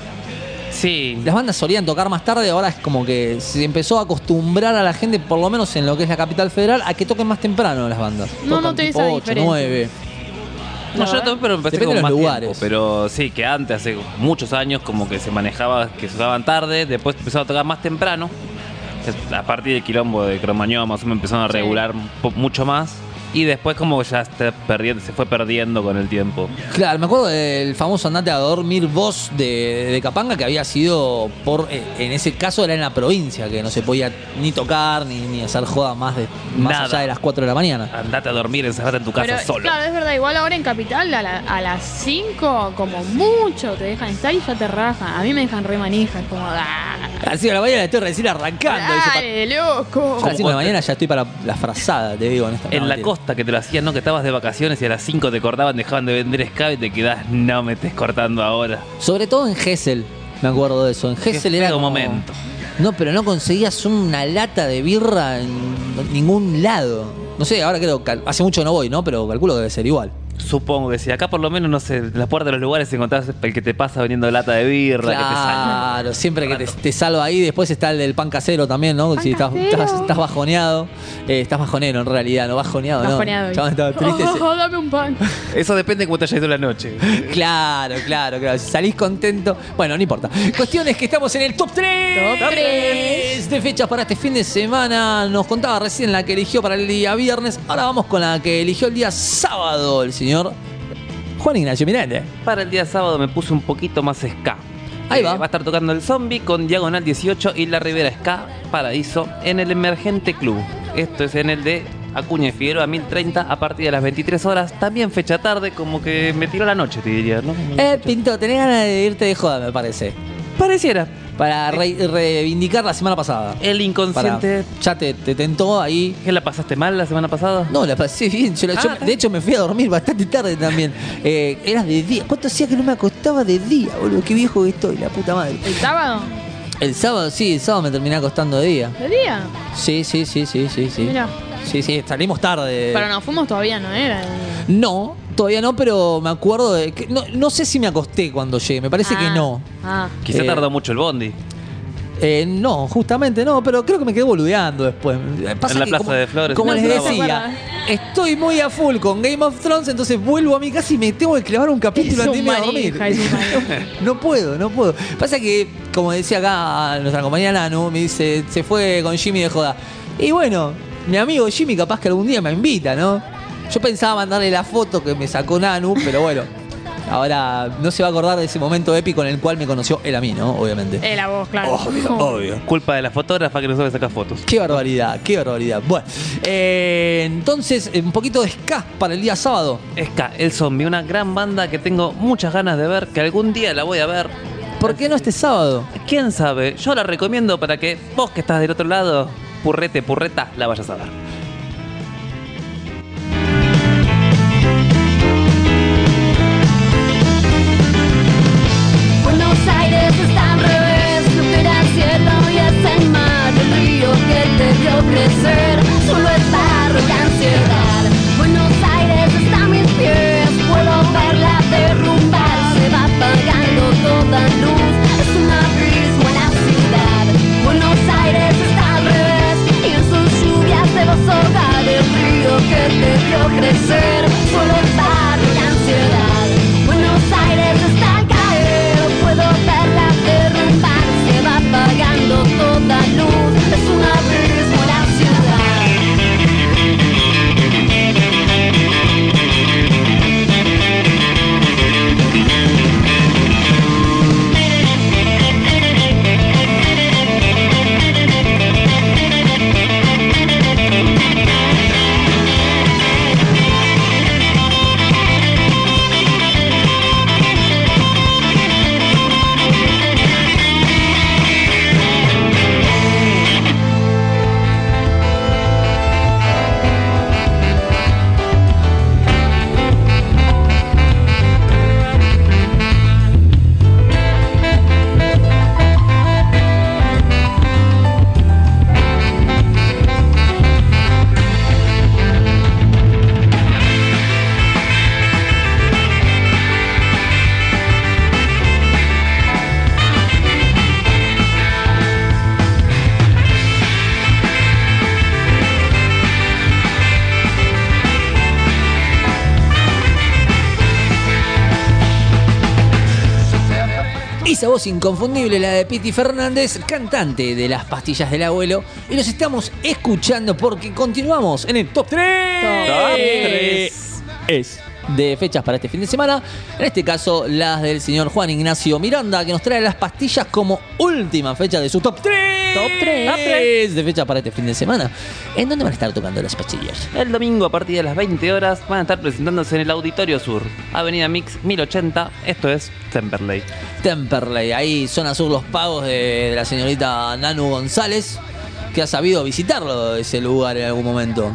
Sí. las bandas solían tocar más tarde, ahora es como que se empezó a acostumbrar a la gente, por lo menos en lo que es la Capital Federal, a que toquen más temprano las bandas. No Tocan noté tipo esa ocho, diferencia. nueve. No, yo también, pero empecé Depende con de más los tiempo. lugares. Pero sí, que antes, hace muchos años, como que se manejaba que se tocaban tarde, después empezaron a tocar más temprano. Es- A partir del quilombo de Cromañón, más o menos empezaron a Sí. regular un po- mucho más. Y después como ya está perdiendo, se fue perdiendo con el tiempo. Claro, me acuerdo del famoso Andate a dormir vos de, de Capanga, que había sido por, eh, en ese caso era en la provincia, que no se podía ni tocar ni, ni hacer joda más, de, más Nada. allá de las cuatro de la mañana. Andate a dormir, encerrate en tu casa Pero, solo. claro, es verdad, igual ahora en Capital a, la- a las cinco, como mucho, te dejan estar y ya te rajan. A mí me dejan re manija, es como, ¡ah! Así de la mañana estoy recién arrancando. dice, ¡Dale, loco! "Pa- a las cinco de la mañana ya estoy para la frazada, te digo. En, esta, En no, la mentira. costa que te lo hacían, ¿no? Que estabas de vacaciones y a las cinco te cortaban, dejaban de vender ska y te quedás, no me estés cortando ahora. Sobre todo en Gessel, me acuerdo de eso. En Gessel era feo como... momento. No, pero no conseguías una lata de birra en ningún lado. No sé, ahora creo que hace mucho que no voy, ¿no? Pero calculo que debe ser igual. Supongo que sí. Acá por lo menos, no sé, en las puertas de los lugares encontrás el que te pasa vendiendo lata de birra, que te salva. Claro, siempre que te, te salva ahí. Después está el del pan casero también, ¿no? Pan Si estás, casero. estás, estás bajoneado. Eh, estás bajonero en realidad, no bajoneado, ¿no? Bajoneado. Chabón, estaba triste. se- Oh, dame un pan. Eso depende de cómo te haya ido la noche. Claro, claro, claro. Si salís contento. Bueno, no importa. Cuestión es que estamos en el top tres. Top tres. de fechas para este fin de semana. Nos contaba recién la que eligió para el día viernes. Ahora vamos con la que eligió el día sábado el señor Juan Ignacio Miranda. Para el día sábado me puse un poquito más ska. Ahí va. Va a estar tocando el Zombie con Diagonal dieciocho y La Ribera Ska Paradiso en el Emergente Club. Esto es en el de Acuña y Figueroa mil treinta a partir de las veintitrés horas. También fecha tarde, como que me tiró la noche, te diría, ¿no? Eh, Pinto, tenés ganas de irte de joda, me parece. Pareciera. Para re- reivindicar la semana pasada. El inconsciente. Para- ya te, te tentó ahí. ¿Qué la pasaste mal la semana pasada? No, la pasé bien. Yo, la- Ah, yo, está de hecho, me fui a dormir bastante tarde también. Eh, era de día. ¿Cuánto hacía que no me acostaba de día, boludo? Qué viejo que estoy, la puta madre. ¿El sábado? El sábado, sí, el sábado me terminé acostando de día. ¿De día? Sí, sí, sí, sí, sí, sí. Mirá. Sí, sí, salimos tarde. Pero nos fuimos todavía, ¿no era? No, todavía no, pero me acuerdo de que. No, no sé si me acosté cuando llegué, me parece Ah. que no. Ah. Quizá Eh, tardó mucho el bondi. Eh, no, justamente no, pero creo que me quedé boludeando después. Pasa En la que Plaza como, de Flores. Como No les se decía, acuerda. estoy muy a full con Game of Thrones, entonces vuelvo a mi casa y me tengo que clavar un capítulo Es antes un de irme a dormir. manija, es un manija. No puedo, no puedo. Pasa que, como decía acá nuestra compañera Nanu, me dice, se fue con Jimmy de joda. Y bueno, mi amigo Jimmy capaz que algún día me invita, ¿no? Yo pensaba mandarle la foto que me sacó Nanu, pero bueno. Ahora no se va a acordar de ese momento épico en el cual me conoció él a mí, ¿no? Obviamente. Era vos, claro. Obvio, obvio. Culpa de la fotógrafa que no sabe sacar fotos. Qué barbaridad, qué barbaridad. Bueno, eh, entonces, un poquito de ska para el día sábado. Ska, el zombie, una gran banda que tengo muchas ganas de ver, que algún día la voy a ver. ¿Por qué no este sábado? ¿Quién sabe? Yo la recomiendo para que vos que estás del otro lado, purrete, purreta, la vayas a ver. Buenos Aires está al revés, no era el cielo y es el mar, el río que te vio crecer, solo es barro y ansiedad. Buenos Aires está a mis pies, puedo verla derrumbar, se va apagando toda luz, es un abismo en la ciudad. Buenos Aires está al revés y en sus lluvias debo ahogar el río que te vio crecer, solo es barro y ansiedad. Buenos Aires está al caer, puedo verla derrumbar, se va apagando toda luz, es un abismo la ciudad. Esa voz inconfundible, la de Piti Fernández, cantante de Las Pastillas del Abuelo. Y los estamos escuchando porque continuamos en el Top tres. Top tres. Es de fechas para este fin de semana. En este caso, las del señor Juan Ignacio Miranda, que nos trae las pastillas como última fecha de su Top tres. Top tres. Top tres de fecha para este fin de semana. ¿En dónde van a estar tocando las pastillas? El domingo a partir de las veinte horas van a estar presentándose en el Auditorio Sur, Avenida Mix mil ochenta, esto es Temperley. Temperley, ahí zona sur Los Pagos de, de la señorita Nanu González, que ha sabido visitarlo ese lugar en algún momento.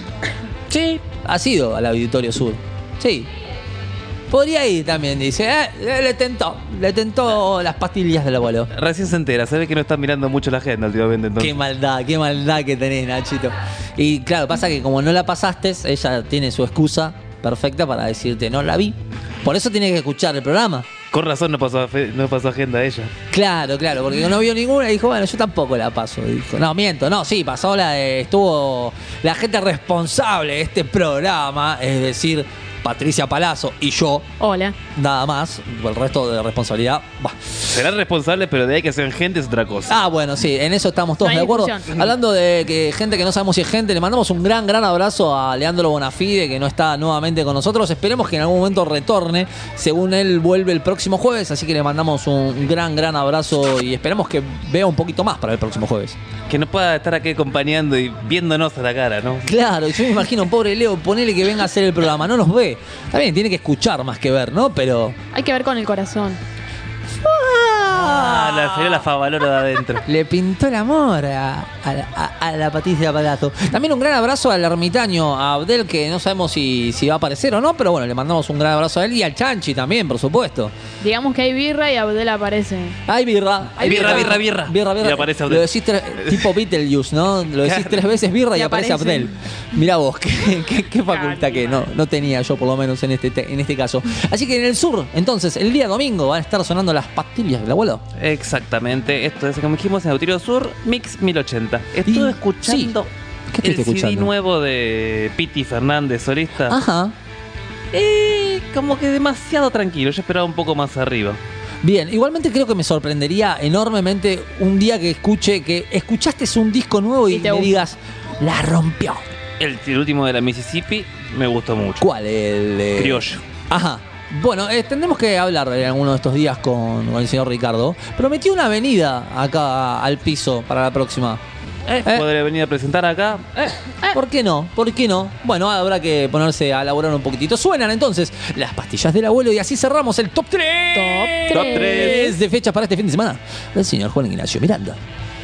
Sí, ha sido al Auditorio Sur. Sí. Podría ir también, dice. Eh, le tentó, le tentó las pastillas del abuelo. Recién se entera, se ve que no está mirando mucho la agenda últimamente. Entonces. Qué maldad, qué maldad que tenés, Nachito. Y claro, pasa que como no la pasaste, ella tiene su excusa perfecta para decirte no la vi. Por eso tiene que escuchar el programa. Con razón no pasó, no pasó agenda ella. Claro, claro, porque no vio ninguna y dijo, bueno, yo tampoco la paso. Dijo, no, miento, no, sí, pasó la de, estuvo la gente responsable de este programa, es decir, Patricia Palazzo y yo. Hola. nada más. El resto de responsabilidad, bah. Serán responsables, pero de ahí que sean gente es otra cosa. Ah, bueno, sí, en eso estamos todos No hay de acuerdo. discusión. Hablando de que gente que no sabemos si es gente, le mandamos un gran, gran abrazo a Leandro Bonafide, que no está nuevamente con nosotros. Esperemos que en algún momento retorne. Según él, vuelve el próximo jueves, así que le mandamos un gran, gran abrazo y esperemos que vea un poquito más para el próximo jueves. Que no pueda estar aquí acompañando y viéndonos a la cara, ¿no? Claro, yo me imagino, pobre Leo, ponele que venga a hacer el programa, no nos ve. Está bien, tiene que escuchar más que ver, ¿no? Pero... Hay que ver con el corazón. Ah, la salió la favalora de adentro. Le pintó el amor a, a la- a- a la Patricia Palato. También un gran abrazo al ermitaño, a Abdel, que no sabemos si, si va a aparecer o no, pero bueno, le mandamos un gran abrazo a él y al Chanchi también, por supuesto. Digamos que hay birra y Abdel aparece. Hay birra. Hay birra, birra, birra. Birra, birra. Y aparece Abdel. Lo decís tres- tipo Beetlejuice, ¿no? Lo decís Claro. tres veces birra y, Y aparece aparece. Abdel. Mirá vos, qué, qué- qué facultad que no, no tenía yo, por lo menos en este, te- en este caso. Así que en el sur, entonces, el día domingo van a estar sonando las pastillas del abuelo. Exactamente, esto es como dijimos en Auditorio Sur, Mix mil ochenta. Estuve Y- escuchando ¿Qué el estuviste C D escuchando? nuevo de Piti Fernández, solista. Ajá. Y como que demasiado tranquilo, yo esperaba un poco más arriba. Bien, igualmente creo que me sorprendería enormemente un día que escuche que escuchaste un disco nuevo y, Y te me gusta. digas, la rompió. El, el último de la Mississippi me gustó mucho. ¿Cuál? El de... Criollo. Ajá. Bueno, eh, tendremos que hablar en alguno de estos días con, con el señor Ricardo. Prometí una venida acá al piso para la próxima. Eh, Eh. Podré venir a presentar acá. Eh, ¿Por qué no? ¿Por qué no? Bueno, habrá que ponerse a elaborar un poquitito. Suenan entonces las pastillas del abuelo y así cerramos el top tres. Top Top tres. de fechas para este fin de semana del señor Juan Ignacio Miranda.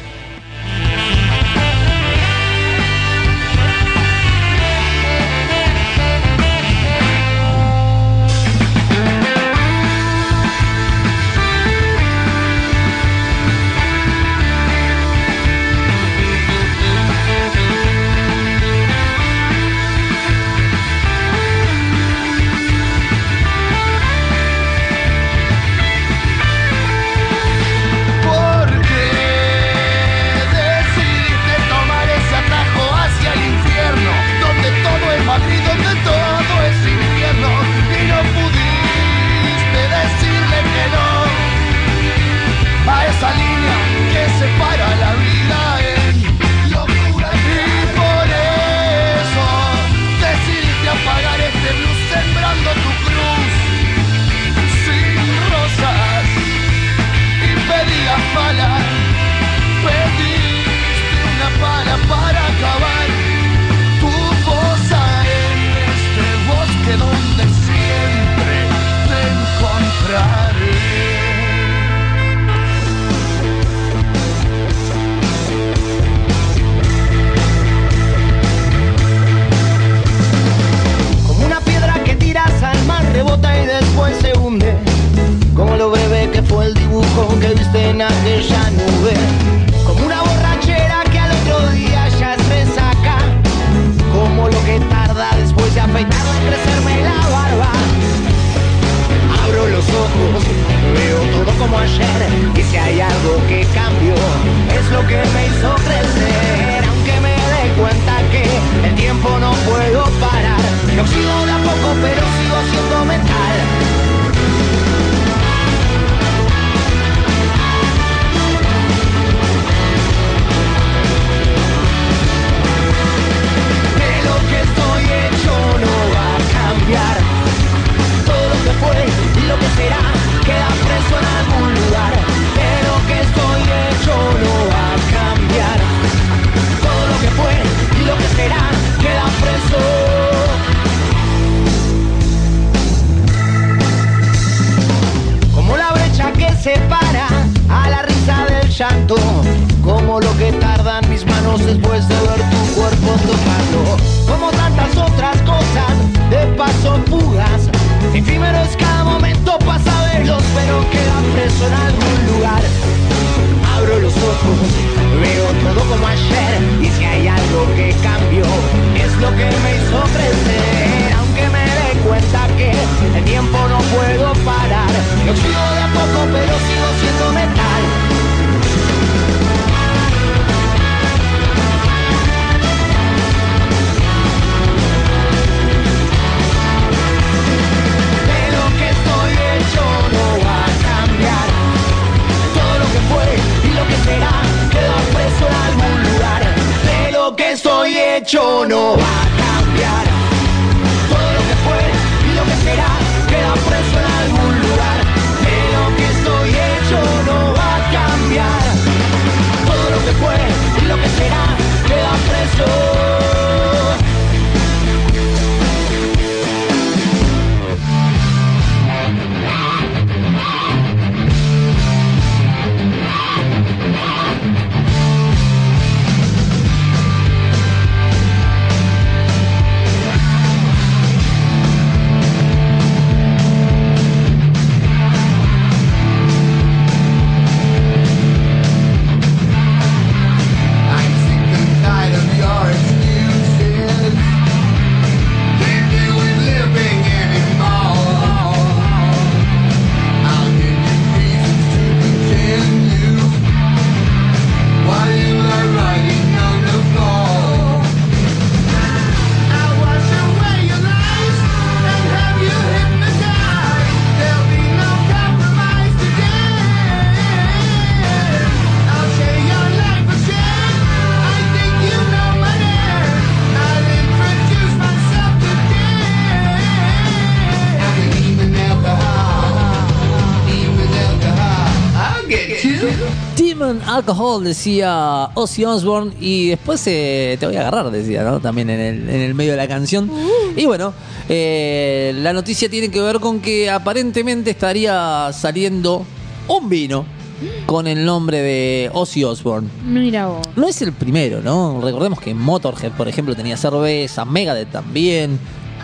¿Por qué decidiste tomar ese atajo hacia el infierno? Donde todo es Madrid, donde todo es infierno. Y no pudiste decirle que no a esa línea que separa la vida en locura. Y por eso decidiste apagar este blues sembrando tu cruz sin rosas. Y pedías pala, pediste una pala para acabar tu fosa en este bosque donde siempre te encontraré. Como una piedra que tiras al mar, rebota y después se hunde. Como lo breve que fue el dibujo que viste en aquella nube. Como una borrachera que al otro día ya es resaca. Como lo que tarda después de afeitarme en crecerme la barba. Abro los ojos, veo todo como ayer. Y si hay algo que cambió, es lo que me hizo crecer. Aunque me dé cuenta que el tiempo no puedo parar. Me oxido de a poco, pero sigo siendo metal. De lo que estoy hecho no va a cambiar. Todo lo que fue y lo que será queda preso en algún lugar. De lo que estoy hecho no va a cambiar. Todo lo que fue y lo que será queda preso. Como la brecha que separa a la risa del llanto. Como lo que tardan mis manos después de ver tu cuerpo tocarlo. Como tantas otras cosas de paso fugas. Efímero es cada momento, pasa veloz, pero queda preso en algún lugar. Abro los ojos, veo todo como ayer. Y si hay algo que cambió, es lo que me hizo crecer. Aunque me dé cuenta que el tiempo no puedo parar. Me oxido de a poco, pero sigo siendo metal. De lo que estoy hecho no va a cambiar. Todo lo que fue y lo que será queda preso en algún lugar. De lo que estoy hecho no va a cambiar. Todo lo que fue y lo que será queda preso. Alcohol, decía Ozzy Osbourne, y después eh, te voy a agarrar, decía, ¿no? También en el, en el medio de la canción. Uh. Y bueno, eh, la noticia tiene que ver con que aparentemente estaría saliendo un vino con el nombre de Ozzy Osbourne. Mira vos. No es el primero, ¿no? Recordemos que Motorhead, por ejemplo, tenía cerveza, Megadeth también.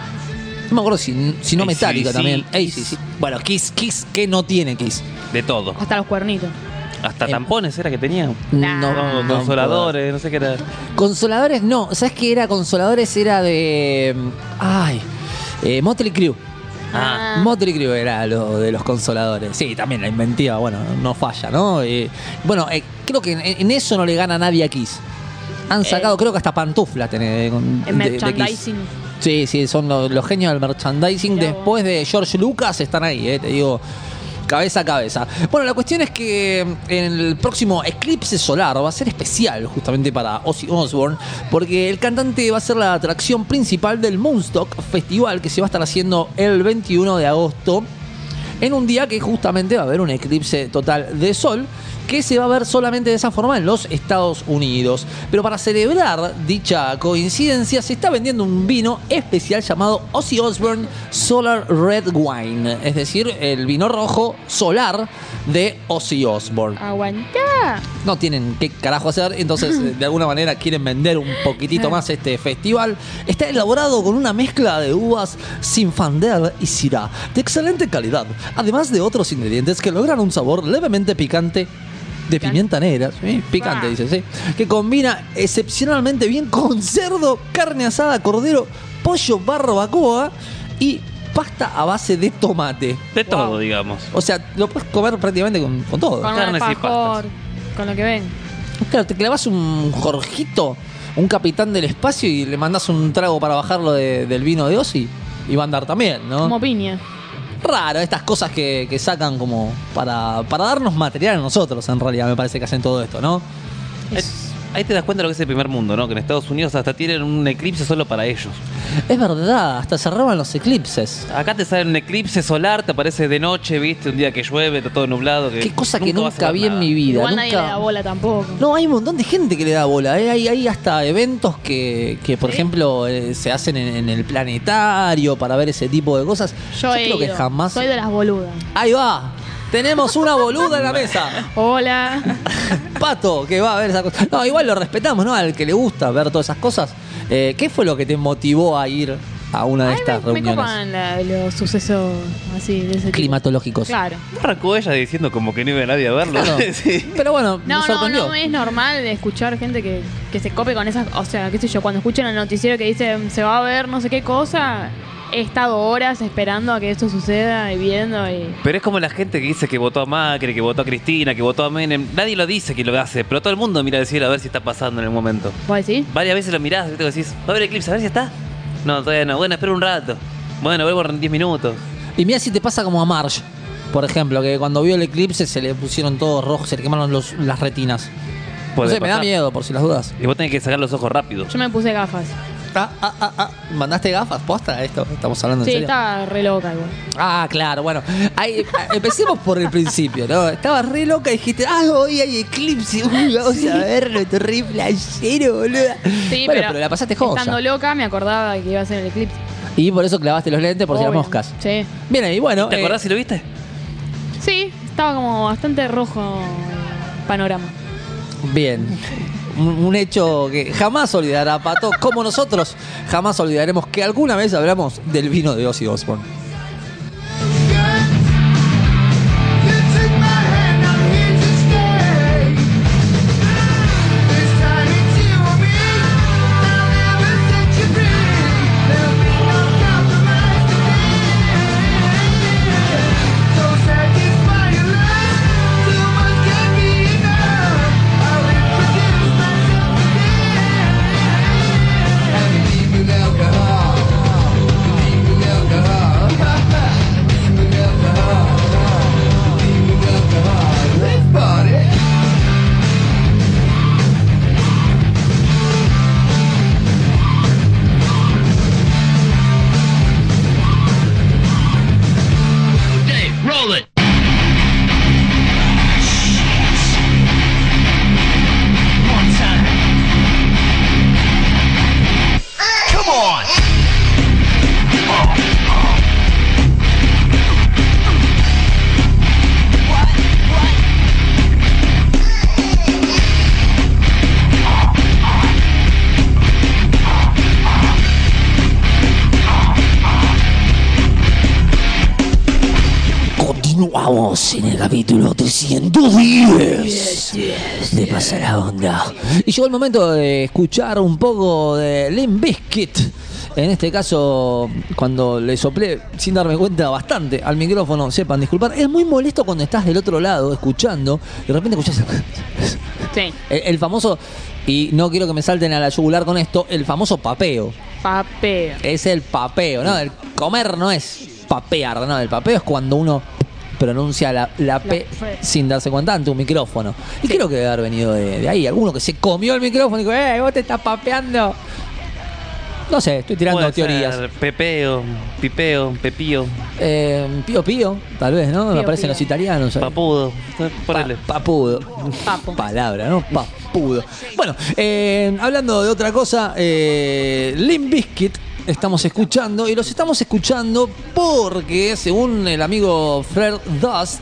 No me acuerdo si, si no Metallica también. Ey, sí, sí. Bueno, Kiss, Kiss, ¿qué no tiene Kiss? De todo. Hasta los cuernitos. Hasta Eh, tampones era que tenía. No, No, no, consoladores, no sé qué era. Consoladores no, ¿sabes qué era? Consoladores era de... Ay, eh, Motley Crue. Ah. Motley Crue era lo de los consoladores. Sí, también la inventiva, bueno, no falla, ¿no? Eh, bueno, eh, creo que en, en eso no le gana a nadie a Kiss. Han sacado, creo que hasta pantuflas tenés de, En de- de merchandising. Kiss. Sí, sí, son los, los genios del merchandising. Mirá Después de George Lucas están ahí, eh, te digo, cabeza a cabeza. Bueno, la cuestión es que en el próximo eclipse solar va a ser especial justamente para Ozzy Osbourne, porque el cantante va a ser la atracción principal del Moonstock Festival, que se va a estar haciendo el veintiuno de agosto, en un día que justamente va a haber un eclipse total de sol, que se va a ver solamente de esa forma en los Estados Unidos. Pero para celebrar dicha coincidencia se está vendiendo un vino especial llamado Ozzy Osbourne Solar Red Wine, es decir, el vino rojo solar de Ozzy Osbourne. Aguantá. No tienen qué carajo hacer, entonces de alguna manera quieren vender un poquitito más este festival. Está elaborado con una mezcla de uvas Zinfandel y Syrah de excelente calidad, además de otros ingredientes que logran un sabor levemente picante de pimienta negra, ¿sí? Picante, Ah. dice, sí, que combina excepcionalmente bien con cerdo, carne asada, cordero, pollo, barbacoa y pasta a base de tomate. De todo, Wow. digamos. O sea, lo puedes comer prácticamente con, con todo. Con un Carnes y alfajor, con lo que ven. Claro, te clavas un Jorgito, un capitán del espacio, y le mandás un trago para bajarlo de- del vino de Ozzy, y va a andar también, ¿no? Como piña. Raro, estas cosas que, que sacan como para, para darnos material a nosotros, en realidad, me parece que hacen todo esto, ¿no? Ahí, ahí te das cuenta de lo que es el primer mundo, ¿no? Que en Estados Unidos hasta tienen un eclipse solo para ellos. Es verdad, hasta se roban los eclipses. Acá te sale un eclipse solar, te aparece de noche, viste, un día que llueve, está todo nublado. Que Qué cosa que vas a nunca ver vi en nada. mi vida. Igual nadie nunca- le da bola tampoco. No, hay un montón de gente que le da bola. ¿eh? Hay, hay hasta eventos que, que por ¿Sí? ejemplo, eh, se hacen en, en el planetario para ver ese tipo de cosas. Yo, he creo que ido. jamás. Soy de las boludas. Ahí va. Tenemos una boluda en la mesa. Hola. Pato, que va a ver esas cosas. No, igual lo respetamos, ¿no? Al que le gusta ver todas esas cosas. Eh, ¿Qué fue lo que te motivó a ir a una de Ay, estas me, me reuniones copan la- los sucesos así de ese tipo. climatológicos? Claro. ¿No arrancó ella diciendo como que no iba nadie a verlo? Claro. Sí. Pero bueno, me No, no, sorprendió. no es normal de escuchar gente que, que se cope con esas. O sea, qué sé yo, cuando escuchan el noticiero que dice se va a ver no sé qué cosa, he estado horas esperando a que esto suceda y viendo y. Pero es como la gente que dice que votó a Macri, que votó a Cristina, que votó a Menem. Nadie lo dice que lo hace, pero todo el mundo mira al cielo a ver si está pasando en el momento. ¿Vos decís? Varias veces lo mirás y te decís, va a haber eclipse, a ver si está. No, todavía no. Bueno, espera un rato. Bueno, vuelvo en diez minutos. Y mira si te pasa como a Marge, por ejemplo, que cuando vio el eclipse se le pusieron todos rojos, se le quemaron los- las retinas. Puede No sé, me da pasar. miedo, por si las dudas. Y vos tenés que sacar los ojos rápido. Yo me puse gafas. Ah, ah, ah, ah. ¿Mandaste gafas posta esto? ¿Estamos hablando Sí, en serio? estaba re loca igual. Ah, claro, bueno. Ahí, empecemos por el principio, ¿no? Estabas re loca y dijiste, ah, hoy hay eclipse, uy, vamos a verlo, esto es re flashero, boluda. Sí, bueno, pero, pero la pasaste joya. estando loca me acordaba de que iba a ser el eclipse. Y por eso clavaste los lentes por si las Obvio. moscas. Sí. Bien ahí, bueno. ¿Te eh, acordás si lo viste? Sí, estaba como bastante rojo el panorama. Bien. Un, un hecho que jamás olvidará Pato, como nosotros jamás olvidaremos que alguna vez hablamos del vino de Ozzy Osbourne. Continuamos en el capítulo trescientos diez de Pasa la Onda. Y llegó el momento de escuchar un poco de Limp Bizkit. En este caso, cuando le soplé sin darme cuenta bastante al micrófono, sepan disculpar. Es muy molesto cuando estás del otro lado escuchando y de repente escuchás Sí. el, el famoso, y no quiero que me salten a la yugular con esto, el famoso papeo. Papeo. Es el papeo, ¿no? El comer no es papear, ¿no? El papeo es cuando uno pronuncia la, la P La P. sin darse cuenta ante un micrófono. Y creo que debe haber venido de, de ahí. Alguno que se comió el micrófono y dijo, ¡eh, vos te estás papeando! No sé, estoy tirando Puede teorías. ser Pepeo, pipeo, pepío, Eh, pío pío, tal vez, ¿no? Me Pío, aparecen pío. los italianos. ahí. papudo. Pa- Ponele. papudo. Papo. Palabra, ¿no? Papudo. Bueno, eh, hablando de otra cosa, eh, Limp Bizkit estamos escuchando y los estamos escuchando porque, según el amigo Fred Dust,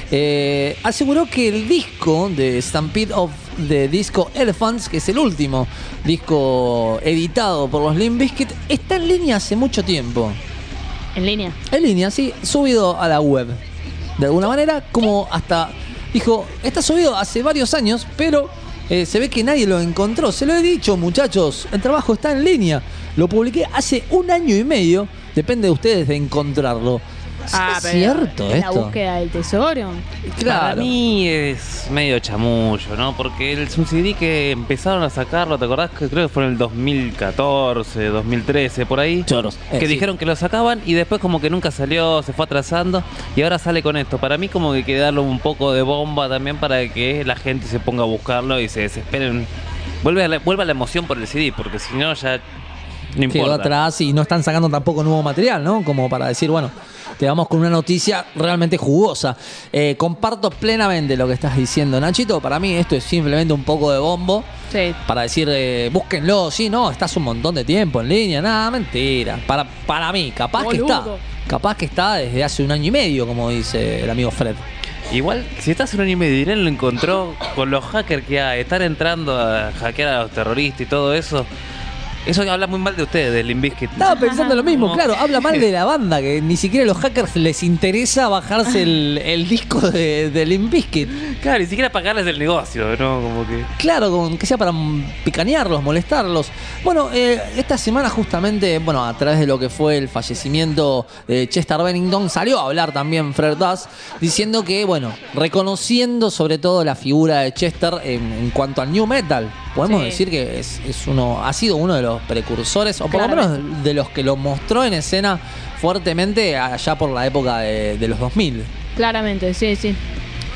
eh, aseguró que el disco de Stampede of the Disco Elephants, que es el último disco editado por los Limp Bizkit, está en línea hace mucho tiempo. En línea. En línea, sí, subido a la web. De alguna manera, como hasta dijo, está subido hace varios años, pero eh, se ve que nadie lo encontró. Se lo he dicho, muchachos, el trabajo está en línea. Lo publiqué hace un año y medio. Depende de ustedes de encontrarlo. Ah, ¿Es pero cierto es esto? la búsqueda del tesoro. Para Claro. mí es medio chamullo, ¿no? Porque el- es un C D que empezaron a sacarlo, ¿te acordás? Que creo que fue en el dos mil catorce, dos mil trece, por ahí. Choros. Eh, que sí. dijeron que lo sacaban y después como que nunca salió, se fue atrasando y ahora sale con esto. Para mí como que hay que darle un poco de bomba también para que la gente se ponga a buscarlo y se desesperen. Vuelve a la, vuelve a la emoción por el C D, porque si no ya no Quedó importa. atrás y no están sacando tampoco nuevo material, ¿no? Como para decir, bueno, te vamos con una noticia realmente jugosa. Eh, comparto plenamente lo que estás diciendo, Nachito. Para mí esto es simplemente un poco de bombo. Sí. Para decir, eh, búsquenlo, sí, no, estás un montón de tiempo en línea, nada, mentira. Para, para mí, capaz que está. Boludo. Capaz que está desde hace un año y medio, como dice el amigo Fred. Igual, si estás en un año y medio y él lo encontró con los hackers que hay, estar entrando a hackear a los terroristas y todo eso, eso habla muy mal de ustedes, del Limp Bizkit. Estaba pensando lo mismo, No. claro, habla mal de la banda, que ni siquiera a los hackers les interesa bajarse el, el disco de, de Limp Bizkit. Claro, ni siquiera pagarles el negocio, ¿no? Como que... Claro, con que sea para picanearlos, molestarlos. Bueno, eh, esta semana justamente, bueno, a través de lo que fue el fallecimiento de Chester Bennington, salió a hablar también Fred Dust, diciendo que, bueno, reconociendo sobre todo la figura de Chester en, en cuanto al new metal. Podemos Sí. decir que es, es uno, ha sido uno de los precursores, o por lo menos Claramente. de los que lo mostró en escena fuertemente allá por la época de, de los dos mil. Claramente, sí, sí.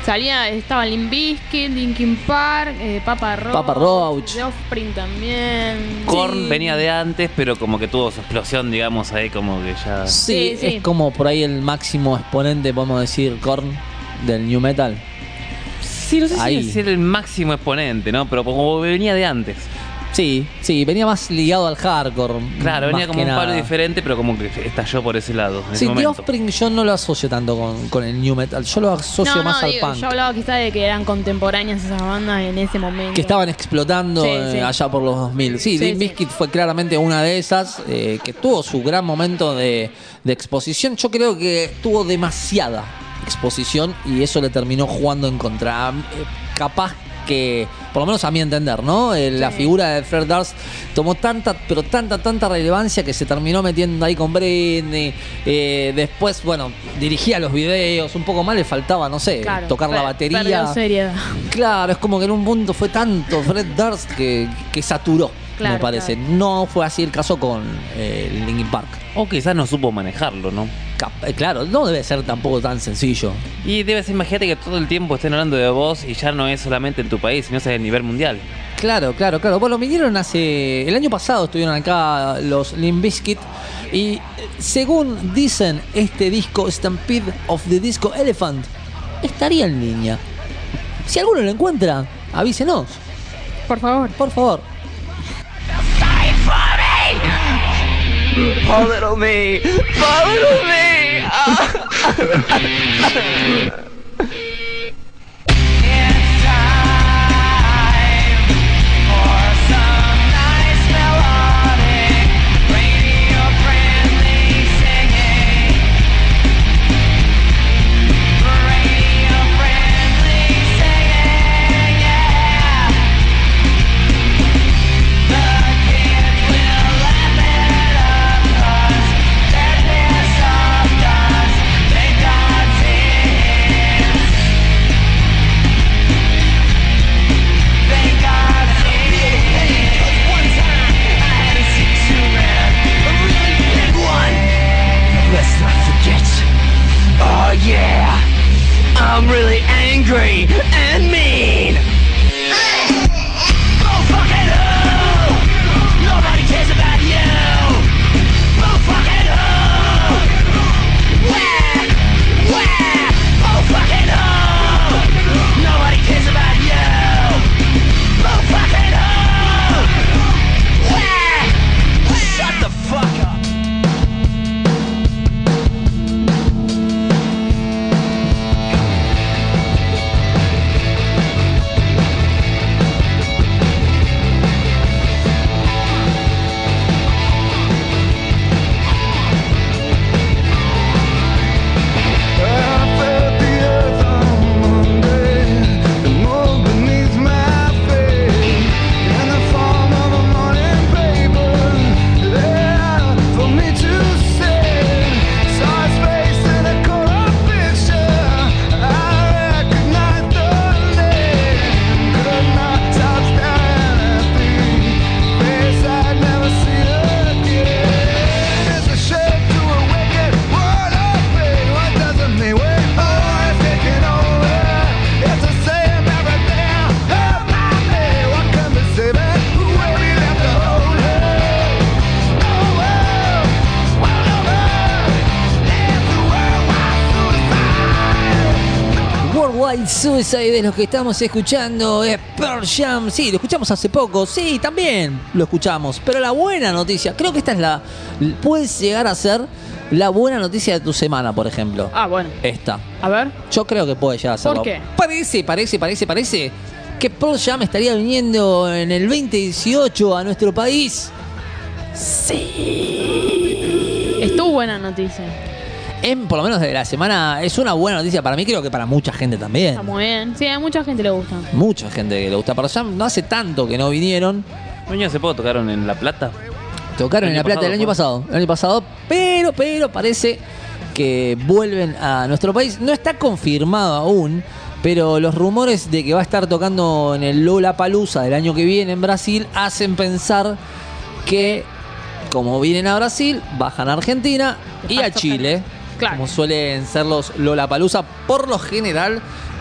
salía, estaba Limp Bizkit, Linkin Park, eh, Papa Roach, Papa Roach. The Offspring también. Korn Sí. venía de antes, pero como que tuvo su explosión, digamos, ahí como que ya... Sí, Sí, sí. es como por ahí el máximo exponente, podemos decir, Korn, del new metal. Sí, no sé Ahí. si es el máximo exponente, ¿no? Pero como venía de antes. Sí, sí, venía más ligado al hardcore. Claro, venía más como que un palo nada. diferente, pero como que estalló por ese lado. En ese Sí, The momento. Offspring yo no lo asocio tanto con, con el new metal, yo lo asocio No, más no, al digo, punk. yo hablaba quizá de que eran contemporáneas esas bandas en ese momento. Que estaban explotando Sí, eh, sí. allá por los dos mil. Sí, Sí, Limp sí. Bizkit fue claramente una de esas eh, que tuvo su gran momento de, de exposición. Yo creo que tuvo demasiada exposición y eso le terminó jugando en contra. Eh, capaz que, por lo menos a mi entender, ¿no? Eh, La Sí. figura de Fred Durst tomó tanta, pero tanta, tanta relevancia que se terminó metiendo ahí con Britney. Eh, después, bueno, dirigía los videos, un poco más le faltaba, no sé, Claro, tocar la per- batería. perdió seriedad. Claro, es como que en un punto fue tanto Fred Durst que, que saturó, Claro, me parece. claro. No fue así el caso con eh, Linkin Park. O quizás no supo manejarlo, ¿no? Cap- eh, claro, no debe ser tampoco tan sencillo. Y debes imagínate que todo el tiempo estén hablando de vos y ya no es solamente en tu país, sino es a nivel mundial. Claro, claro, claro. Bueno, vinieron hace... El año pasado estuvieron acá los Limp Bizkit y eh, según dicen, este disco Stampede of the Disco Elephant estaría en línea. Si alguno lo encuentra, avísenos, Por favor. por favor. Follow me, follow me. Ah. Let's not forget. Oh yeah, I'm really angry and mean. Oh fucking who? Nobody cares about you. Oh fucking who? Where? Where? Oh fucking who? Nobody cares about you. Oh fucking who? Where? Where? Shut the fuck up. Worldwide Suicide de los que estamos escuchando es Pearl Jam. Sí, lo escuchamos hace poco. Sí, también lo escuchamos. Pero la buena noticia, creo que esta es la... Puede llegar a ser la buena noticia de tu semana, por ejemplo. Ah, bueno. Esta. A ver. Yo creo que puede llegar a serlo. ¿Por qué? Parece, parece, parece, parece que Pearl Jam estaría viniendo en el veinte dieciocho a nuestro país. Sí. Estuvo buena noticia. En, por lo menos de la semana, es una buena noticia para mí, creo que para mucha gente también. Está muy bien. Sí, a mucha gente le gusta. Mucha gente que le gusta Pearl Jam. No hace tanto que no vinieron. Año hace poco tocaron en La Plata. Tocaron El en La año Plata el pasado, año ¿no? pasado. El año pasado. Pero, pero parece que vuelven a nuestro país. No está confirmado aún, pero los rumores de que va a estar tocando en el Lollapalooza del año que viene en Brasil hacen pensar que, como vienen a Brasil, bajan a Argentina y a Después tocan. Chile. Claro. Como suelen ser los Lollapalooza por lo general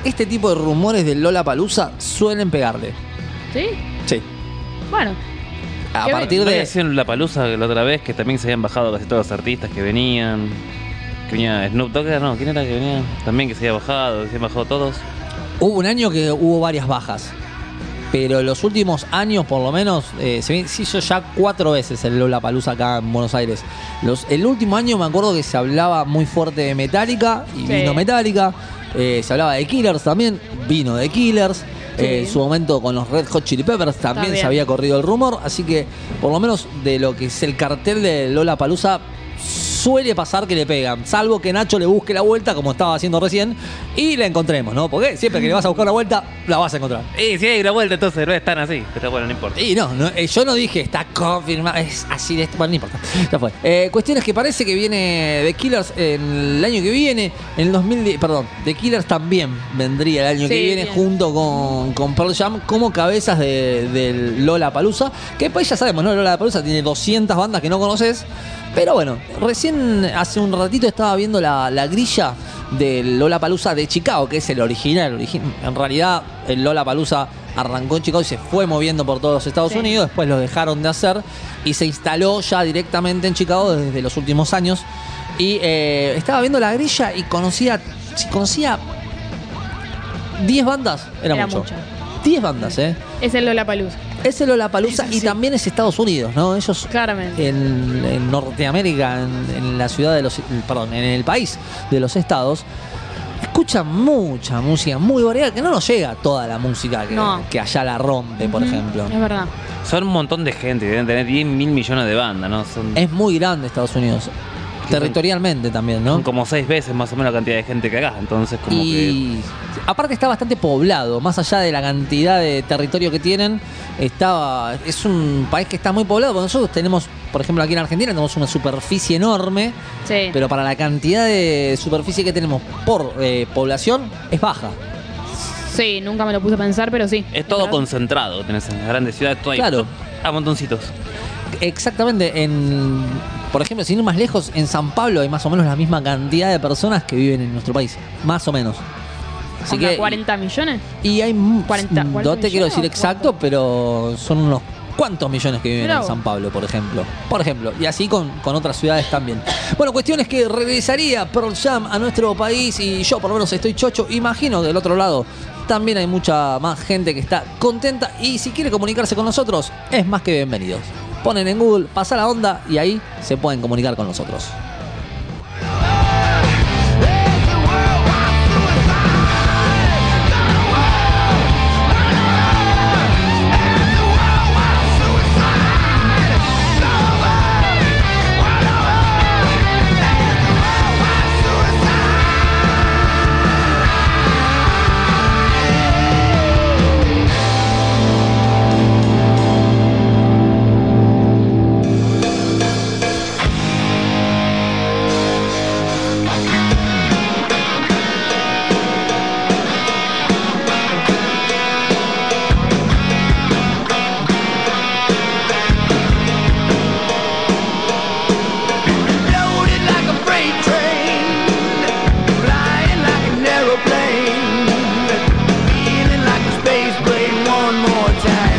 este tipo de rumores del Lollapalooza suelen pegarle. ¿Sí? Sí. Bueno. A Qué partir ¿No de... decían la palusa la otra vez que también se habían bajado casi todos los artistas que venían? Que venía Snoop Dogg, no, ¿quién era que venía? También que se había bajado, se habían bajado todos. Hubo un año que hubo varias bajas. Pero los últimos años, por lo menos, eh, se, se hizo ya cuatro veces el Lollapalooza acá en Buenos Aires. Los, el último año me acuerdo que se hablaba muy fuerte de Metallica y Sí. vino Metallica. Eh, se hablaba de Killers también, vino de Killers. Sí. Eh, en su momento con los Red Hot Chili Peppers también, También. se había corrido el rumor. Así que, por lo menos de lo que es el cartel de Lollapalooza, suele pasar que le pegan. Salvo que Nacho le busque la vuelta, como estaba haciendo recién, y la encontremos, ¿no? Porque siempre que le vas a buscar la vuelta, la vas a encontrar. Y si hay una vuelta, entonces no es tan así. Pero bueno, no importa. Y no, no, eh, yo no dije está confirmado, es así de esto. Bueno, no importa. Ya fue. Eh, cuestión es que parece que viene The Killers en el año que viene, en el dos mil diez, perdón, The Killers también vendría el año Sí, que viene bien. junto con, con Pearl Jam como cabezas de, del Lollapalooza, que pues ya sabemos, ¿no? Lollapalooza tiene doscientas bandas que no conoces. Pero bueno, recién hace un ratito estaba viendo la, la grilla del Lollapalooza de Chicago, que es el original. origi- En realidad, el Lollapalooza arrancó en Chicago y se fue moviendo por todos los Estados Sí. Unidos. Después lo dejaron de hacer y se instaló ya directamente en Chicago desde los últimos años. Y eh, estaba viendo la grilla y conocía, si conocía diez bandas, era, Era mucho. mucho. diez bandas, ¿eh? Es el Lollapalooza. Es el Lollapalooza y también es Estados Unidos, ¿no? Ellos Claramente. en, en Norteamérica, en, en la ciudad de los, perdón, en el país de los estados, escuchan mucha música muy variada, que no nos llega toda la música que, No. que allá la rompe, por Ujú, ejemplo. Es verdad. Son un montón de gente, deben tener diez mil millones de bandas, ¿no? Son, Es muy grande Estados Unidos, territorialmente también, ¿no? son como seis veces más o menos la cantidad de gente que acá. Entonces, como que. Y aparte está bastante poblado, más allá de la cantidad de territorio que tienen, estaba, es un país que está muy poblado, porque nosotros tenemos, por ejemplo, aquí en Argentina tenemos una superficie enorme, Sí. pero para la cantidad de superficie que tenemos por eh, población es baja. Sí, nunca me lo puse a pensar, pero sí. Es todo ¿verdad? concentrado, tenés en las grandes ciudades, todo ahí. Claro. A montoncitos. Exactamente, en, por ejemplo, sin ir más lejos, en San Pablo hay más o menos la misma cantidad de personas que viven en nuestro país, más o menos. Así Onda, que, cuarenta millones. y hay mu- cuarenta, no cuarenta te quiero millones decir o exacto, pero son unos cuantos millones que viven Mirá en vos. San Pablo, por ejemplo. Por ejemplo, y así con, con otras ciudades también. Bueno, cuestión es que regresaría Pearl Jam a nuestro país y yo por lo menos estoy chocho. Imagino que del otro lado también hay mucha más gente que está contenta y si quiere comunicarse con nosotros, es más que bienvenidos. Ponen en Google, pasa la onda y ahí se pueden comunicar con nosotros. Loaded like a freight train, flying like an aeroplane, feeling like a space plane one more time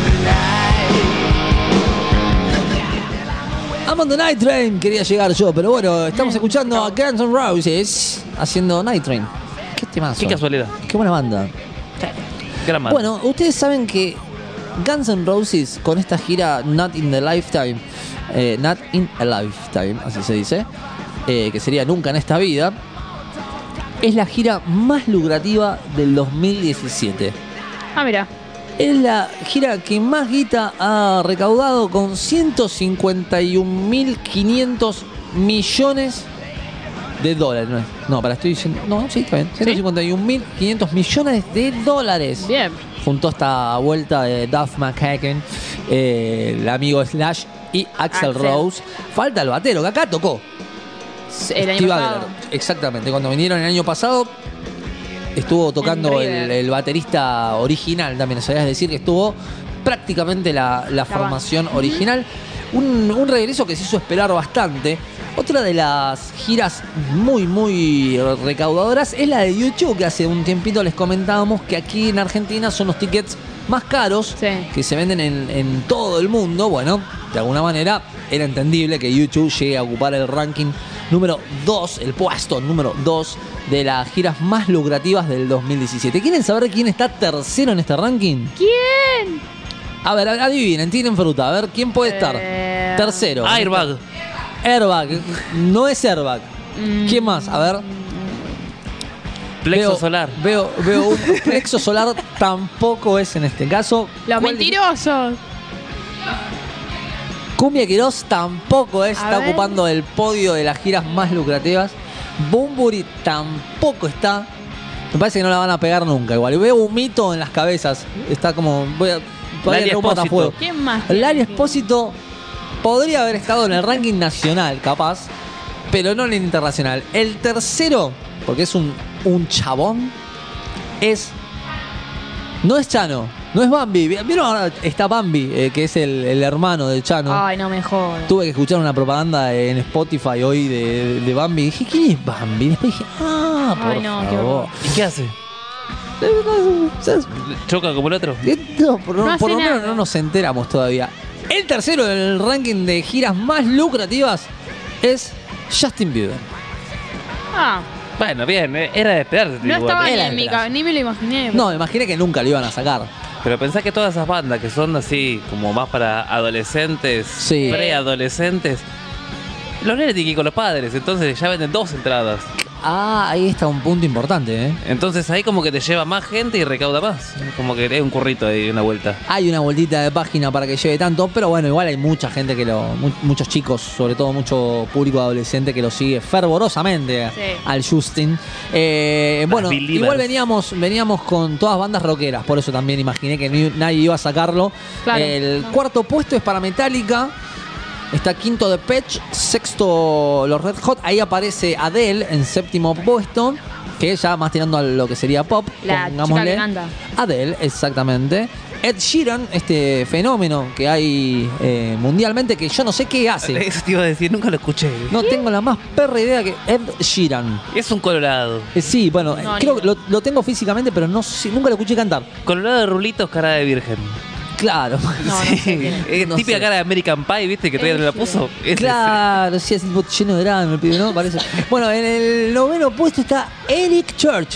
tonight. I'm on the Night Train, quería llegar yo, pero bueno, estamos escuchando a Guns N' Roses haciendo Night Train. Qué temazo. Qué casualidad. Qué buena banda. Gran banda. Bueno, ustedes saben que Guns N' Roses con esta gira Not in the Lifetime, eh, Not in a Lifetime, así se dice, eh, que sería Nunca en esta vida, es la gira más lucrativa del dos mil diecisiete. Ah, mira. Es la gira que más guita ha recaudado con ciento cincuenta y un mil quinientos millones de dólares. No, no, para estoy diciendo. No, sí, está bien. ciento cincuenta y un mil quinientos millones de dólares. Bien. Junto a esta vuelta de Duff McKagan, eh, el amigo Slash y Axl Axl. Rose. Falta el batero, que acá tocó. El año Steve pasado. Adler. Exactamente, cuando vinieron el año pasado estuvo tocando En el, River. el baterista original también, sabías decir que estuvo prácticamente la, la formación original. Un, un regreso que se hizo esperar bastante. Otra de las giras muy, muy recaudadoras es la de YouTube, que hace un tiempito les comentábamos que aquí en Argentina son los tickets más caros Sí. que se venden en, en todo el mundo. Bueno, de alguna manera era entendible que YouTube llegue a ocupar el ranking número dos, el puesto número dos de las giras más lucrativas del dos mil diecisiete. ¿Quieren saber quién está tercero en este ranking? ¿Quién? A ver, adivinen, tiren fruta. A ver, ¿quién puede estar? Eh, Tercero. Airbag. Airbag. No es Airbag. ¿Quién más? A ver. Plexo Veo- solar. Veo, veo un plexo solar, tampoco es en este caso. Los ¿Cuál- mentirosos. Cumbia Quirós tampoco es, A está ver. ocupando el podio de las giras más lucrativas. Bumburi tampoco está. Me parece que no la van a pegar nunca igual. Y veo un mito en las cabezas. Está como. Voy a. Todavía Lali no mata Espósito. fuego. ¿Quién más? tiene Lali que- Espósito podría haber estado en el ranking nacional, capaz, pero no en el internacional. El tercero, porque es un, un chabón, es. No es Chano, no es Bambi. ¿Vieron ahora? Está Bambi, eh, que es el, el hermano de Chano. Ay, no me jodas. Tuve que escuchar una propaganda en Spotify hoy de, de Bambi. Dije, ¿quién es Bambi? Después dije, ah, por Ay, no, qué favor. horror. ¿Y qué hace? ¿Choca como el otro? No, por, No por hace lo menos nada. no nos enteramos todavía. El tercero del ranking de giras más lucrativas es Justin Bieber. Ah, Bueno, bien, eh, era de esperarse. no igual. estaba ni Era en mi atrás. cabeza, ni me lo imaginé. No, me imaginé que nunca lo iban a sacar. Pero pensá que todas esas bandas que son así, como más para adolescentes, Sí. preadolescentes, los nenes tienen que ir con los padres, entonces ya venden dos entradas. Ah, ahí está un punto importante, ¿eh? Entonces ahí como que te lleva más gente y recauda más. Como que es un currito ahí, una vuelta. Hay una vueltita de página para que lleve tanto, pero bueno, igual hay mucha gente que lo. mu- muchos chicos, sobre todo mucho público adolescente que lo sigue fervorosamente Sí. al Justin. Eh, bueno, Believers. igual veníamos, veníamos con todas bandas rockeras, por eso también imaginé que ni- nadie iba a sacarlo. Claro. El No. cuarto puesto es para Metallica. Está quinto de Patch, sexto los Red Hot. Ahí aparece Adele en séptimo puesto, que ya más tirando a lo que sería pop. La chica pongámosle. que canta. Adele, exactamente. Ed Sheeran, este fenómeno que hay eh, mundialmente, que yo no sé qué hace. Eso te iba a decir, nunca lo escuché. No tengo la más perra idea que Ed Sheeran. Es un colorado. Eh, sí, bueno, No, creo ni que lo, lo tengo físicamente, pero no sé, nunca lo escuché cantar. Colorado de rulitos, cara de virgen. Claro. No, no sé qué. Es No típica sé. cara de American Pie, ¿viste? Que todavía no la puso. Es Claro, sí, así tipo lleno de grano el pibe, ¿no? Parece. Bueno, en el noveno puesto está Eric Church.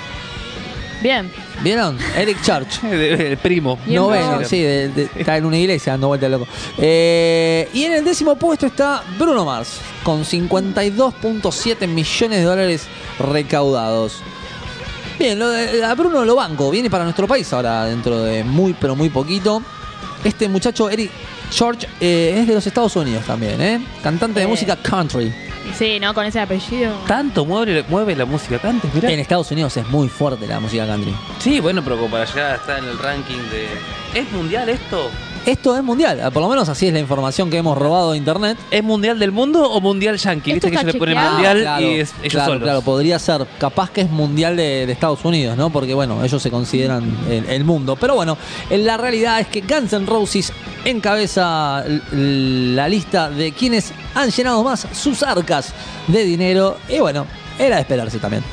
Bien. ¿Vieron? Eric Church. ese. El primo. Bien, Noveno, no. sí, de- de- está en una iglesia dando vuelta loco. Eh, y en el décimo puesto está Bruno Mars, con cincuenta y dos punto siete millones de dólares recaudados. Bien, lo de- a Bruno lo banco, viene para nuestro país ahora dentro de muy, pero muy poquito. Este muchacho, Eric Church, eh, es de los Estados Unidos también, ¿eh? Cantante de Eh. música country. Sí, ¿no? Con ese apellido. Tanto mueve, mueve la música antes, mirá. En Estados Unidos es muy fuerte la música country. Sí, bueno, pero como para llegar a estar en el ranking de... ¿Es mundial esto? Esto es mundial, por lo menos así es la información que hemos robado de internet. ¿Es mundial del mundo o mundial yankee? ¿Esto Viste que está se le pone chequeado? mundial Claro, y es ellos claro, solos. claro, podría ser. Capaz que es mundial de, de Estados Unidos, ¿no? Porque, bueno, ellos se consideran el, el mundo. Pero bueno, en la realidad es que Guns N' Roses encabeza l- la lista de quienes han llenado más sus arcas de dinero. Y bueno, era de esperarse también.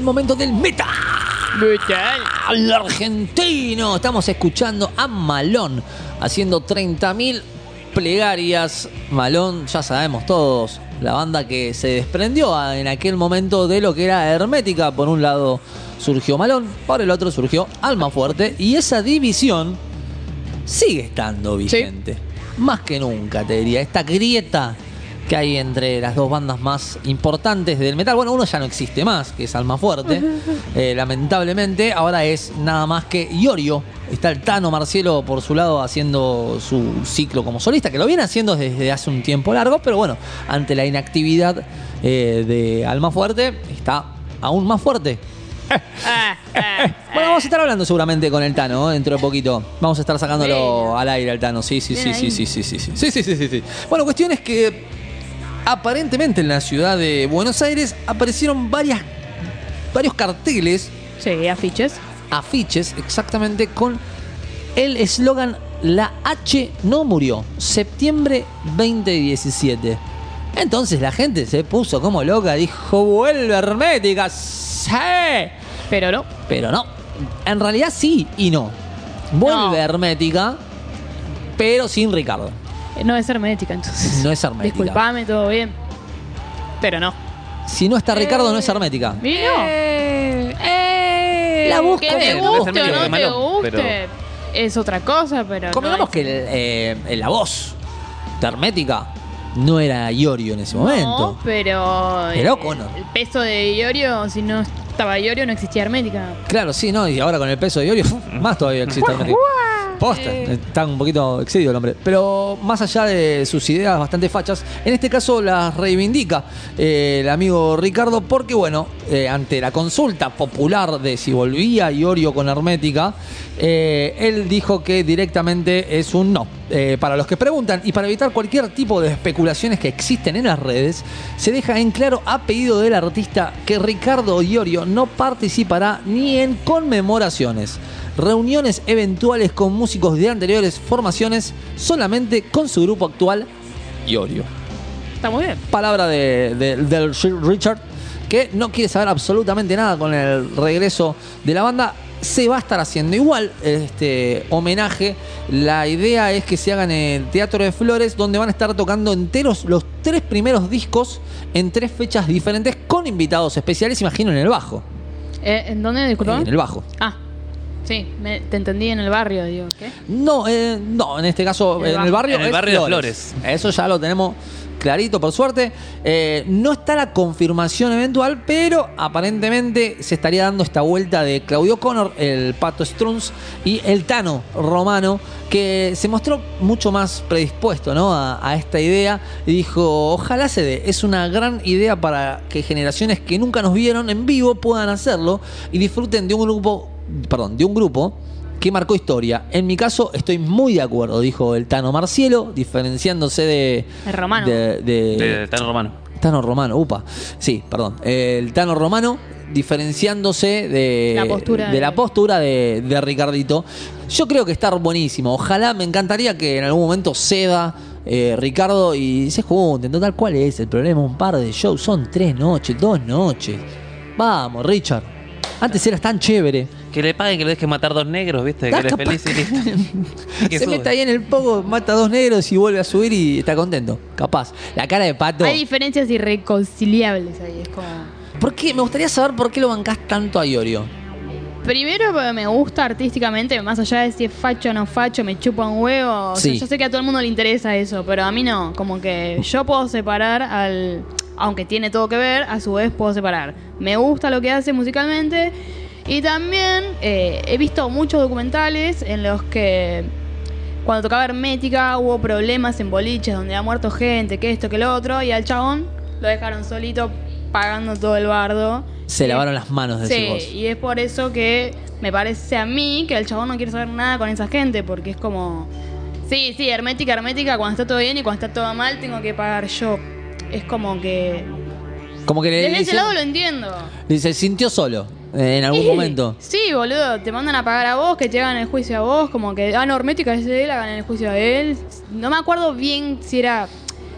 momento del metal. Metal argentino. Estamos escuchando a Malón haciendo treinta mil plegarias. Malón, ya sabemos todos, la banda que se desprendió a- en aquel momento de lo que era Hermética. Por un lado surgió Malón, por el otro surgió Almafuerte, y esa división sigue estando vigente. Más que nunca, te diría. Esta grieta que hay entre las dos bandas más importantes del metal. Bueno, uno ya no existe más, que es Almafuerte. Eh, lamentablemente, ahora es nada más que Iorio. Está el Tano Marcielo por su lado haciendo su ciclo como solista, que lo viene haciendo desde hace un tiempo largo, pero bueno, ante la inactividad eh, de Almafuerte, está aún más fuerte. Bueno, vamos a estar hablando seguramente con el Tano, ¿eh? Dentro de poquito. Vamos a estar sacándolo al aire al Tano. Sí, sí, sí, sí, sí, sí, sí, sí, sí, sí, sí, sí, sí. Bueno, cuestión es que aparentemente en la ciudad de Buenos Aires aparecieron varias, varios carteles. Sí, afiches. Afiches, exactamente, con el eslogan La H no murió, septiembre veinte diecisiete. Entonces la gente se puso como loca, dijo, vuelve Hermética, sí. Pero no. Pero no. En realidad sí y no. Vuelve No. Hermética, pero sin Ricardo. No es hermética, entonces. No es Hermética. Disculpame, todo bien. Pero no. Si no está Ricardo, no es Hermética. ¿Y no? La busco. Que te no es guste o hermética, no que te malo, guste pero- es otra cosa, pero Convengamos no que el, eh, la voz de Hermética no era Iorio en ese momento. No, pero Era el, O'Connor. el peso de Iorio, si no estaba Iorio, no existía hermética. Claro, sí, ¿no? Y ahora con el peso de Iorio, más todavía existe Hermética. Posta, está un poquito excedido el hombre. Pero más allá de sus ideas bastante fachas, en este caso las reivindica eh, el amigo Ricardo, porque bueno, eh, ante la consulta popular de si volvía Iorio con Hermética, eh, él dijo que directamente es un no. Eh, para los que preguntan y para evitar cualquier tipo de especulaciones que existen en las redes, se deja en claro a pedido del artista que Ricardo Iorio no participará ni en conmemoraciones, reuniones eventuales con músicos de anteriores formaciones, solamente con su grupo actual, Iorio. Está muy bien. Palabra de, de- del Richard, que no quiere saber absolutamente nada con el regreso de la banda. Se va a estar haciendo igual este homenaje. La idea es que se hagan en el Teatro de Flores, donde van a estar tocando enteros los tres primeros discos en tres fechas diferentes con invitados especiales, imagino, en el bajo. Eh, ¿En dónde? Disculpa. En el bajo. Ah, sí, me- te entendí en el barrio, digo. ¿Qué? No, eh, no, en este caso, El en bajo. el barrio. En el es barrio de Flores. Eso ya lo tenemos clarito, por suerte. Eh, no está la confirmación eventual, pero aparentemente se estaría dando esta vuelta de Claudio Connor, el Pato Strunz y el Tano Romano, que se mostró mucho más predispuesto, ¿no? a, a esta idea y dijo, ojalá se dé. Es una gran idea para que generaciones que nunca nos vieron en vivo puedan hacerlo y disfruten de un grupo, perdón, de un grupo que marcó historia. En mi caso estoy muy de acuerdo, dijo el Tano Marcielo, diferenciándose de... El romano. De, de- De Tano Romano. Tano Romano, upa. Sí, perdón. El Tano Romano diferenciándose de La postura de, de- la postura de, de Ricardito. Yo creo que está buenísimo. Ojalá, me encantaría que en algún momento ceda eh, Ricardo y se junten. Total, ¿cuál es el problema? Un par de shows, son tres noches, dos noches. Vamos, Richard. Antes eras tan chévere. Que le paguen, que le dejen matar dos negros, ¿viste? Que Ah, eres capaz feliz y listo. Que Se sube. mete ahí en el pogo, mata a dos negros y vuelve a subir y está contento. Capaz. La cara de Pato. Hay diferencias irreconciliables ahí, es como... ¿Por qué? Me gustaría saber por qué lo bancás tanto a Iorio. Primero porque me gusta artísticamente, más allá de si es facho o no facho, me chupa un huevo. O sea, Sí. yo sé que a todo el mundo le interesa eso, pero a mí no. Como que yo puedo separar al... Aunque tiene todo que ver, a su vez puedo separar. Me gusta lo que hace musicalmente y también eh, he visto muchos documentales en los que cuando tocaba Hermética hubo problemas en boliches donde ha muerto gente, que esto, que lo otro, y al chabón lo dejaron solito pagando todo el bardo. Se Y- lavaron las manos, decís Sí, vos. y es por eso que me parece a mí que el chabón no quiere saber nada con esa gente, porque es como... Sí, sí, hermética, hermética, cuando está todo bien y cuando está todo mal tengo que pagar yo. Es como que... Como que le Desde ese dice, lado lo entiendo. dice, sintió solo eh, en algún Sí, momento. Sí, boludo, te mandan a pagar a vos, que te hagan el juicio a vos, como que, ah, no, hermética es de él, hagan el juicio a él. No me acuerdo bien si era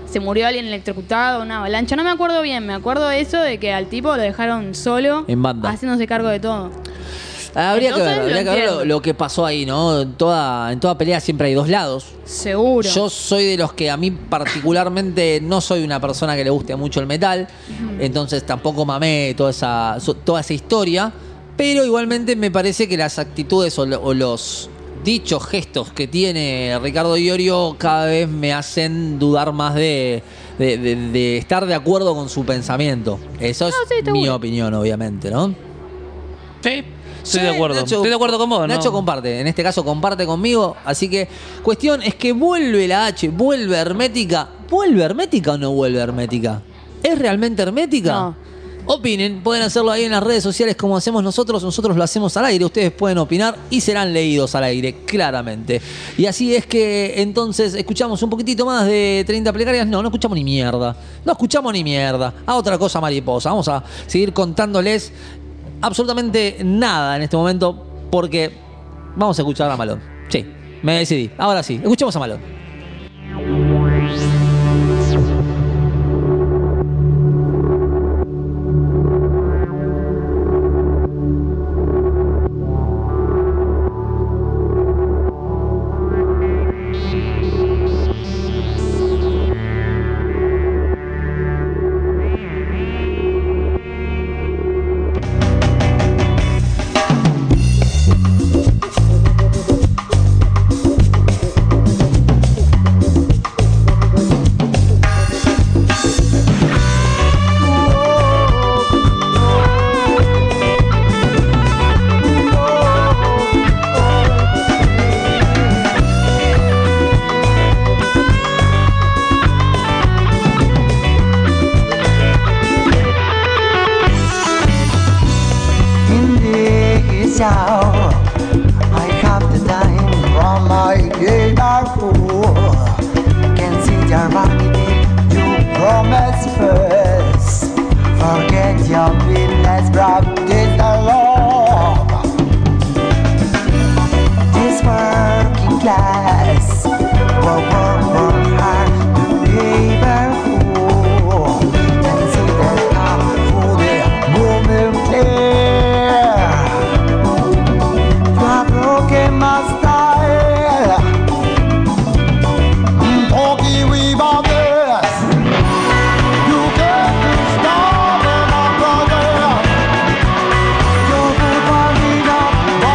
se murió alguien electrocutado, una avalancha. No me acuerdo bien, me acuerdo de eso, de que al tipo lo dejaron solo, en banda, haciéndose cargo de todo. Habría Entonces, que ver, habría lo que ver lo, entiendo. lo que pasó ahí, ¿no? En toda, en toda pelea siempre hay dos lados. Seguro. Yo soy de los que a mí particularmente no soy una persona que le guste mucho el metal, entonces tampoco mamé toda esa, so- toda esa historia, pero igualmente me parece que las actitudes o, lo- o los dichos gestos que tiene Ricardo Iorio cada vez me hacen dudar más de, de, de- de estar de acuerdo con su pensamiento. Eso es No, sí, está mi bueno. opinión, obviamente, ¿no? Sí, estoy Sí, de acuerdo. Nacho- estoy de acuerdo con vos, ¿no? Nacho comparte, en este caso comparte conmigo. Así que, cuestión es que vuelve la H, vuelve hermética. ¿Vuelve hermética o no vuelve hermética? ¿Es realmente hermética? No. Opinen, pueden hacerlo ahí en las redes sociales como hacemos nosotros. Nosotros lo hacemos al aire, ustedes pueden opinar y serán leídos al aire, claramente. Y así es que entonces escuchamos un poquitito más de treinta plegarias. No, no escuchamos ni mierda. No escuchamos ni mierda. A otra cosa mariposa. Vamos a seguir contándoles absolutamente nada en este momento porque vamos a escuchar a Malón. Sí, me decidí. Ahora sí, escuchemos a Malón. now. I have the time from my inner fool. Consider vanity, you promise first. Forget your business, practice the law. This working class will work for hard to neighborhood. Consider how food is moving clear. You have broken my style. Talking about this. You can't stop me, my brother. You're the one in a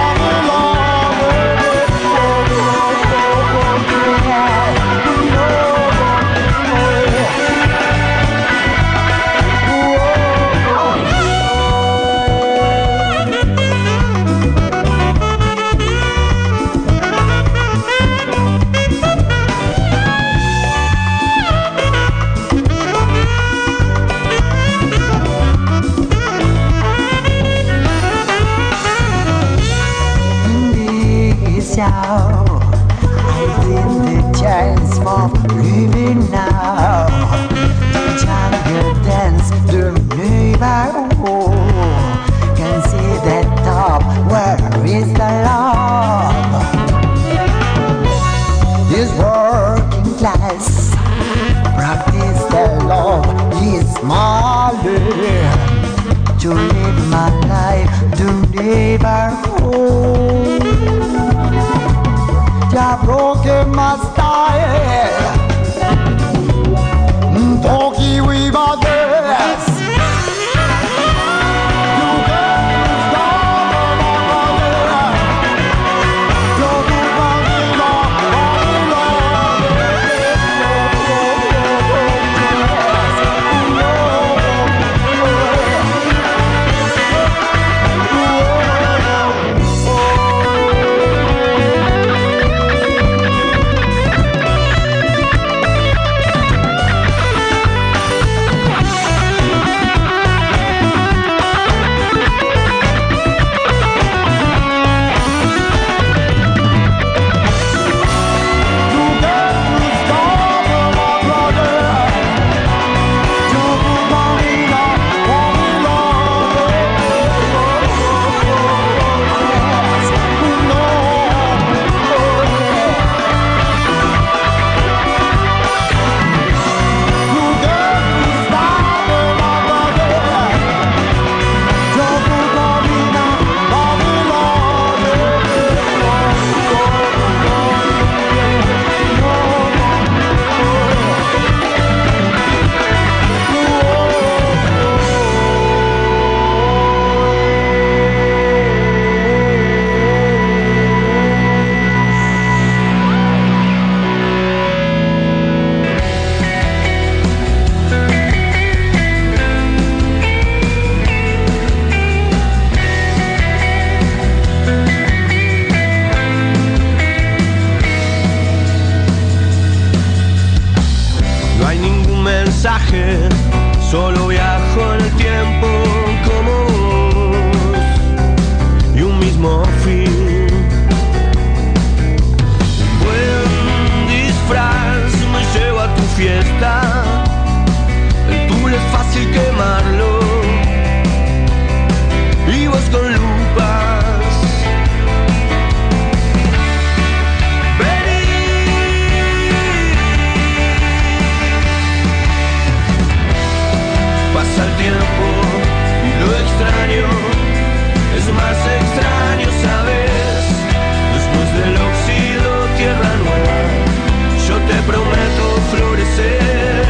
I think the chance for living now. The jungle dance, the neighborhood can see that top. Where is the love? This working class practice the law. Is my life to live my life to neighborhood. Ya broken my style. Talking about this. You can't stop my brother. You're the one in my pasaje, solo viajo en el tiempo como vos, y un mismo fin. Un buen disfraz me lleva a tu fiesta, el tul es fácil quemarlo, y vos con lupas. Pasa el tiempo y lo extraño es más extraño, ¿sabes? Después del óxido, tierra nueva, yo te prometo florecer.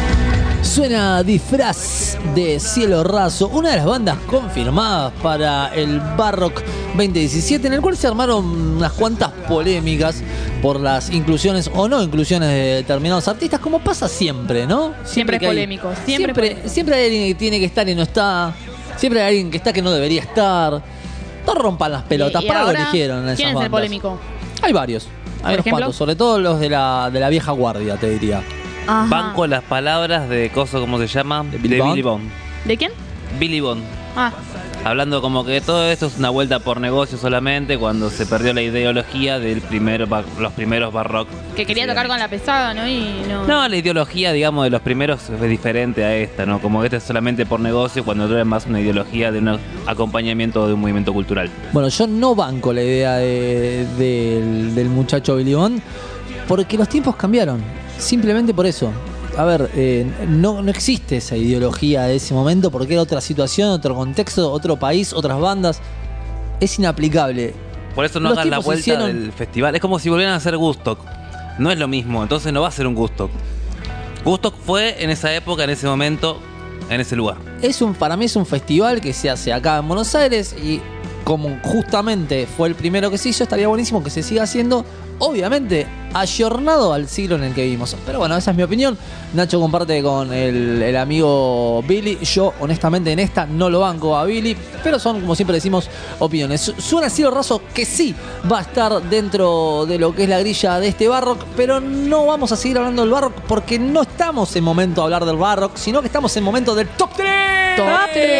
Suena Disfraz de Cielo Raso, una de las bandas confirmadas para el Barrock veinte diecisiete, en el cual se armaron unas cuantas polémicas por las inclusiones o no inclusiones de determinados artistas, como pasa siempre, ¿no? Siempre, Siempre es que hay- polémico. Siempre, Siempre, polémico. siempre hay alguien que tiene que estar y no está. Siempre hay alguien que está que no debería estar. No rompan las pelotas, Y- y para algo ahora, eligieron esas ¿quién es el bandas. polémico? Hay varios. Hay unos ejemplo? cuantos, sobre todo los de la, de la vieja guardia, te diría. Ajá. Banco las palabras de coso, ¿cómo se llama? De Billy Bond? Billy Bond. ¿De quién? Billy Bond. Ah, Hablando como que todo esto es una vuelta por negocio solamente, cuando se perdió la ideología del primer bar- los primeros barrock. que quería Sí. tocar con la pesada, ¿no? Y no. No, la ideología, digamos, de los primeros es diferente a esta, ¿no? Como que esta es solamente por negocio, cuando otra es más una ideología de un acompañamiento de un movimiento cultural. Bueno, yo no banco la idea de- del, del muchacho Billy Bond, porque los tiempos cambiaron. Simplemente por eso. A ver, eh, no, no existe esa ideología de ese momento porque era otra situación, otro contexto, otro país, otras bandas. Es inaplicable. Por eso no Los hagan la tipos vuelta hicieron- del festival. Es como si volvieran a hacer Woodstock. No es lo mismo, entonces no va a ser un Woodstock. Woodstock fue en esa época, en ese momento, en ese lugar. Es un, para mí es un festival que se hace acá en Buenos Aires y como justamente fue el primero que se hizo, estaría buenísimo que se siga haciendo, obviamente, ayornado al siglo en el que vivimos. Pero bueno, esa es mi opinión. Nacho comparte con el, el amigo Billy. Yo, honestamente, en esta no lo banco a Billy, pero son, como siempre decimos, opiniones. Su- Suena Cielo Raso que sí va a estar dentro de lo que es la grilla de este Barrock, pero no vamos a seguir hablando del Barrock porque no estamos en momento de hablar del Barrock, sino que estamos en momento del Top tres. Top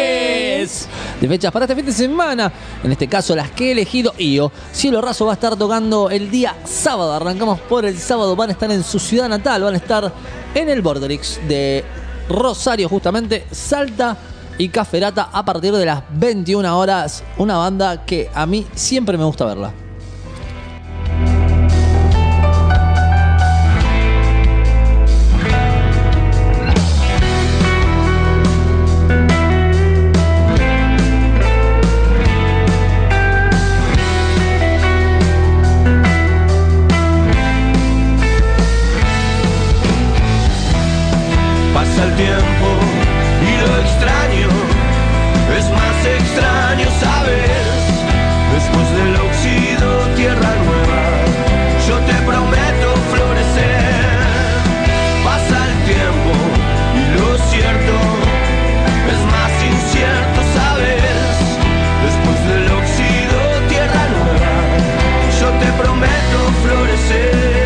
tres. De fechas para este fin de semana. En este caso, las que he elegido yo. Cielo Raso va a estar tocando el día sábado. Arrancamos por el sábado. Van a estar en su ciudad natal. Van a estar en el Borderix de Rosario, justamente. Salta y Caferata a partir de las veintiuna horas. Una banda que a mí siempre me gusta verla. Pasa el tiempo y lo extraño es más extraño, ¿sabes? Después del óxido, tierra nueva, yo te prometo florecer. Pasa el tiempo y lo cierto es más incierto, ¿sabes? Después del óxido, tierra nueva, yo te prometo florecer.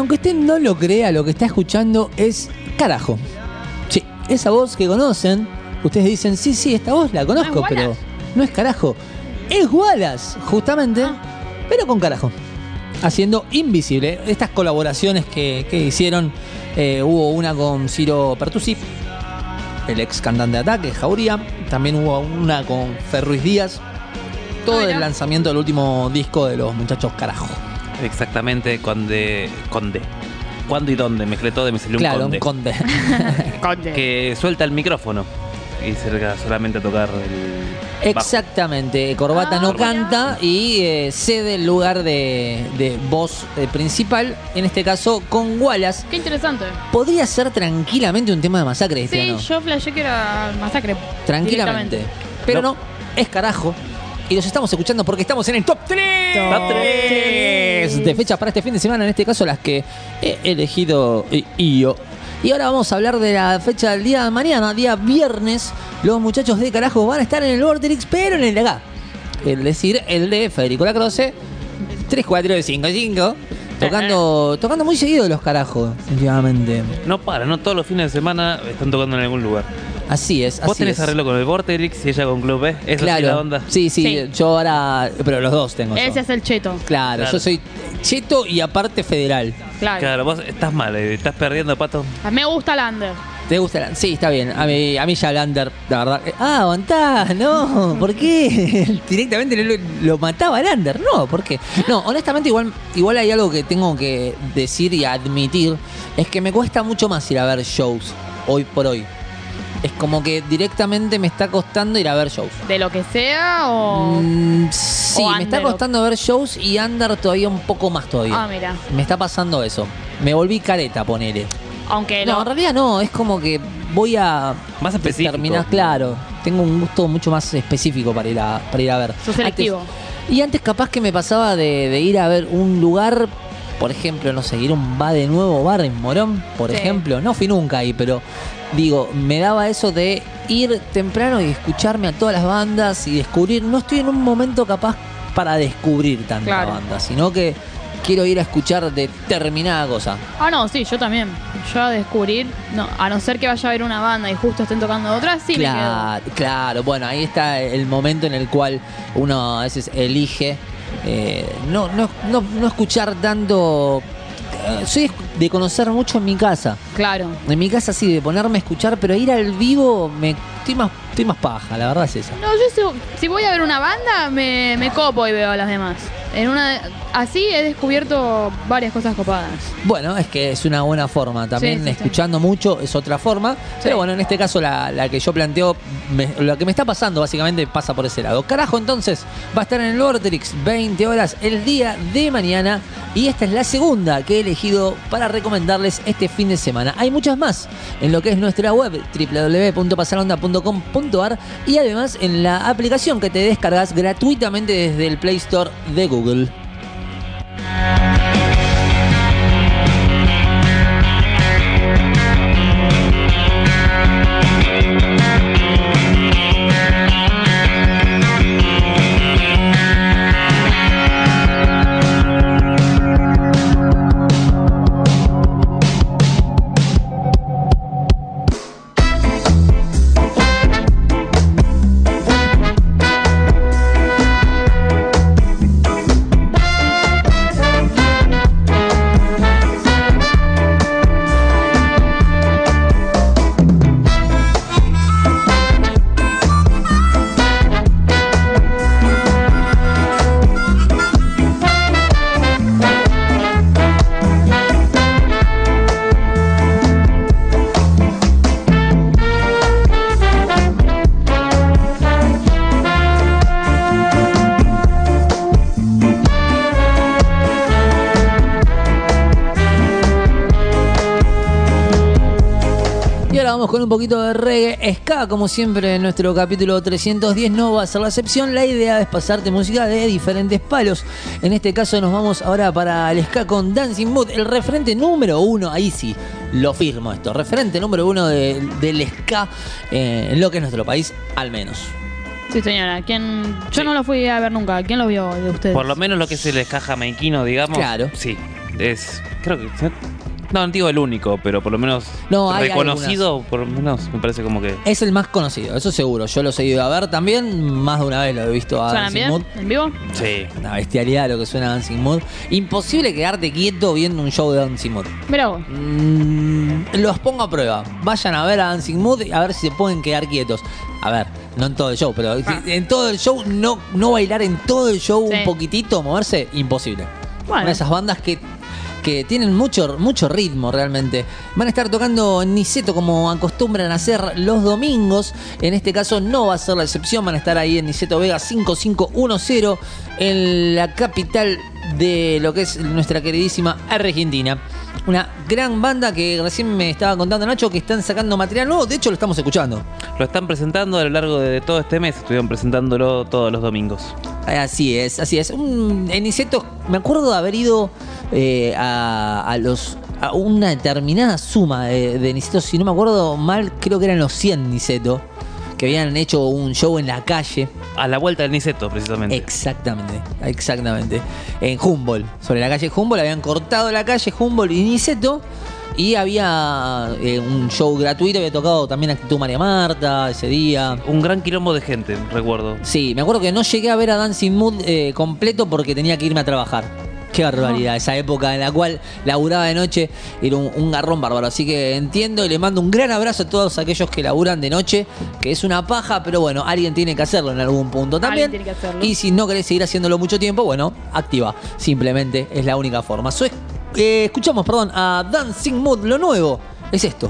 aunque usted no lo crea, lo que está escuchando es carajo. Sí, esa voz que conocen, ustedes dicen, sí, sí, esta voz la conozco, ¿No es pero Wallace? no es carajo. Es Wallace, justamente, Ah. pero con carajo. Haciendo Invisible. Estas colaboraciones que, que hicieron, eh, hubo una con Ciro Pertusi, el ex cantante de Ataque, Jauría. También hubo una con Ferruiz Díaz. Todo Ah, el mirá. lanzamiento del último disco de los muchachos carajo. Exactamente, conde. Conde. ¿Cuándo y dónde? Mezclé todo y me salió Claro, un un conde. conde. Que suelta el micrófono y se dedica solamente a tocar el. bajo. Exactamente, Corbata Ah, no mirá. canta y eh, cede el lugar de, de voz eh, principal, en este caso con Wallace. Qué interesante. Podría ser tranquilamente un tema de Masacre, Sí, Cristiano. yo flashé que era masacre. Tranquilamente. directamente. Pero No. no, es carajo. Y los estamos escuchando porque estamos en el top tres. Top tres. De fecha para este fin de semana, en este caso las que he elegido eh, yo. Y ahora vamos a hablar de la fecha del día de mañana, día viernes. Los muchachos de carajo van a estar en el Vorterix, pero en el de acá. Es decir, el de Federico Lacroce, tres cuatro cinco cinco. Tocando, tocando muy seguido los carajos, últimamente. No para, no todos los fines de semana están tocando en algún lugar. Así es. Vos así tenés es. arreglo con el Vorterix y ella con Club B. Esa es la Claro. onda. Sí, sí, Sí. yo ahora. Pero los dos tengo. yo. Ese es el cheto. Claro, Claro. yo soy cheto y aparte federal. Claro. Claro, vos estás mal, eh, estás perdiendo, Pato. A mí me gusta Lander. ¿Te gusta? la- Sí, está bien. A mí, a mí ya Lander, la verdad. eh, Ah, aguantá, no. ¿Por qué? Directamente lo, lo mataba Lander. No, ¿por qué? No, honestamente, igual, igual hay algo que tengo que decir y admitir. Es que me cuesta mucho más ir a ver shows hoy por hoy. Es como que directamente me está costando ir a ver shows. De lo que sea o. Mm, sí, o me está under, costando ver shows y Under todavía un poco más todavía. Ah, mira. Me está pasando eso. Me volví careta, ponele. Aunque No, no. en realidad no, es como que voy a Más específico. terminar, claro. Tengo un gusto mucho más específico para ir a, para ir a ver. Sos selectivo. Antes- y antes capaz que me pasaba de, de ir a ver un lugar, por ejemplo, no sé, ir a un va de nuevo bar en Morón, por Sí. ejemplo. No fui nunca ahí, pero digo, me daba eso de ir temprano y escucharme a todas las bandas y descubrir. No estoy en un momento capaz para descubrir tanta Claro. banda, sino que quiero ir a escuchar determinada cosa. Ah, no, sí, yo también. Yo a descubrir, no, a no ser que vaya a ver una banda y justo estén tocando otra, sí Claro, claro. Bueno, ahí está el momento en el cual uno a veces elige eh, no, no, no, no escuchar tanto. eh, Soy de conocer mucho en mi casa. me quedo. Claro. En mi casa sí, de ponerme a escuchar, pero ir al vivo me estoy más, estoy más paja, la verdad es esa. No, yo si, si voy a ver una banda, me, me copo y veo a las demás. En una, así he descubierto varias cosas copadas. Bueno, es que es una buena forma. También Sí, sí, sí. escuchando mucho es otra forma. Pero bueno, en este caso la, la que yo planteo, me- lo que me está pasando básicamente pasa por ese lado. Carajo, entonces va a estar en el Vorterix veinte horas el día de mañana. Y esta es la segunda que he elegido para recomendarles este fin de semana. Hay muchas más en lo que es nuestra web, doble u doble u doble u punto pasalonda punto com punto ar, y además en la aplicación que te descargas gratuitamente desde el Play Store de Google. Y ahora vamos con un poquito de reggae, ska, como siempre en nuestro capítulo trescientos diez no va a ser la excepción. La idea es pasarte música de diferentes palos. En este caso nos vamos ahora para el ska con Dancing Mood, el referente número uno, ahí sí, lo firmo esto, referente número uno de- del ska eh, en lo que es nuestro país, al menos. Sí, señora. ¿Quién? Yo no lo fui a ver nunca. ¿Quién lo vio de ustedes? Por lo menos lo que es el ska jamaiquino, digamos. Claro. Sí. es, creo que, no, no digo el único, pero por lo menos No, hay reconocido, por lo menos me parece como que... Es el más conocido, eso seguro. Yo los he ido a ver también, más de una vez lo he visto a ¿Suenan Dancing bien? Mood. ¿En vivo? Sí. Una bestialidad lo que suena Dancing Mood. Imposible quedarte quieto viendo un show de Dancing Mood. Mirá vos. Mm, los pongo a prueba. Vayan a ver a Dancing Mood y a ver si se pueden quedar quietos. A ver, no en todo el show, pero Ah. en todo el show, no, no bailar en todo el show Sí. un poquitito, moverse, imposible. Bueno. Una de esas bandas que, que tienen mucho, mucho ritmo realmente. Van a estar tocando en Niceto como acostumbran a hacer los domingos. En este caso no va a ser la excepción. Van a estar ahí en Niceto Vega cinco cinco uno cero en la capital de lo que es nuestra queridísima Argentina. Una gran banda que recién me estaba contando Nacho que están sacando material nuevo. De hecho lo estamos escuchando. Lo están presentando a lo largo de todo este mes, estuvieron presentándolo todos los domingos. Así es, así es. Un, en Niceto me acuerdo de haber ido eh, a, a los a una determinada suma de, de Niceto. Si no me acuerdo mal, creo que eran los cien Niceto. Que habían hecho un show en la calle. A la vuelta del Niceto, precisamente. Exactamente, exactamente. En Humboldt, sobre la calle Humboldt, habían cortado la calle Humboldt y Niceto. Y había eh, un show gratuito, había tocado también Actitud María Marta ese día. Un gran quilombo de gente, recuerdo. Sí, me acuerdo que no llegué a ver a Dancing Mood eh, completo porque tenía que irme a trabajar. Qué barbaridad, esa época en la cual laburaba de noche era un, un garrón bárbaro. Así que entiendo y le mando un gran abrazo a todos aquellos que laburan de noche, que es una paja, pero bueno, alguien tiene que hacerlo en algún punto también. Alguien tiene que hacerlo. Y si no querés seguir haciéndolo mucho tiempo, bueno, activa. Simplemente es la única forma. So, eh, escuchamos, perdón, a Dancing Mood. Lo nuevo es esto.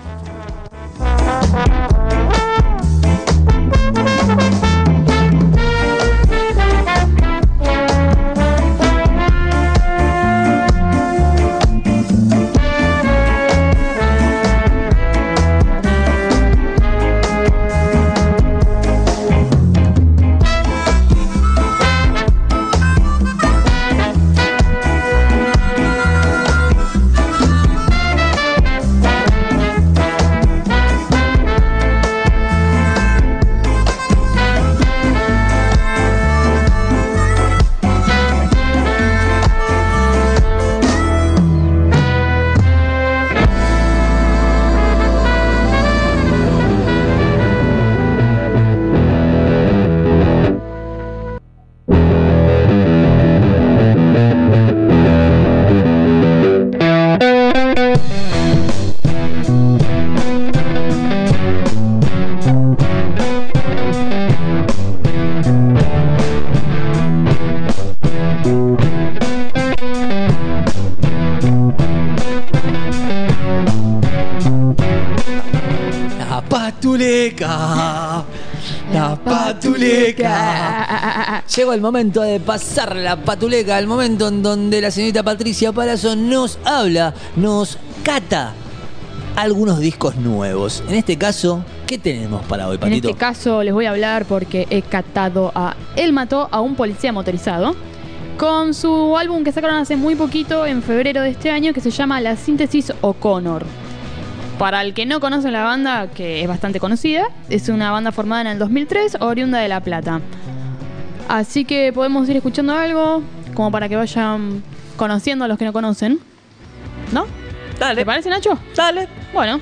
La patuleca. La patuleca. Llegó el momento de pasar la patuleca, el momento en donde la señorita Patricia Palazzo nos habla, nos cata algunos discos nuevos. En este caso, ¿qué tenemos para hoy, En Patito? este caso les voy a hablar porque he catado a Él mató a un policía motorizado con su álbum que sacaron hace muy poquito, en febrero de este año, que se llama La Síntesis O'Connor. Para el que no conoce la banda, que es bastante conocida, es una banda formada en el dos mil tres, oriunda de La Plata. Así que podemos ir escuchando algo, como para que vayan conociendo a los que no conocen. ¿No? Dale. ¿Te parece, Nacho? Dale. Bueno.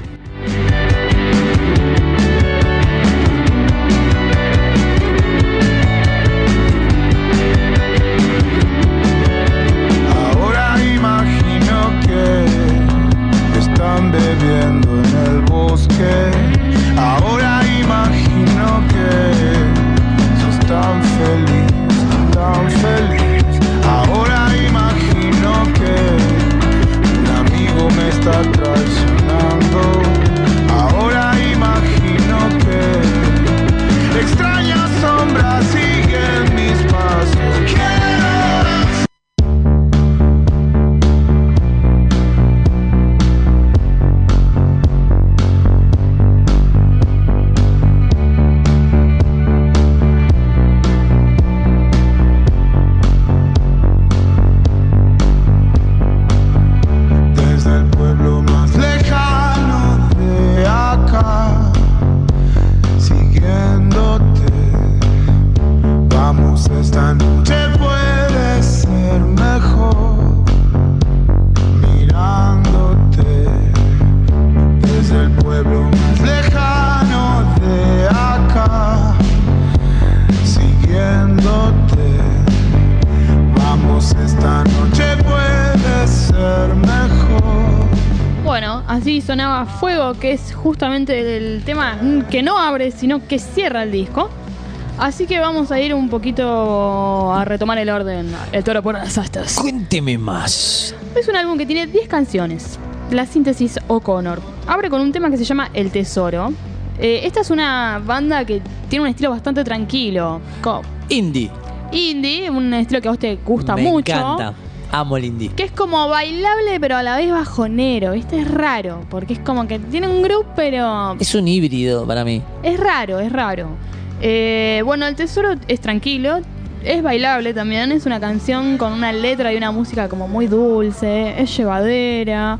Ahora imagino que están bebiendo en el bosque. Ahora imagino que sos tan feliz, tan feliz. Ahora imagino que un amigo me está traicionando. y sonaba Fuego, que es justamente el tema que no abre, sino que cierra el disco. Así que vamos a ir un poquito a retomar el orden. El toro por las astas. Cuénteme más. Es un álbum que tiene diez canciones. La síntesis O'Connor. Abre con un tema que se llama El Tesoro. Eh, esta es una banda que tiene un estilo bastante tranquilo. Co- Indie. Indie, un estilo que a vos te gusta Me mucho. encanta. Amo el indie. Que es como bailable, pero a la vez bajonero. ¿Viste? Es raro. Porque es como que tiene un groove, pero Es un híbrido para mí. es raro, es raro. Eh, bueno, El Tesoro es tranquilo. Es bailable también. Es una canción con una letra y una música como muy dulce. Es llevadera.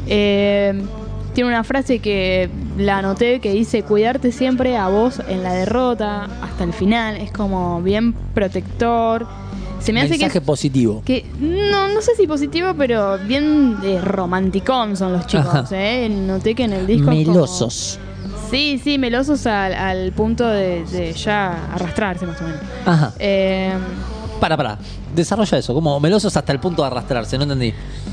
Eh, tiene una frase que la anoté que dice: cuidarte siempre a vos en la derrota hasta el final. Es como bien protector. Se me hace que Mensaje es- positivo. que no, no sé si positivo, pero bien eh, romanticón son los chicos, Ajá. ¿eh? Noté que en el disco es como- Melosos. Sí, sí, melosos al, al punto de, de ya arrastrarse más o menos. Ajá. Eh, Para, para. Desarrolla eso. Como melosos hasta el punto de arrastrarse. No entendí.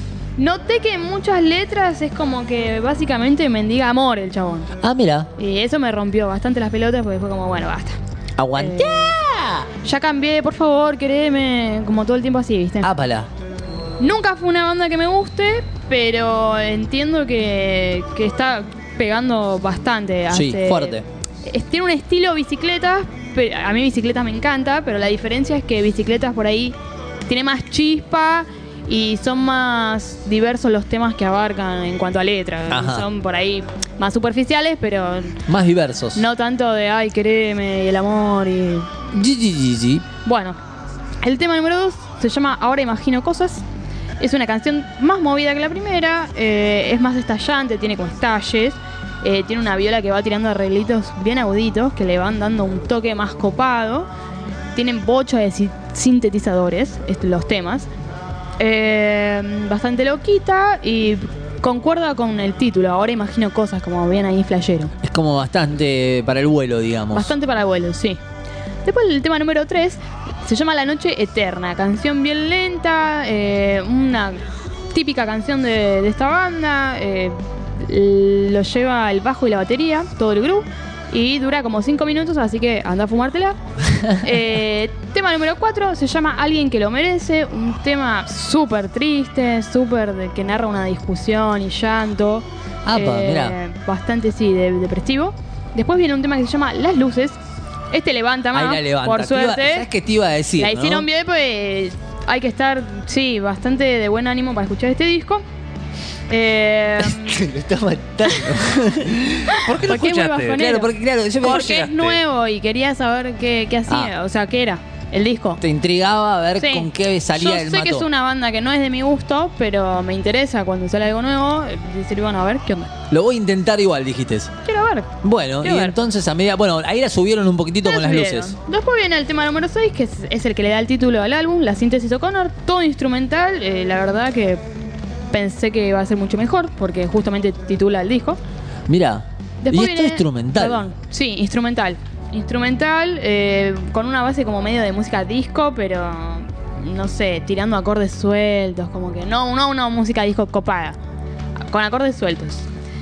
noté que en muchas letras es como que básicamente mendiga amor el chabón. Ah, mira. Y eso me rompió bastante las pelotas porque fue como, bueno, basta. Aguanté. Eh, ya cambié, por favor, quereme, como todo el tiempo así, ¿viste? Ápala. Nunca fue una banda que me guste, pero entiendo que, que está pegando bastante. Sí, Hace- fuerte. es- Tiene un estilo bicicleta, pero a mí bicicletas me encanta, pero la diferencia es que bicicletas por ahí tiene más chispa y son más diversos los temas que abarcan en cuanto a letras. Ajá. Son por ahí más superficiales, pero Más diversos. no tanto de ay, quereme y el amor y... Gi, gi, gi, gi. Bueno, el tema número dos se llama Ahora Imagino Cosas. Es una canción más movida que la primera, eh, es más estallante, tiene como estalles, eh, tiene una viola que va tirando arreglitos bien aguditos que le van dando un toque más copado. Tienen bocha de si- sintetizadores est- los temas. Eh, bastante loquita y concuerda con el título. Ahora Imagino Cosas, como bien ahí flashero. Es como bastante para el vuelo, digamos. Bastante para vuelo, sí. Después el tema número tres se llama La Noche Eterna. Canción bien lenta, eh, una típica canción de, de esta banda. eh, lo lleva el bajo y la batería, todo el groove. Y dura como cinco minutos, así que anda a fumártela. Eh, tema número cuatro se llama Alguien que lo merece. Un tema súper triste, súper de- que narra una discusión y llanto. Apa, Eh, mirá. Bastante, sí, de- depresivo. Después viene un tema que se llama Las Luces. Este levanta más, Ahí la levanta. por Te iba- suerte. ¿Sabes qué te iba a decir? La no? hicieron bien, pues hay que estar, sí, bastante de buen ánimo para escuchar este disco. Eh, Lo está matando. ¿Por qué lo porque es muy escuchaste? bajonero. Claro, porque claro, yo me Porque es llegaste? nuevo y quería saber qué, qué hacía, Ah. o sea, qué era el disco. te intrigaba a ver Sí. con qué salía Yo el sé mato. que es una banda que no es de mi gusto, pero me interesa cuando sale algo nuevo eh, decir, bueno, a ver, ¿qué onda? Lo voy a intentar igual, dijiste. Quiero ver. Bueno, Quiero y ver. entonces a medida. Bueno, ahí la subieron un poquitito Ya con las subieron. luces. Después viene el tema número seis, que es, es el que le da el título al álbum, La Síntesis O'Connor, todo instrumental. eh, la verdad que pensé que iba a ser mucho mejor, porque justamente titula el disco. Mira. Y Después esto viene- instrumental. Perdón, sí, instrumental. Instrumental, eh, con una base como medio de música disco, pero no sé, tirando acordes sueltos, como que no, no una música disco copada, con acordes sueltos.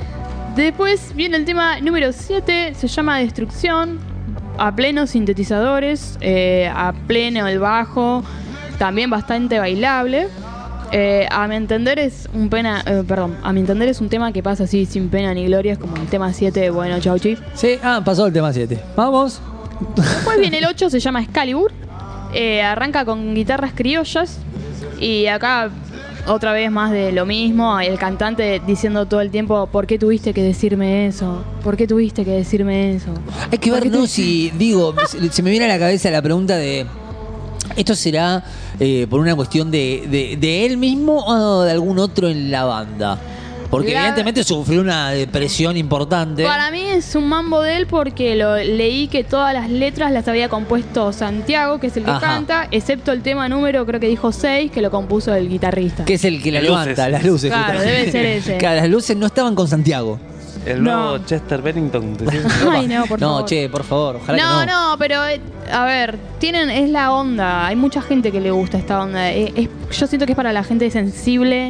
Después viene el tema número siete, se llama Destrucción, a pleno sintetizadores, eh, a pleno el bajo, también bastante bailable. Eh, a mi entender es un pena, eh, perdón, a mi entender es un tema que pasa así sin pena ni gloria, es como el tema siete de Bueno Chau Chi. Sí, ah, pasó el tema siete. Vamos. Después viene el ocho, se llama Excalibur. Eh, arranca con guitarras criollas. Y acá otra vez más de lo mismo. El cantante diciendo todo el tiempo, ¿por qué tuviste que decirme eso? ¿Por qué tuviste que decirme eso? Hay que ¿Por ver, qué ¿no? tu- Si, digo, se, se me viene a la cabeza la pregunta de. ¿Esto será eh, por una cuestión de, de, de él mismo o de algún otro en la banda? Porque La- evidentemente sufrió una depresión importante. Para mí es un mambo de él porque lo leí que todas las letras las había compuesto Santiago, que es el que Ajá. canta, excepto el tema número, creo que dijo seis, que lo compuso el guitarrista. Que es el que la Las levanta, luces. las luces. Claro, justamente. debe ser ese. Claro, las luces no estaban con Santiago. El No. nuevo Chester Bennington. decís. Ay, no, por no, favor. che, por favor, ojalá No, que no. no, pero eh, a ver, tienen, es la onda. Hay mucha gente que le gusta esta onda. Eh, es- yo siento que es para la gente sensible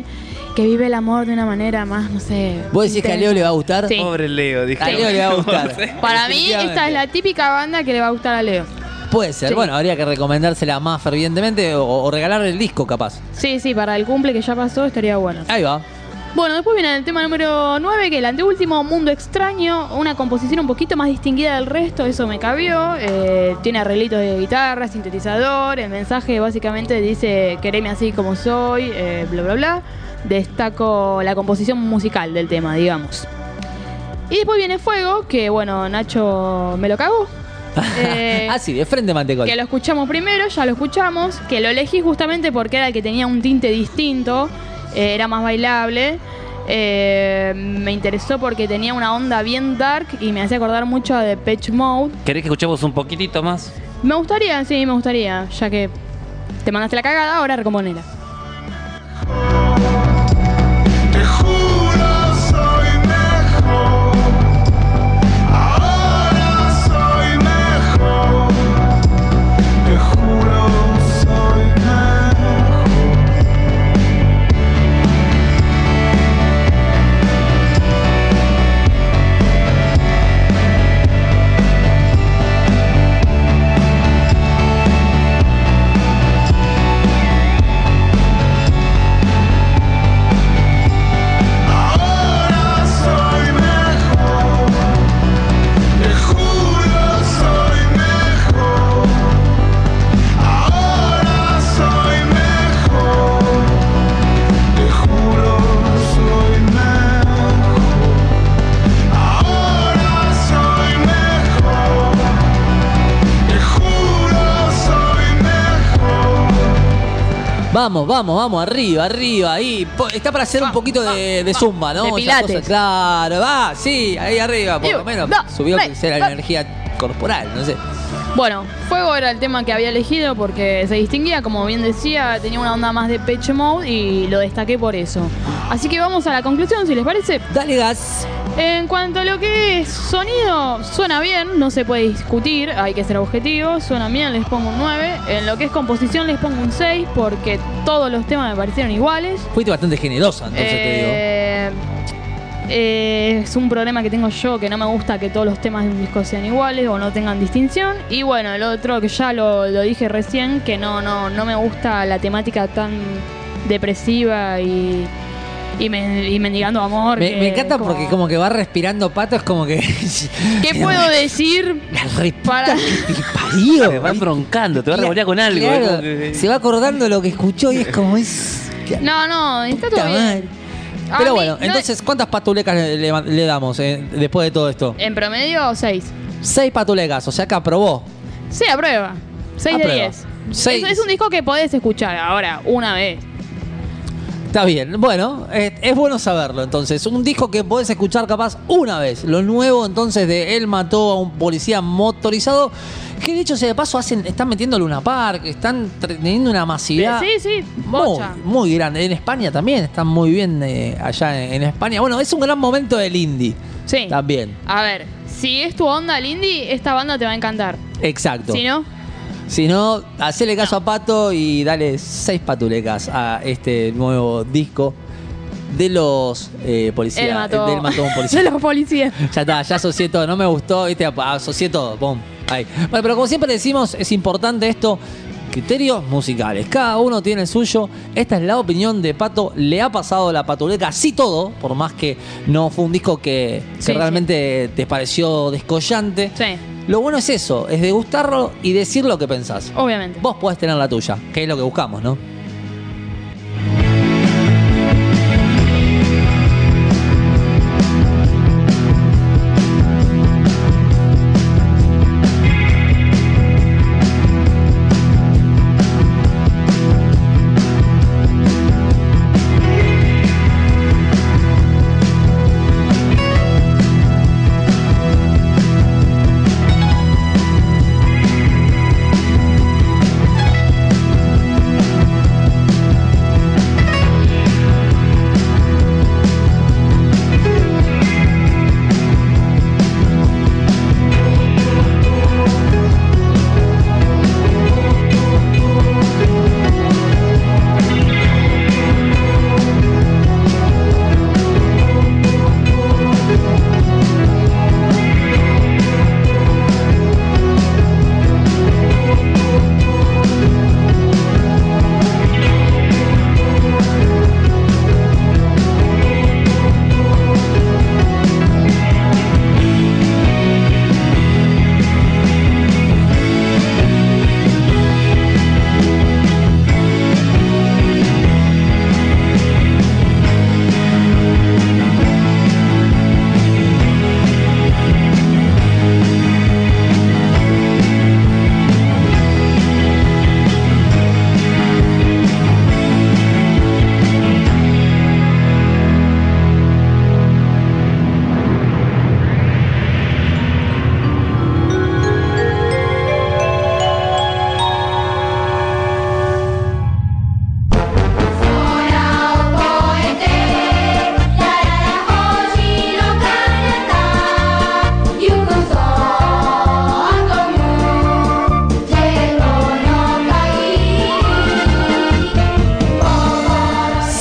que vive el amor de una manera más, no sé. ¿Vos decís que a Leo le va a gustar? Sí. Pobre Leo, dije. A Leo le va a gustar. Para mí, esta es la típica banda que le va a gustar a Leo. Puede ser. Sí. Bueno, habría que recomendársela más fervientemente o, o regalarle el disco, capaz. Sí, sí, para el cumple que ya pasó estaría bueno. Ahí va. Bueno, después viene el tema número nueve, que es el anteúltimo, Mundo Extraño, una composición un poquito más distinguida del resto, eso me cabió. Eh, tiene arreglitos de guitarra, sintetizador, el mensaje básicamente dice quereme así como soy, eh, bla bla bla. Destaco la composición musical del tema, digamos. Y después viene Fuego, que bueno, Nacho me lo cagó. Eh, ah, sí, de frente Mantecol. Que lo escuchamos primero, ya lo escuchamos, que lo elegí justamente porque era el que tenía un tinte distinto. Eh, era más bailable. Eh, me interesó porque tenía una onda bien dark y me hacía acordar mucho a Depeche Mode. ¿Querés que escuchemos un poquitito más? Me gustaría, sí, me gustaría, ya que te mandaste la cagada, ahora recomponela. Te juro soy mejor. Ahora soy mejor. Te juro soy mejor. Ahora soy mejor. Te juro soy mejor. Ahora soy mejor. Te juro soy mejor. Ahora soy mejor. Te juro soy mejor. Vamos, vamos, vamos, arriba, arriba, ahí. Po- Está para hacer un poquito de, de zumba, ¿no? De Esas pilates. cosas, claro, va, sí, ahí arriba, por Iu, lo menos. da, Subió ve, que sea la da. energía corporal, no sé. Bueno, Fuego era el tema que había elegido porque se distinguía, como bien decía, tenía una onda más de Depeche Mode y lo destaqué por eso. Así que vamos a la conclusión, si les parece. Dale gas. En cuanto a lo que es sonido, suena bien, no se puede discutir, hay que ser objetivo, suena bien, les pongo un nueve. En lo que es composición les pongo un seis porque todos los temas me parecieron iguales. Fuiste bastante generosa, entonces Eh, eh, es un problema que tengo yo, que no me gusta que todos los temas de un disco sean iguales o no tengan distinción. Y bueno, el otro que ya lo, lo dije recién, que no, no, no me gusta la temática tan depresiva y, y, me, y mendigando amor. te digo. Me, que me encanta como- porque como que va respirando Pato, es como que... ¿Qué puedo decir La reputa para...? que te parió. Te va broncando, te va a Cla- revolver con algo. claro, es como que- se va acordando lo que escuchó y es como es... No, no, está todo Puta bien. madre. A Pero mí, bueno, no- entonces, ¿cuántas patulecas le, le- le damos eh, después de todo esto? En promedio, seis. Seis patulecas, o sea que aprobó. Sí, aprueba. seis de Aprueba. diez. Seis. Es, es un disco que podés escuchar ahora, una vez. Está bien, bueno, es, es bueno saberlo entonces. Un disco que podés escuchar capaz una vez. Lo nuevo entonces de Él mató a un policía motorizado. Que de hecho, se de paso hacen, están metiendo Luna Park, están teniendo una masividad Sí, sí, muy, bocha. muy grande. En España también, están muy bien eh, allá en, en España. Bueno, es un gran momento del indie Sí. también. A ver, si es tu onda el indie, esta banda te va a encantar. Exacto. Si no, Si no, hacele caso a Pato y dale seis patulecas a este nuevo disco de los eh, policías. él mató, De él mató a un policía. de los policías. Ya está, ya asocié todo. No me gustó, viste, asocié todo. Pum, ahí. Bueno, pero como siempre decimos, es importante esto. Criterios musicales. Cada uno tiene el suyo. Esta es la opinión de Pato. Le ha pasado la patuleca, sí todo, por más que no fue un disco que, que Sí, realmente te pareció descollante. Sí, Lo bueno es eso, es degustarlo y decir lo que pensás. obviamente. Vos podés tener la tuya, que es lo que buscamos, ¿no?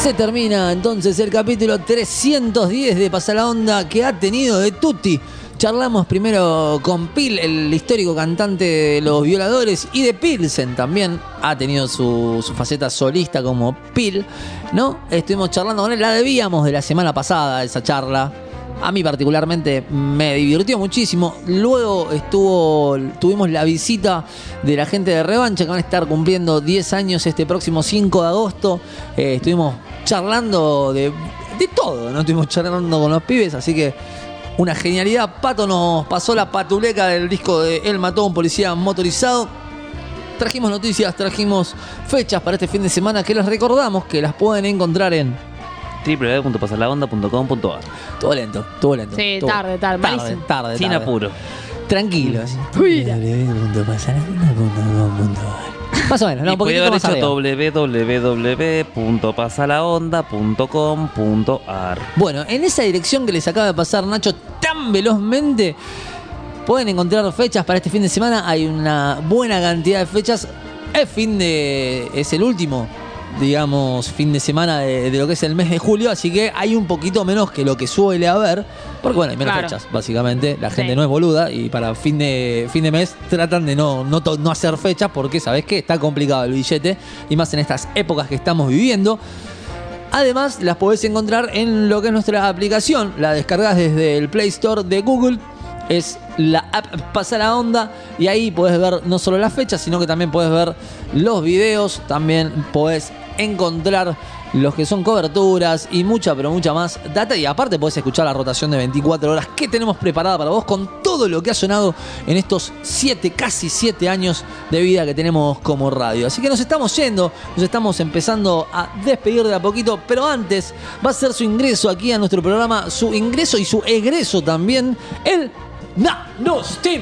Se termina entonces el capítulo trescientos diez de Pasa la Onda, que ha tenido de tutti. Charlamos primero con Pil, el histórico cantante de Los Violadores, y de Pilsen también. Ha tenido su, su faceta solista como Pil, ¿no? Estuvimos charlando con él, la debíamos de la semana pasada, esa charla. A mí particularmente me divirtió muchísimo. Luego estuvo, tuvimos la visita de la gente de Revancha, que van a estar cumpliendo diez años este próximo cinco de agosto. Eh, estuvimos charlando de, de todo, ¿no? Estuvimos charlando con los pibes, así que una genialidad. Pato nos pasó la patuleca del disco de Él mató a un policía motorizado. Trajimos noticias, trajimos fechas para este fin de semana, que les recordamos que las pueden encontrar en doble u doble u doble u punto pasalaonda punto com punto a r. Todo lento, todo lento. Sí, todo- tarde, tarde, tarde, malísimo. tarde, Sin tarde. apuro. Tranquilo. así. Mira. doble u doble u doble u punto pasalaonda punto com punto a r. Más o menos, no, Y un podía poquito haber más hecho arriba. doble u doble u doble u punto pasalaonda punto com punto a r. Bueno, en esa dirección que les acaba de pasar Nacho tan velozmente, pueden encontrar fechas para este fin de semana. Hay una buena cantidad de fechas. Es fin de. Es el último, digamos, fin de semana de, de lo que es el mes de julio. Así que hay un poquito menos que lo que suele haber. Porque bueno, hay menos Claro. fechas, básicamente. La gente Sí. no es boluda. Y para fin de fin de mes tratan de no, no, to- no hacer fechas. Porque sabes que está complicado el billete. Y más en estas épocas que estamos viviendo. Además, las podés encontrar en lo que es nuestra aplicación. La descargas desde el Play Store de Google. Es la app Pasa la Onda. Y ahí podés ver no solo las fechas, sino que también podés ver los videos. También podés encontrar los que son coberturas y mucha, pero mucha más data. Y aparte podés escuchar la rotación de veinticuatro horas que tenemos preparada para vos, con todo lo que ha sonado en estos siete, casi siete años de vida que tenemos como radio. Así que nos estamos yendo, nos estamos empezando a despedir de a poquito. Pero antes va a ser su ingreso aquí a nuestro programa, su ingreso y su egreso también, el Nanos Team.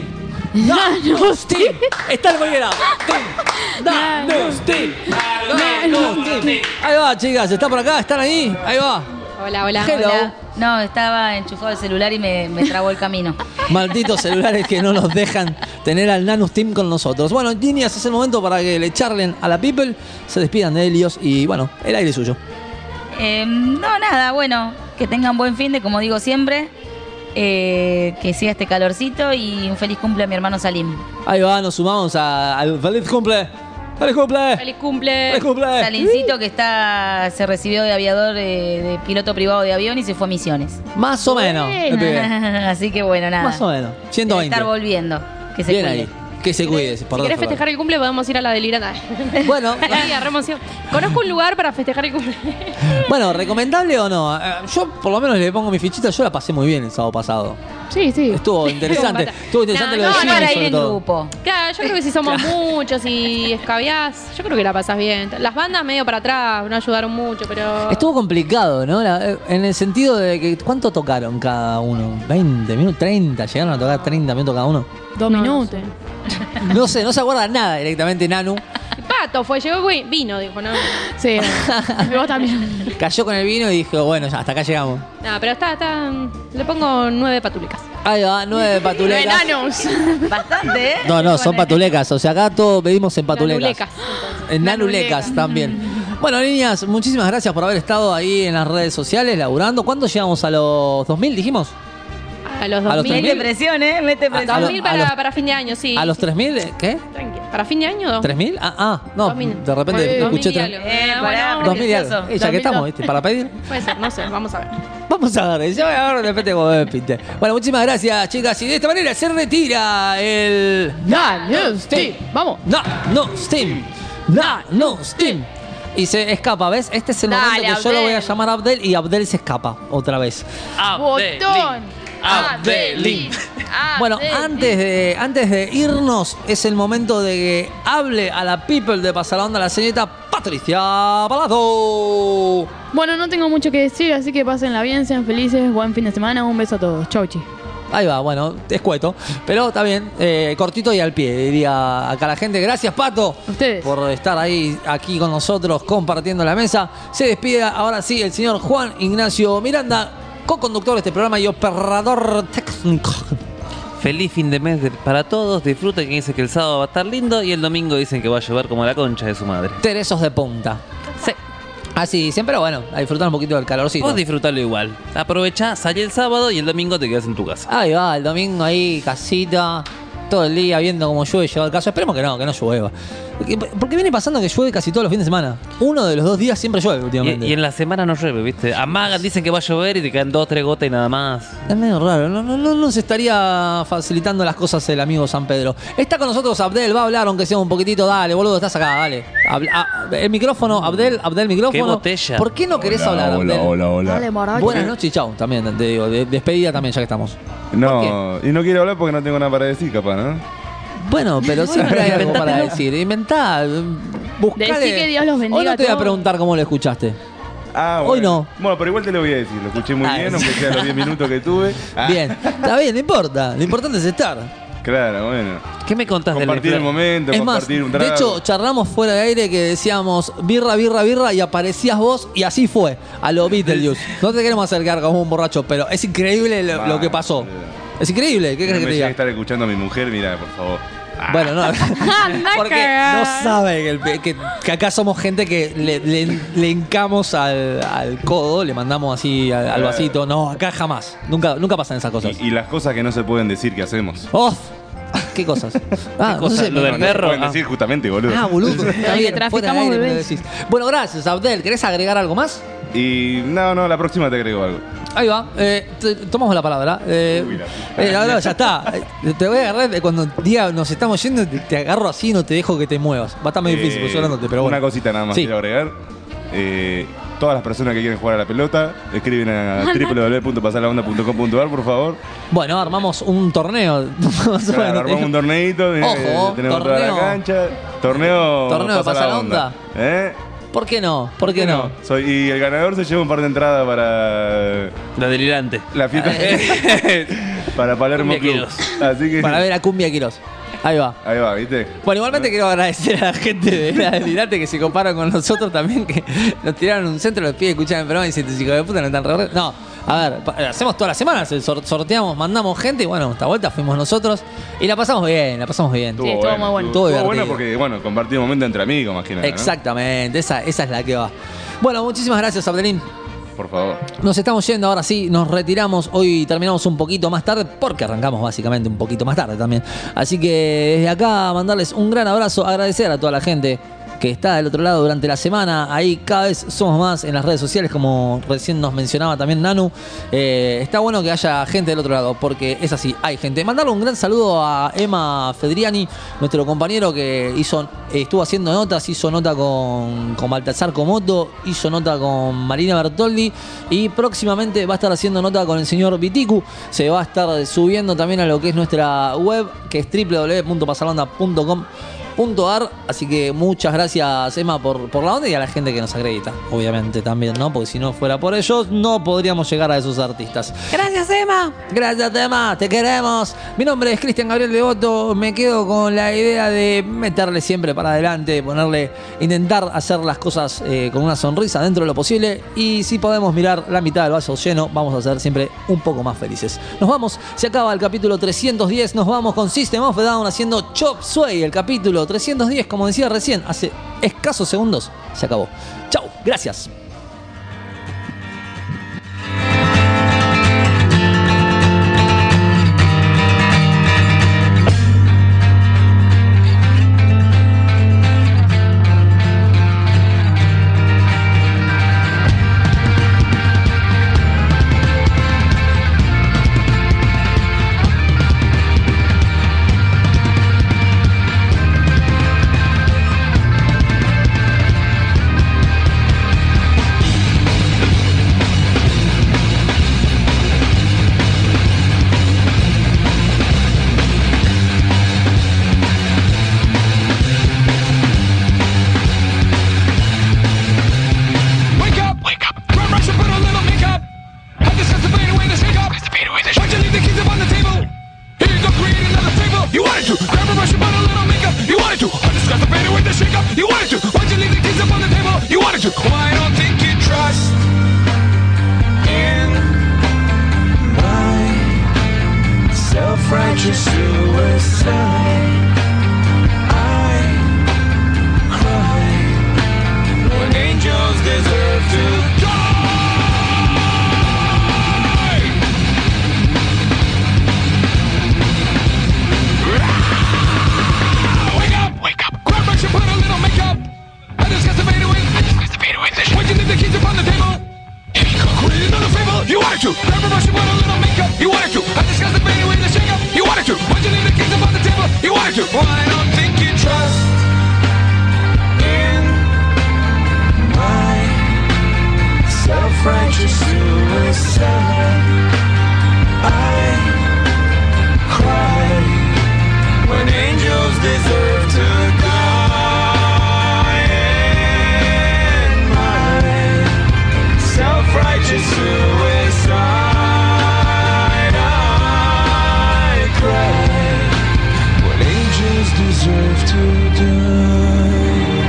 Nanos Team. Está el bolera. Nanos Team. Nanos Team. Ahí va, chicas, está por acá, están ahí. Ahí va. Hola, hola. Hello. Hola. No, estaba enchufado el celular y me, me trabó el camino. Malditos celulares que no nos dejan tener al Nanus Team con nosotros. Bueno, niñas, es el momento para que le charlen a la people, se despidan de Helios y bueno, el aire es suyo. Eh, no, nada, bueno, que tengan buen fin de, como digo siempre. Eh, que siga este calorcito y un feliz cumple a mi hermano Salim. Ahí va, nos sumamos a- al feliz cumple. ¡Feliz cumple! Feliz cumple. ¡Feliz cumple! Salincito que está se recibió de aviador, eh, de piloto privado de avión y se fue a Misiones. Más o menos. el pibe. Así que bueno, nada. Más o menos. ciento Debe veinte. estar volviendo. Que se Bien cuide. ahí. Que se cuide. Si querés festejar el cumple, podemos ir a la deliranda. Bueno, Ay, re emoción. Conozco un lugar para festejar el cumple. bueno, ¿recomendable o no? Eh, Yo por lo menos le pongo mi fichita. Yo la pasé muy bien el sábado pasado. Sí, sí. Estuvo interesante. Estuvo interesante No, lo de no, Jimmy, para ir sobre en todo. grupo. Claro, yo creo que si somos muchos y escabiás, yo creo que la pasás bien. Las bandas medio para atrás no ayudaron mucho, pero. Estuvo complicado, ¿no? La- eh, en el sentido de que ¿cuánto tocaron cada uno? ¿veinte minutos? ¿treinta? ¿Llegaron a tocar treinta minutos cada uno? Dos minutos. No sé, no se acuerda nada directamente Nanu. Pato fue, llegó y vino, dijo, ¿no? Sí, vos también. Cayó con el vino y dijo, bueno, ya hasta acá llegamos. No, pero está, está. Le pongo nueve patulicas. Ahí va, nueve patulecas. Enanos. Bastante, ¿eh? No, no, son patulecas. O sea, acá todos pedimos en patulecas. Nanulecas. En nanulecas también. Bueno, niñas, muchísimas gracias por haber estado ahí en las redes sociales, laburando. ¿Cuándo llegamos a los dos mil, dijimos? A los A los dos mil. tres mil. Mete presión, ¿eh? Mete A- presión. a lo- dos mil a para, los- para fin de año, sí. ¿A los tres mil? ¿Qué? Tranqui. ¿Para fin de año? Dos. ¿tres mil? Ah, ah, no, Dos mil. de repente Eh, escuché dos mil y tres- algo. Eh, Ah, pará, bueno, dos mil y algo. precioso. Eh, ya que estamos, ¿viste? Para pedir. Puede ser, no sé, vamos a ver. Vamos a ver, yo voy a ver de repente cómo me pinte. Bueno, muchísimas gracias, chicas. Y de esta manera se retira el. Nanos Team. Vamos. No, no, Steam. No, no, Steam. Y se escapa, ¿ves? Este es el Dale, momento que yo lo voy a Abdel. llamar Abdel y Abdel se escapa otra vez. Botón. Abdelín. Bueno, antes de, antes de irnos, es el momento de que hable a la people de Pasa la Onda la señorita Patricia Palazzo. Bueno, no tengo mucho que decir, así que pásenla bien, sean felices, buen fin de semana, un beso a todos. Chau, chi. Ahí va, bueno, escueto, pero está bien, eh, cortito y al pie, diría acá la gente. Gracias, Pato, Ustedes. por estar ahí aquí con nosotros compartiendo la mesa. Se despide ahora sí el señor Juan Ignacio Miranda, co-conductor de este programa y operador técnico. Feliz fin de mes de- para todos. Disfruten, que dicen que el sábado va a estar lindo y el domingo dicen que va a llover como la concha de su madre. Teresos de punta. Sí. Así, siempre, bueno, a disfrutar un poquito del calorcito. Vos disfrutarlo igual. Aprovechá, salí el sábado y el domingo te quedas en tu casa. Ahí va, el domingo ahí, casita, todo el día viendo cómo llueve, llegado al caso. Esperemos que no, que no llueva. Porque, porque viene pasando que llueve casi todos los fines de semana. Uno de los dos días siempre llueve últimamente. Y, y en la semana no llueve, ¿viste? Amagan, dicen que va a llover y te quedan dos, tres gotas y nada más. Es medio raro, no, no, no nos estaría facilitando las cosas el amigo San Pedro. Está con nosotros Abdel, va a hablar aunque sea un poquitito. Dale, boludo, estás acá, dale. Habla- ah, el micrófono, Abdel, Abdel, micrófono. Qué botella. ¿Por qué no querés Hola, hablar, hola, Abdel? hola, hola. Dale, morocho. Buenas noches y chau, también te digo. de- despedida también, ya que estamos. No, y no quiero hablar porque no tengo nada para decir, capaz, ¿no? Bueno, pero siempre hay algo para decir. Inventá, buscale. Decí que Dios los bendiga Hoy no te voy a a todos. preguntar cómo lo escuchaste. Ah, Hoy bueno. no. Bueno, pero igual te lo voy a decir. Lo escuché muy Ah, bien, sí. aunque sea los diez minutos que tuve. Ah, Bien, está bien, no importa. Lo importante es estar. Claro, bueno. ¿Qué me contás del Compartir el momento, Es más, compartir un trago. de hecho, charlamos fuera de aire que decíamos birra, birra, birra y aparecías vos y así fue, a lo Beetlejuice. No te queremos acercar como un borracho, pero es increíble lo, lo que pasó. Es increíble, ¿qué no crees que me te llegue a diga? estar escuchando a mi mujer, mira, por favor. Ah, Bueno, no, Anda porque cagada. no sabe que, el- que- que acá somos gente que le, le- le hincamos al, al codo, le mandamos así al, al vasito. No, acá jamás. Nunca, nunca pasan esas cosas. y, y las cosas que no se pueden decir que hacemos. ¡Oh! ¿Qué cosas? Ah, no cosas? sé, Lo me- del No se perro. pueden Ah. decir justamente, boludo. Ah, boludo. Está Que bien, traficamos fuera de aire me lo bebés. decís. Bueno, gracias, Abdel. ¿Querés agregar algo más? Y no, no, la próxima te agrego algo. Ahí va, eh, te- tomamos la palabra. Eh, Uy, la puta. eh, no, no, ya está. Eh, Te voy a agarrar de cuando diga nos estamos yendo, te, te agarro así y no te dejo que te muevas. Va a estar muy difícil, Eh, pues hablándote, pero bueno. Una cosita nada más Sí. quiero agregar. Eh, todas las personas que quieren jugar a la pelota, escriben a w w w punto pasarlaonda punto com punto a r, por favor. Bueno, armamos un torneo. Más o Claro, menos. armamos un torneito, eh, Ojo, tenemos toda torneo. la cancha. Torneo, Torneo de Pasa Pasa la Onda. ¿Eh? ¿Por qué no? ¿Por qué no? Soy, y el ganador se lleva un par de entradas para La delirante. la fiesta para Palermo Cumbia Club. Quiroz. Así que Para ver a Cumbia Quiroz. Ahí va. ahí va, ¿viste? Bueno, igualmente quiero agradecer a la gente de la Delirante que se comparan con nosotros también, que nos tiraron un centro, los pibes escuchan el programa y dicen, "Estos hijos de puta no están re... re-". No, a ver, pa- hacemos todas las semanas, el sor- sorteamos, mandamos gente y bueno, esta vuelta fuimos nosotros y la pasamos bien, la pasamos bien. Sí, estuvo muy bueno. Estuvo Estuvo bueno divertido. porque, bueno, compartir un momento entre amigos, más que nada, ¿no? Exactamente, esa, esa es la que va. Bueno, muchísimas gracias, Abdelín. Por favor. Nos estamos yendo, ahora sí, nos retiramos. Hoy terminamos un poquito más tarde porque arrancamos básicamente un poquito más tarde también. Así que desde acá mandarles un gran abrazo, agradecer a toda la gente que está del otro lado durante la semana. Ahí cada vez somos más en las redes sociales, como recién nos mencionaba también Nanu. Eh, está bueno que haya gente del otro lado, porque es así, hay gente. Mandarle un gran saludo a Emma Fedriani, nuestro compañero que hizo, eh, estuvo haciendo notas, hizo nota con, con Baltasar Comoto, hizo nota con Marina Bertoldi y próximamente va a estar haciendo nota con el señor Viticu. Se va a estar subiendo también a lo que es nuestra web, que es w w w punto pasarlaonda punto com punto a r. Así que muchas gracias, Emma, por, por la onda y a la gente que nos acredita, obviamente también, ¿no? Porque si no fuera por ellos, no podríamos llegar a esos artistas. Gracias, Emma. Gracias, Emma, te queremos. Mi nombre es Cristian Gabriel Devoto. Me quedo con la idea de meterle siempre para adelante, ponerle, intentar hacer las cosas eh, con una sonrisa dentro de lo posible. Y si podemos mirar la mitad del vaso lleno, vamos a ser siempre un poco más felices. Nos vamos, se acaba el capítulo trescientos diez. Nos vamos con System of a Down haciendo Chop Suey. El capítulo trescientos diez, como decía recién, hace escasos segundos, se acabó. Chau, gracias. wanted to. Never rush, put a little makeup. You wanted to. I discussed the baby with the shake up. You wanted to. Why'd you leave the keys up on the table? You wanted to. Well, I don't think you trust in my self-righteous suicide. I cry when angels deserve to die. In my self-righteous suicide, I cry when angels deserve to die.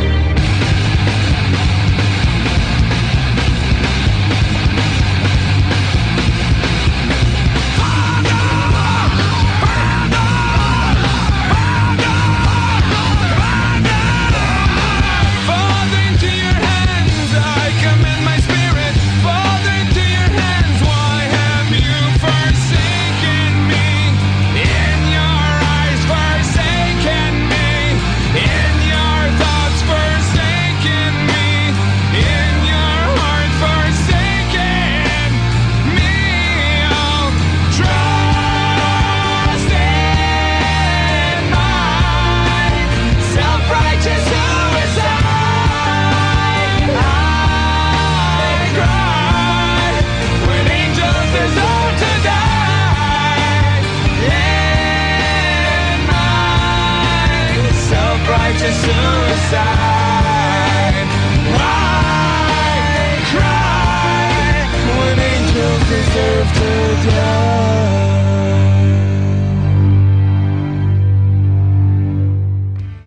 Father, into your hands I commend my spirit. Father, into your hands, why have you forsaken me? In your eyes, forsaken me. In your thoughts, forsaken me. In your heart, forsaken me. Oh, trust in my self-righteous suicide. I cry when angels deserve to die. In my self-righteous suicide, I cry when angels deserve to